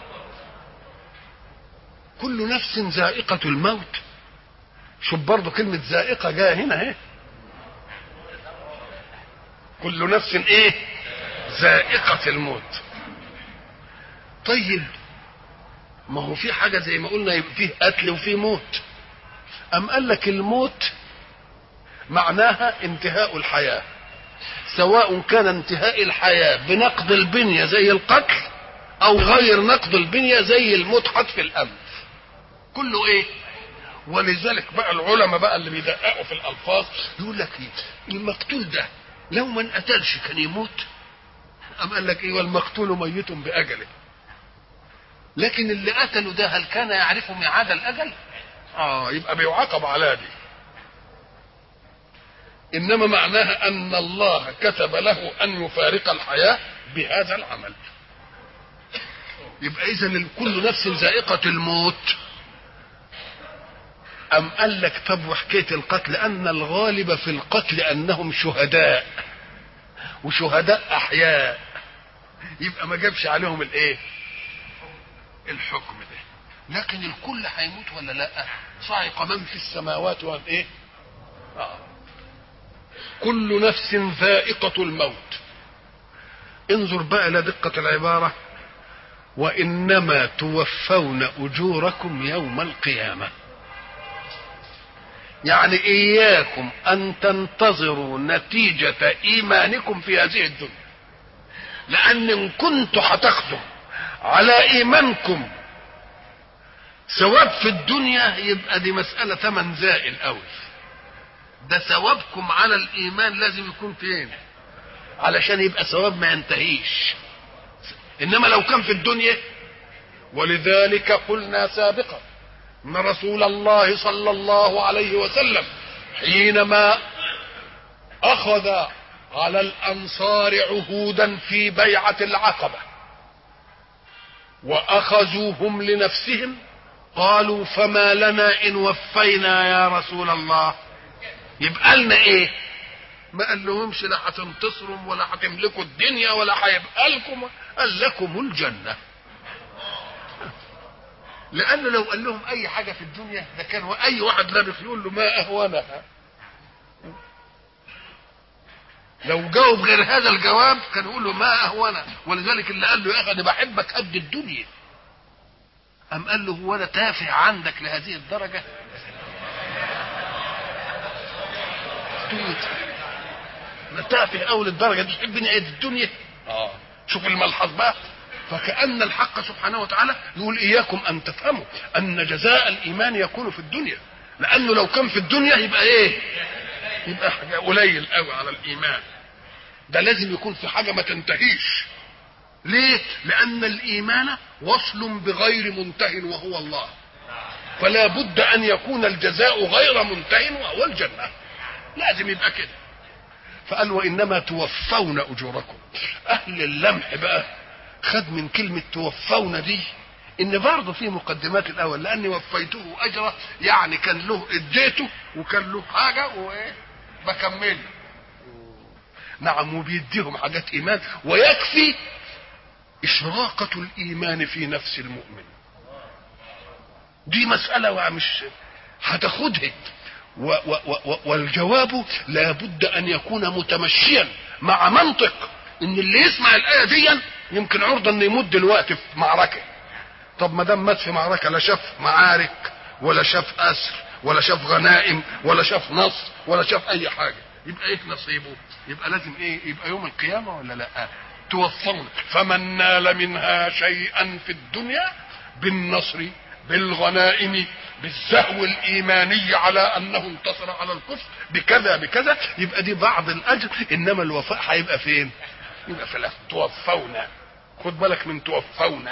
كل نفس ذائقة الموت. شوف برضو كلمة ذائقة جاء هنا اهي، كل نفس ايه؟ ذائقة الموت. طيب ما هو في حاجة زي ما قلنا يبقى فيه قتل وفيه موت. أم قال لك الموت معناها انتهاء الحياة، سواء كان انتهاء الحياة بنقض البنية زي القتل أو غير نقض البنية زي الموت حتف الأنف، كله ايه؟ ولذلك بقى العلماء بقى اللي بيدققوا في الألفاظ يقول لك ايه؟ المقتول ده لو ما انقتلش كان يموت. أم قال لك ايه؟ والمقتول ميت بأجله. لكن اللي قتله ده هل كان يعرف ميعاد الأجل؟ يبقى بيعاقب على دي. إنما معناها أن الله كتب له أن يفارق الحياة بهذا العمل. يبقى إذن كل نفس ذائقة الموت. أم قال لك طب وحكاية القتل أن الغالب في القتل أنهم شهداء، وشهداء أحياء، يبقى ما جابش عليهم الإيه؟ الحكم ده. لكن الكل هيموت ولا لا؟ صعق من في السماوات والإيه؟ كل نفس ذائقة الموت. انظر بقى إلى دقة العبارة، وإنما توفون أجوركم يوم القيامة. يعني إياكم أن تنتظروا نتيجة إيمانكم في هذه الدنيا، لأن إن كنتوا هتاخدوا على إيمانكم ثواب في الدنيا يبقى دي مسألة ثمن زائل قوي. ده ثوابكم على الإيمان لازم يكون فين؟ علشان يبقى ثواب ما ينتهيش. إنما لو كان في الدنيا، ولذلك قلنا سابقا ان رسول الله صلى الله عليه وسلم حينما اخذ على الانصار عهودا في بيعة العقبة واخذوهم لنفسهم قالوا فما لنا ان وفينا يا رسول الله؟ يبقى لنا ايه؟ ما قال لهمش لا هتنتصروا ولا هتملكوا الدنيا ولا هيبقى لكم، قال لكم الجنة. لأنه لو قال لهم أي حاجة في الدنيا ده كان أي واحد لابس يقول له ما أهونها. لو جاوب غير هذا الجواب كان يقول له ما أهونها. ولذلك اللي قال له يا أخي أنا بحبك قد الدنيا، أم قال له هو أنا تافه عندك لهذه الدرجة؟ ده تافه اول الدرجه دي تحب نعيد الدنيا. شوف الملحظ بقى. فكأن الحق سبحانه وتعالى يقول اياكم ان تفهموا ان جزاء الايمان يكون في الدنيا، لانه لو كان في الدنيا يبقى ايه؟ يبقى حاجه قليل قوي على الايمان. ده لازم يكون في حاجه ما تنتهيش. ليه؟ لان الايمان وصل بغير منته وهو الله، فلا بد ان يكون الجزاء غير منته وهو الجنه، لازم يبقى كده. فقال وانما توفون اجوركم. اهل اللمح بقى خد من كلمه توفون دي ان برضه في مقدمات الاول، لاني وفيته اجره يعني كان له اديته وكان له حاجه وايه بكمله. نعم، وبيديهم حاجات ايمان، ويكفي اشراقه الايمان في نفس المؤمن. دي مساله ومش هتاخدها. والجواب لا بد ان يكون متمشيا مع منطق ان اللي يسمع الايه دي يمكن عرضه انه يمد الوقت في معركه. طب ما دام مات في معركه لا شاف معارك ولا شاف اسر ولا شاف غنائم ولا شاف نصر ولا شاف اي حاجه، يبقى ايه نصيبه؟ يبقى لازم ايه؟ يبقى يوم القيامه ولا لا؟ توفون فمن نال منها شيئا في الدنيا بالنصر بالغنائم بالزهو الايماني على انه انتصر على الكفر بكذا بكذا، يبقى دي بعض الاجر. انما الوفاء هيبقى فين؟ يبقى في الاخر. توفون، خد بالك من توفون.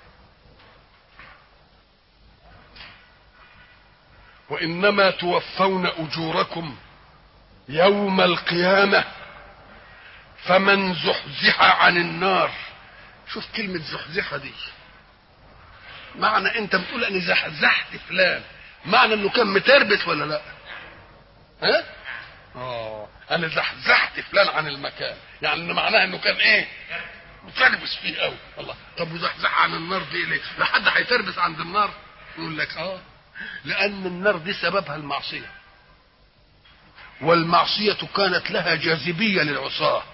وانما توفون اجوركم يوم القيامه فمن زحزح عن النار. شوف كلمه زحزحه دي، معنى انت بتقول اني زحزحت فلان، معنى انه كان متربس ولا لا؟ ها؟ انا زحزحت فلان عن المكان، يعني معناها انه كان ايه؟ متربس فيه قوي. الله، طب وزحزح عن النار دي ليه؟ لا حد هيتربس عند النار؟ يقول لك لان النار دي سببها المعصيه، والمعصيه كانت لها جاذبيه للعصاه.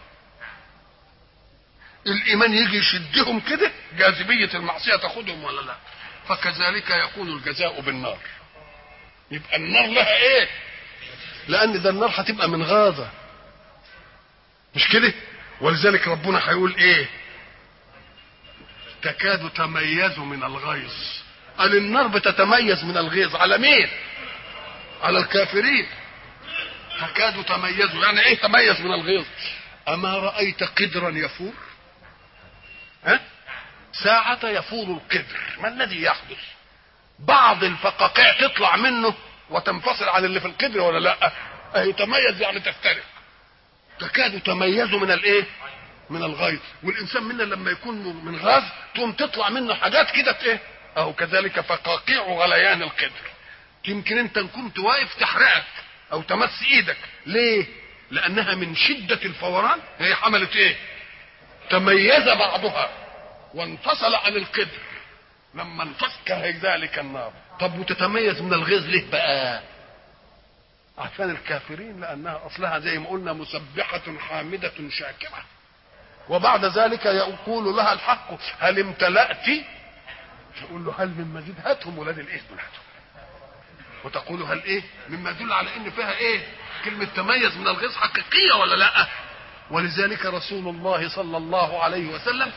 الايمان يجي يشدهم كده، جاذبيه المعصيه تاخدهم ولا لا؟ فكذلك يكون الجزاء بالنار. يبقى النار لها ايه؟ لان ده النار هتبقى من غاضه، مش كده؟ ولذلك ربنا هيقول ايه؟ تكاد تميز من الغيظ. قال النار بتتميز من الغيظ على مين؟ على الكافرين. تكاد تميز، يعني ايه تميز من الغيظ؟ اما رايت قدرا يفور؟ ساعة يفور القدر، ما الذي يحدث؟ بعض الفقاقيع تطلع منه وتنفصل عن اللي في القدر ولا لا؟ يتميز يعني تفترق. تكاد تميز من الايه؟ من الغيظ. والانسان منا لما يكون من غاز تقوم تطلع منه حاجات كده ايه؟ اهو كذلك فقاقيع غليان القدر. يمكن انت كنت واقف تحرقك او تمس ايدك. ليه؟ لانها من شدة الفوران هي حملت ايه؟ تميز بعضها وانفصل عن القدر. لما انفصل كذلك النار. طب وتتميز من الغيظ ليه بقى؟ عشان الكافرين، لانها اصلها زي ما قلنا مسبحة حامدة شاكرة. وبعد ذلك يقول لها الحق هل امتلأت؟ تقول له هل من مزيد؟ هاتهم ولاد الايه هاتهم. وتقول هل ايه؟ مما يدل على ان فيها ايه؟ كلمة تميز من الغيظ حقيقية ولا لا؟ ولذلك رسول الله صلى الله عليه وسلم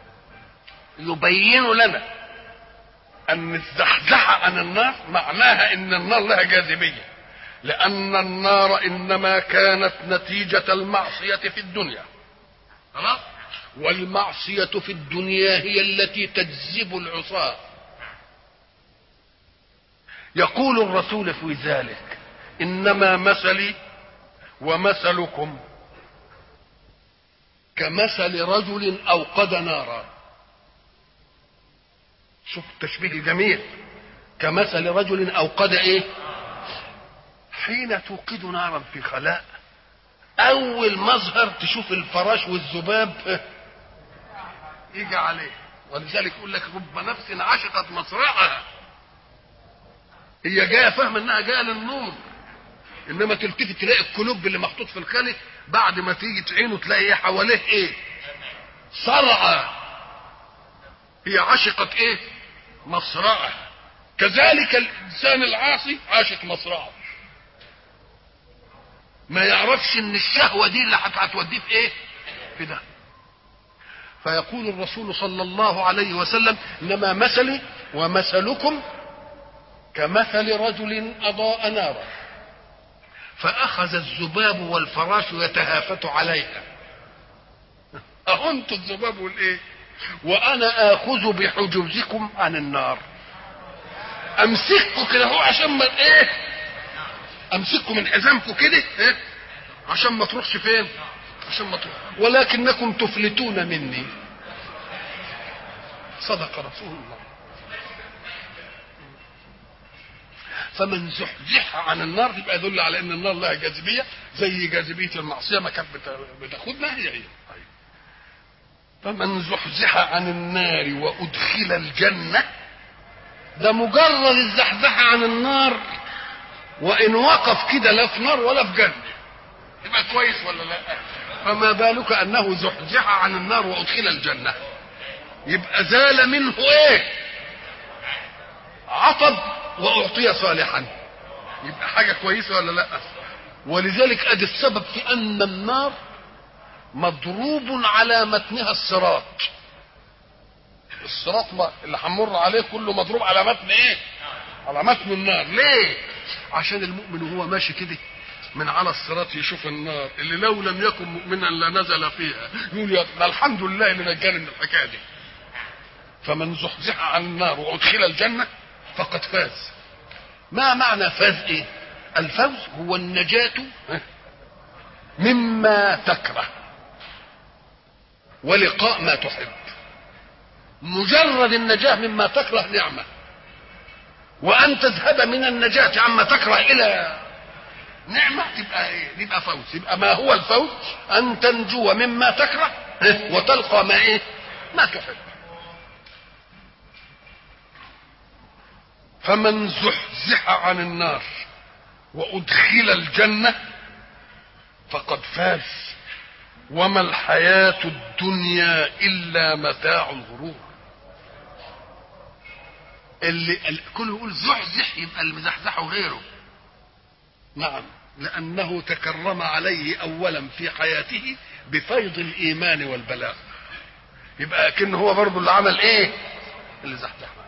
يبين لنا ان الزحزحة عن النار معناها ان النار لها جاذبية، لان النار انما كانت نتيجة المعصية في الدنيا. خلاص؟ والمعصية في الدنيا هي التي تجذب العصاة. يقول الرسول في ذلك انما مثلي ومثلكم كمثل رجل اوقد نارا. شوف التشبيه الجميل، كمثل رجل اوقد ايه؟ حين توقد نارا في خلاء اول مظهر تشوف الفراش والذباب يجي عليه. ولذلك يقول لك رب نفس عشقت مصرعها. هي جايه فاهمه انها جايه للنور، انما تلتفت تلاقي الكلوب اللي محطوط في الخلق بعد ما تيجي تعينه تلاقي ايه حواليه؟ ايه؟ صرعه. هي عشقت ايه؟ مصرعها. كذلك الانسان العاصي عاشق مصرعه. ما يعرفش ان الشهوة دي اللي هتوديه في ايه؟ في ده. فيقول الرسول صلى الله عليه وسلم: انما مثلي ومثلكم كمثل رجل اضاء نارا فاخذ الذباب والفراش يتهافت عليها. اهو انتوا الذباب والايه؟ وانا اخذ بحجوزكم عن النار. امسككم كده هو عشان ما ايه؟ امسككم من حزامكم كده ايه؟ عشان ما تروحش فين؟ عشان ما تروح. ولكنكم تفلتون مني. صدق رسول الله. فمن زحزح عن النار يبقى يدل على ان النار لها جاذبيه زي جاذبيه المعصيه ما كانت بتاخدنا هي. فمن زحزح عن النار وادخل الجنه، ده مجرد الزحزحه عن النار، وان وقف كده لا في نار ولا في جنه يبقى كويس ولا لا؟ فما بالك انه زحزح عن النار وادخل الجنه، يبقى زال منه ايه؟ عطب واعطي صالحا، يبقى حاجه كويسه ولا لا؟ ولذلك ادي السبب في ان النار مضروب على متنها الصراط. الصراط اللي هنمر عليه كله مضروب على متن ايه؟ على متن النار. ليه؟ عشان المؤمن وهو ماشي كده من على الصراط يشوف النار اللي لو لم يكن مؤمنا لنزل فيها، يقول يا ده الحمد لله اللي نجاني من الحكايه دي. فمن زحزح عن النار وادخل الجنه فقد فاز. ما معنى فاز ايه؟ الفوز هو النجاة مما تكره ولقاء ما تحب. مجرد النجاة مما تكره نعمة، وأن تذهب من النجاة عما تكره إلى نعمة تبقى إيه؟ يبقى فوز. يبقى ما هو الفوز؟ أن تنجو مما تكره وتلقى ما إيه؟ ما تحب. فمن زحزح عن النار وأدخل الجنة فقد فاز. وما الحياة الدنيا إلا متاع الغرور. اللي كله يقول زحزح يبقى اللي مزحزحه غيره. نعم، لأنه تكرم عليه أولا في حياته بفيض الإيمان والبلاغ، يبقى كأنه هو برضه اللي عمل إيه؟ اللي زحزحه.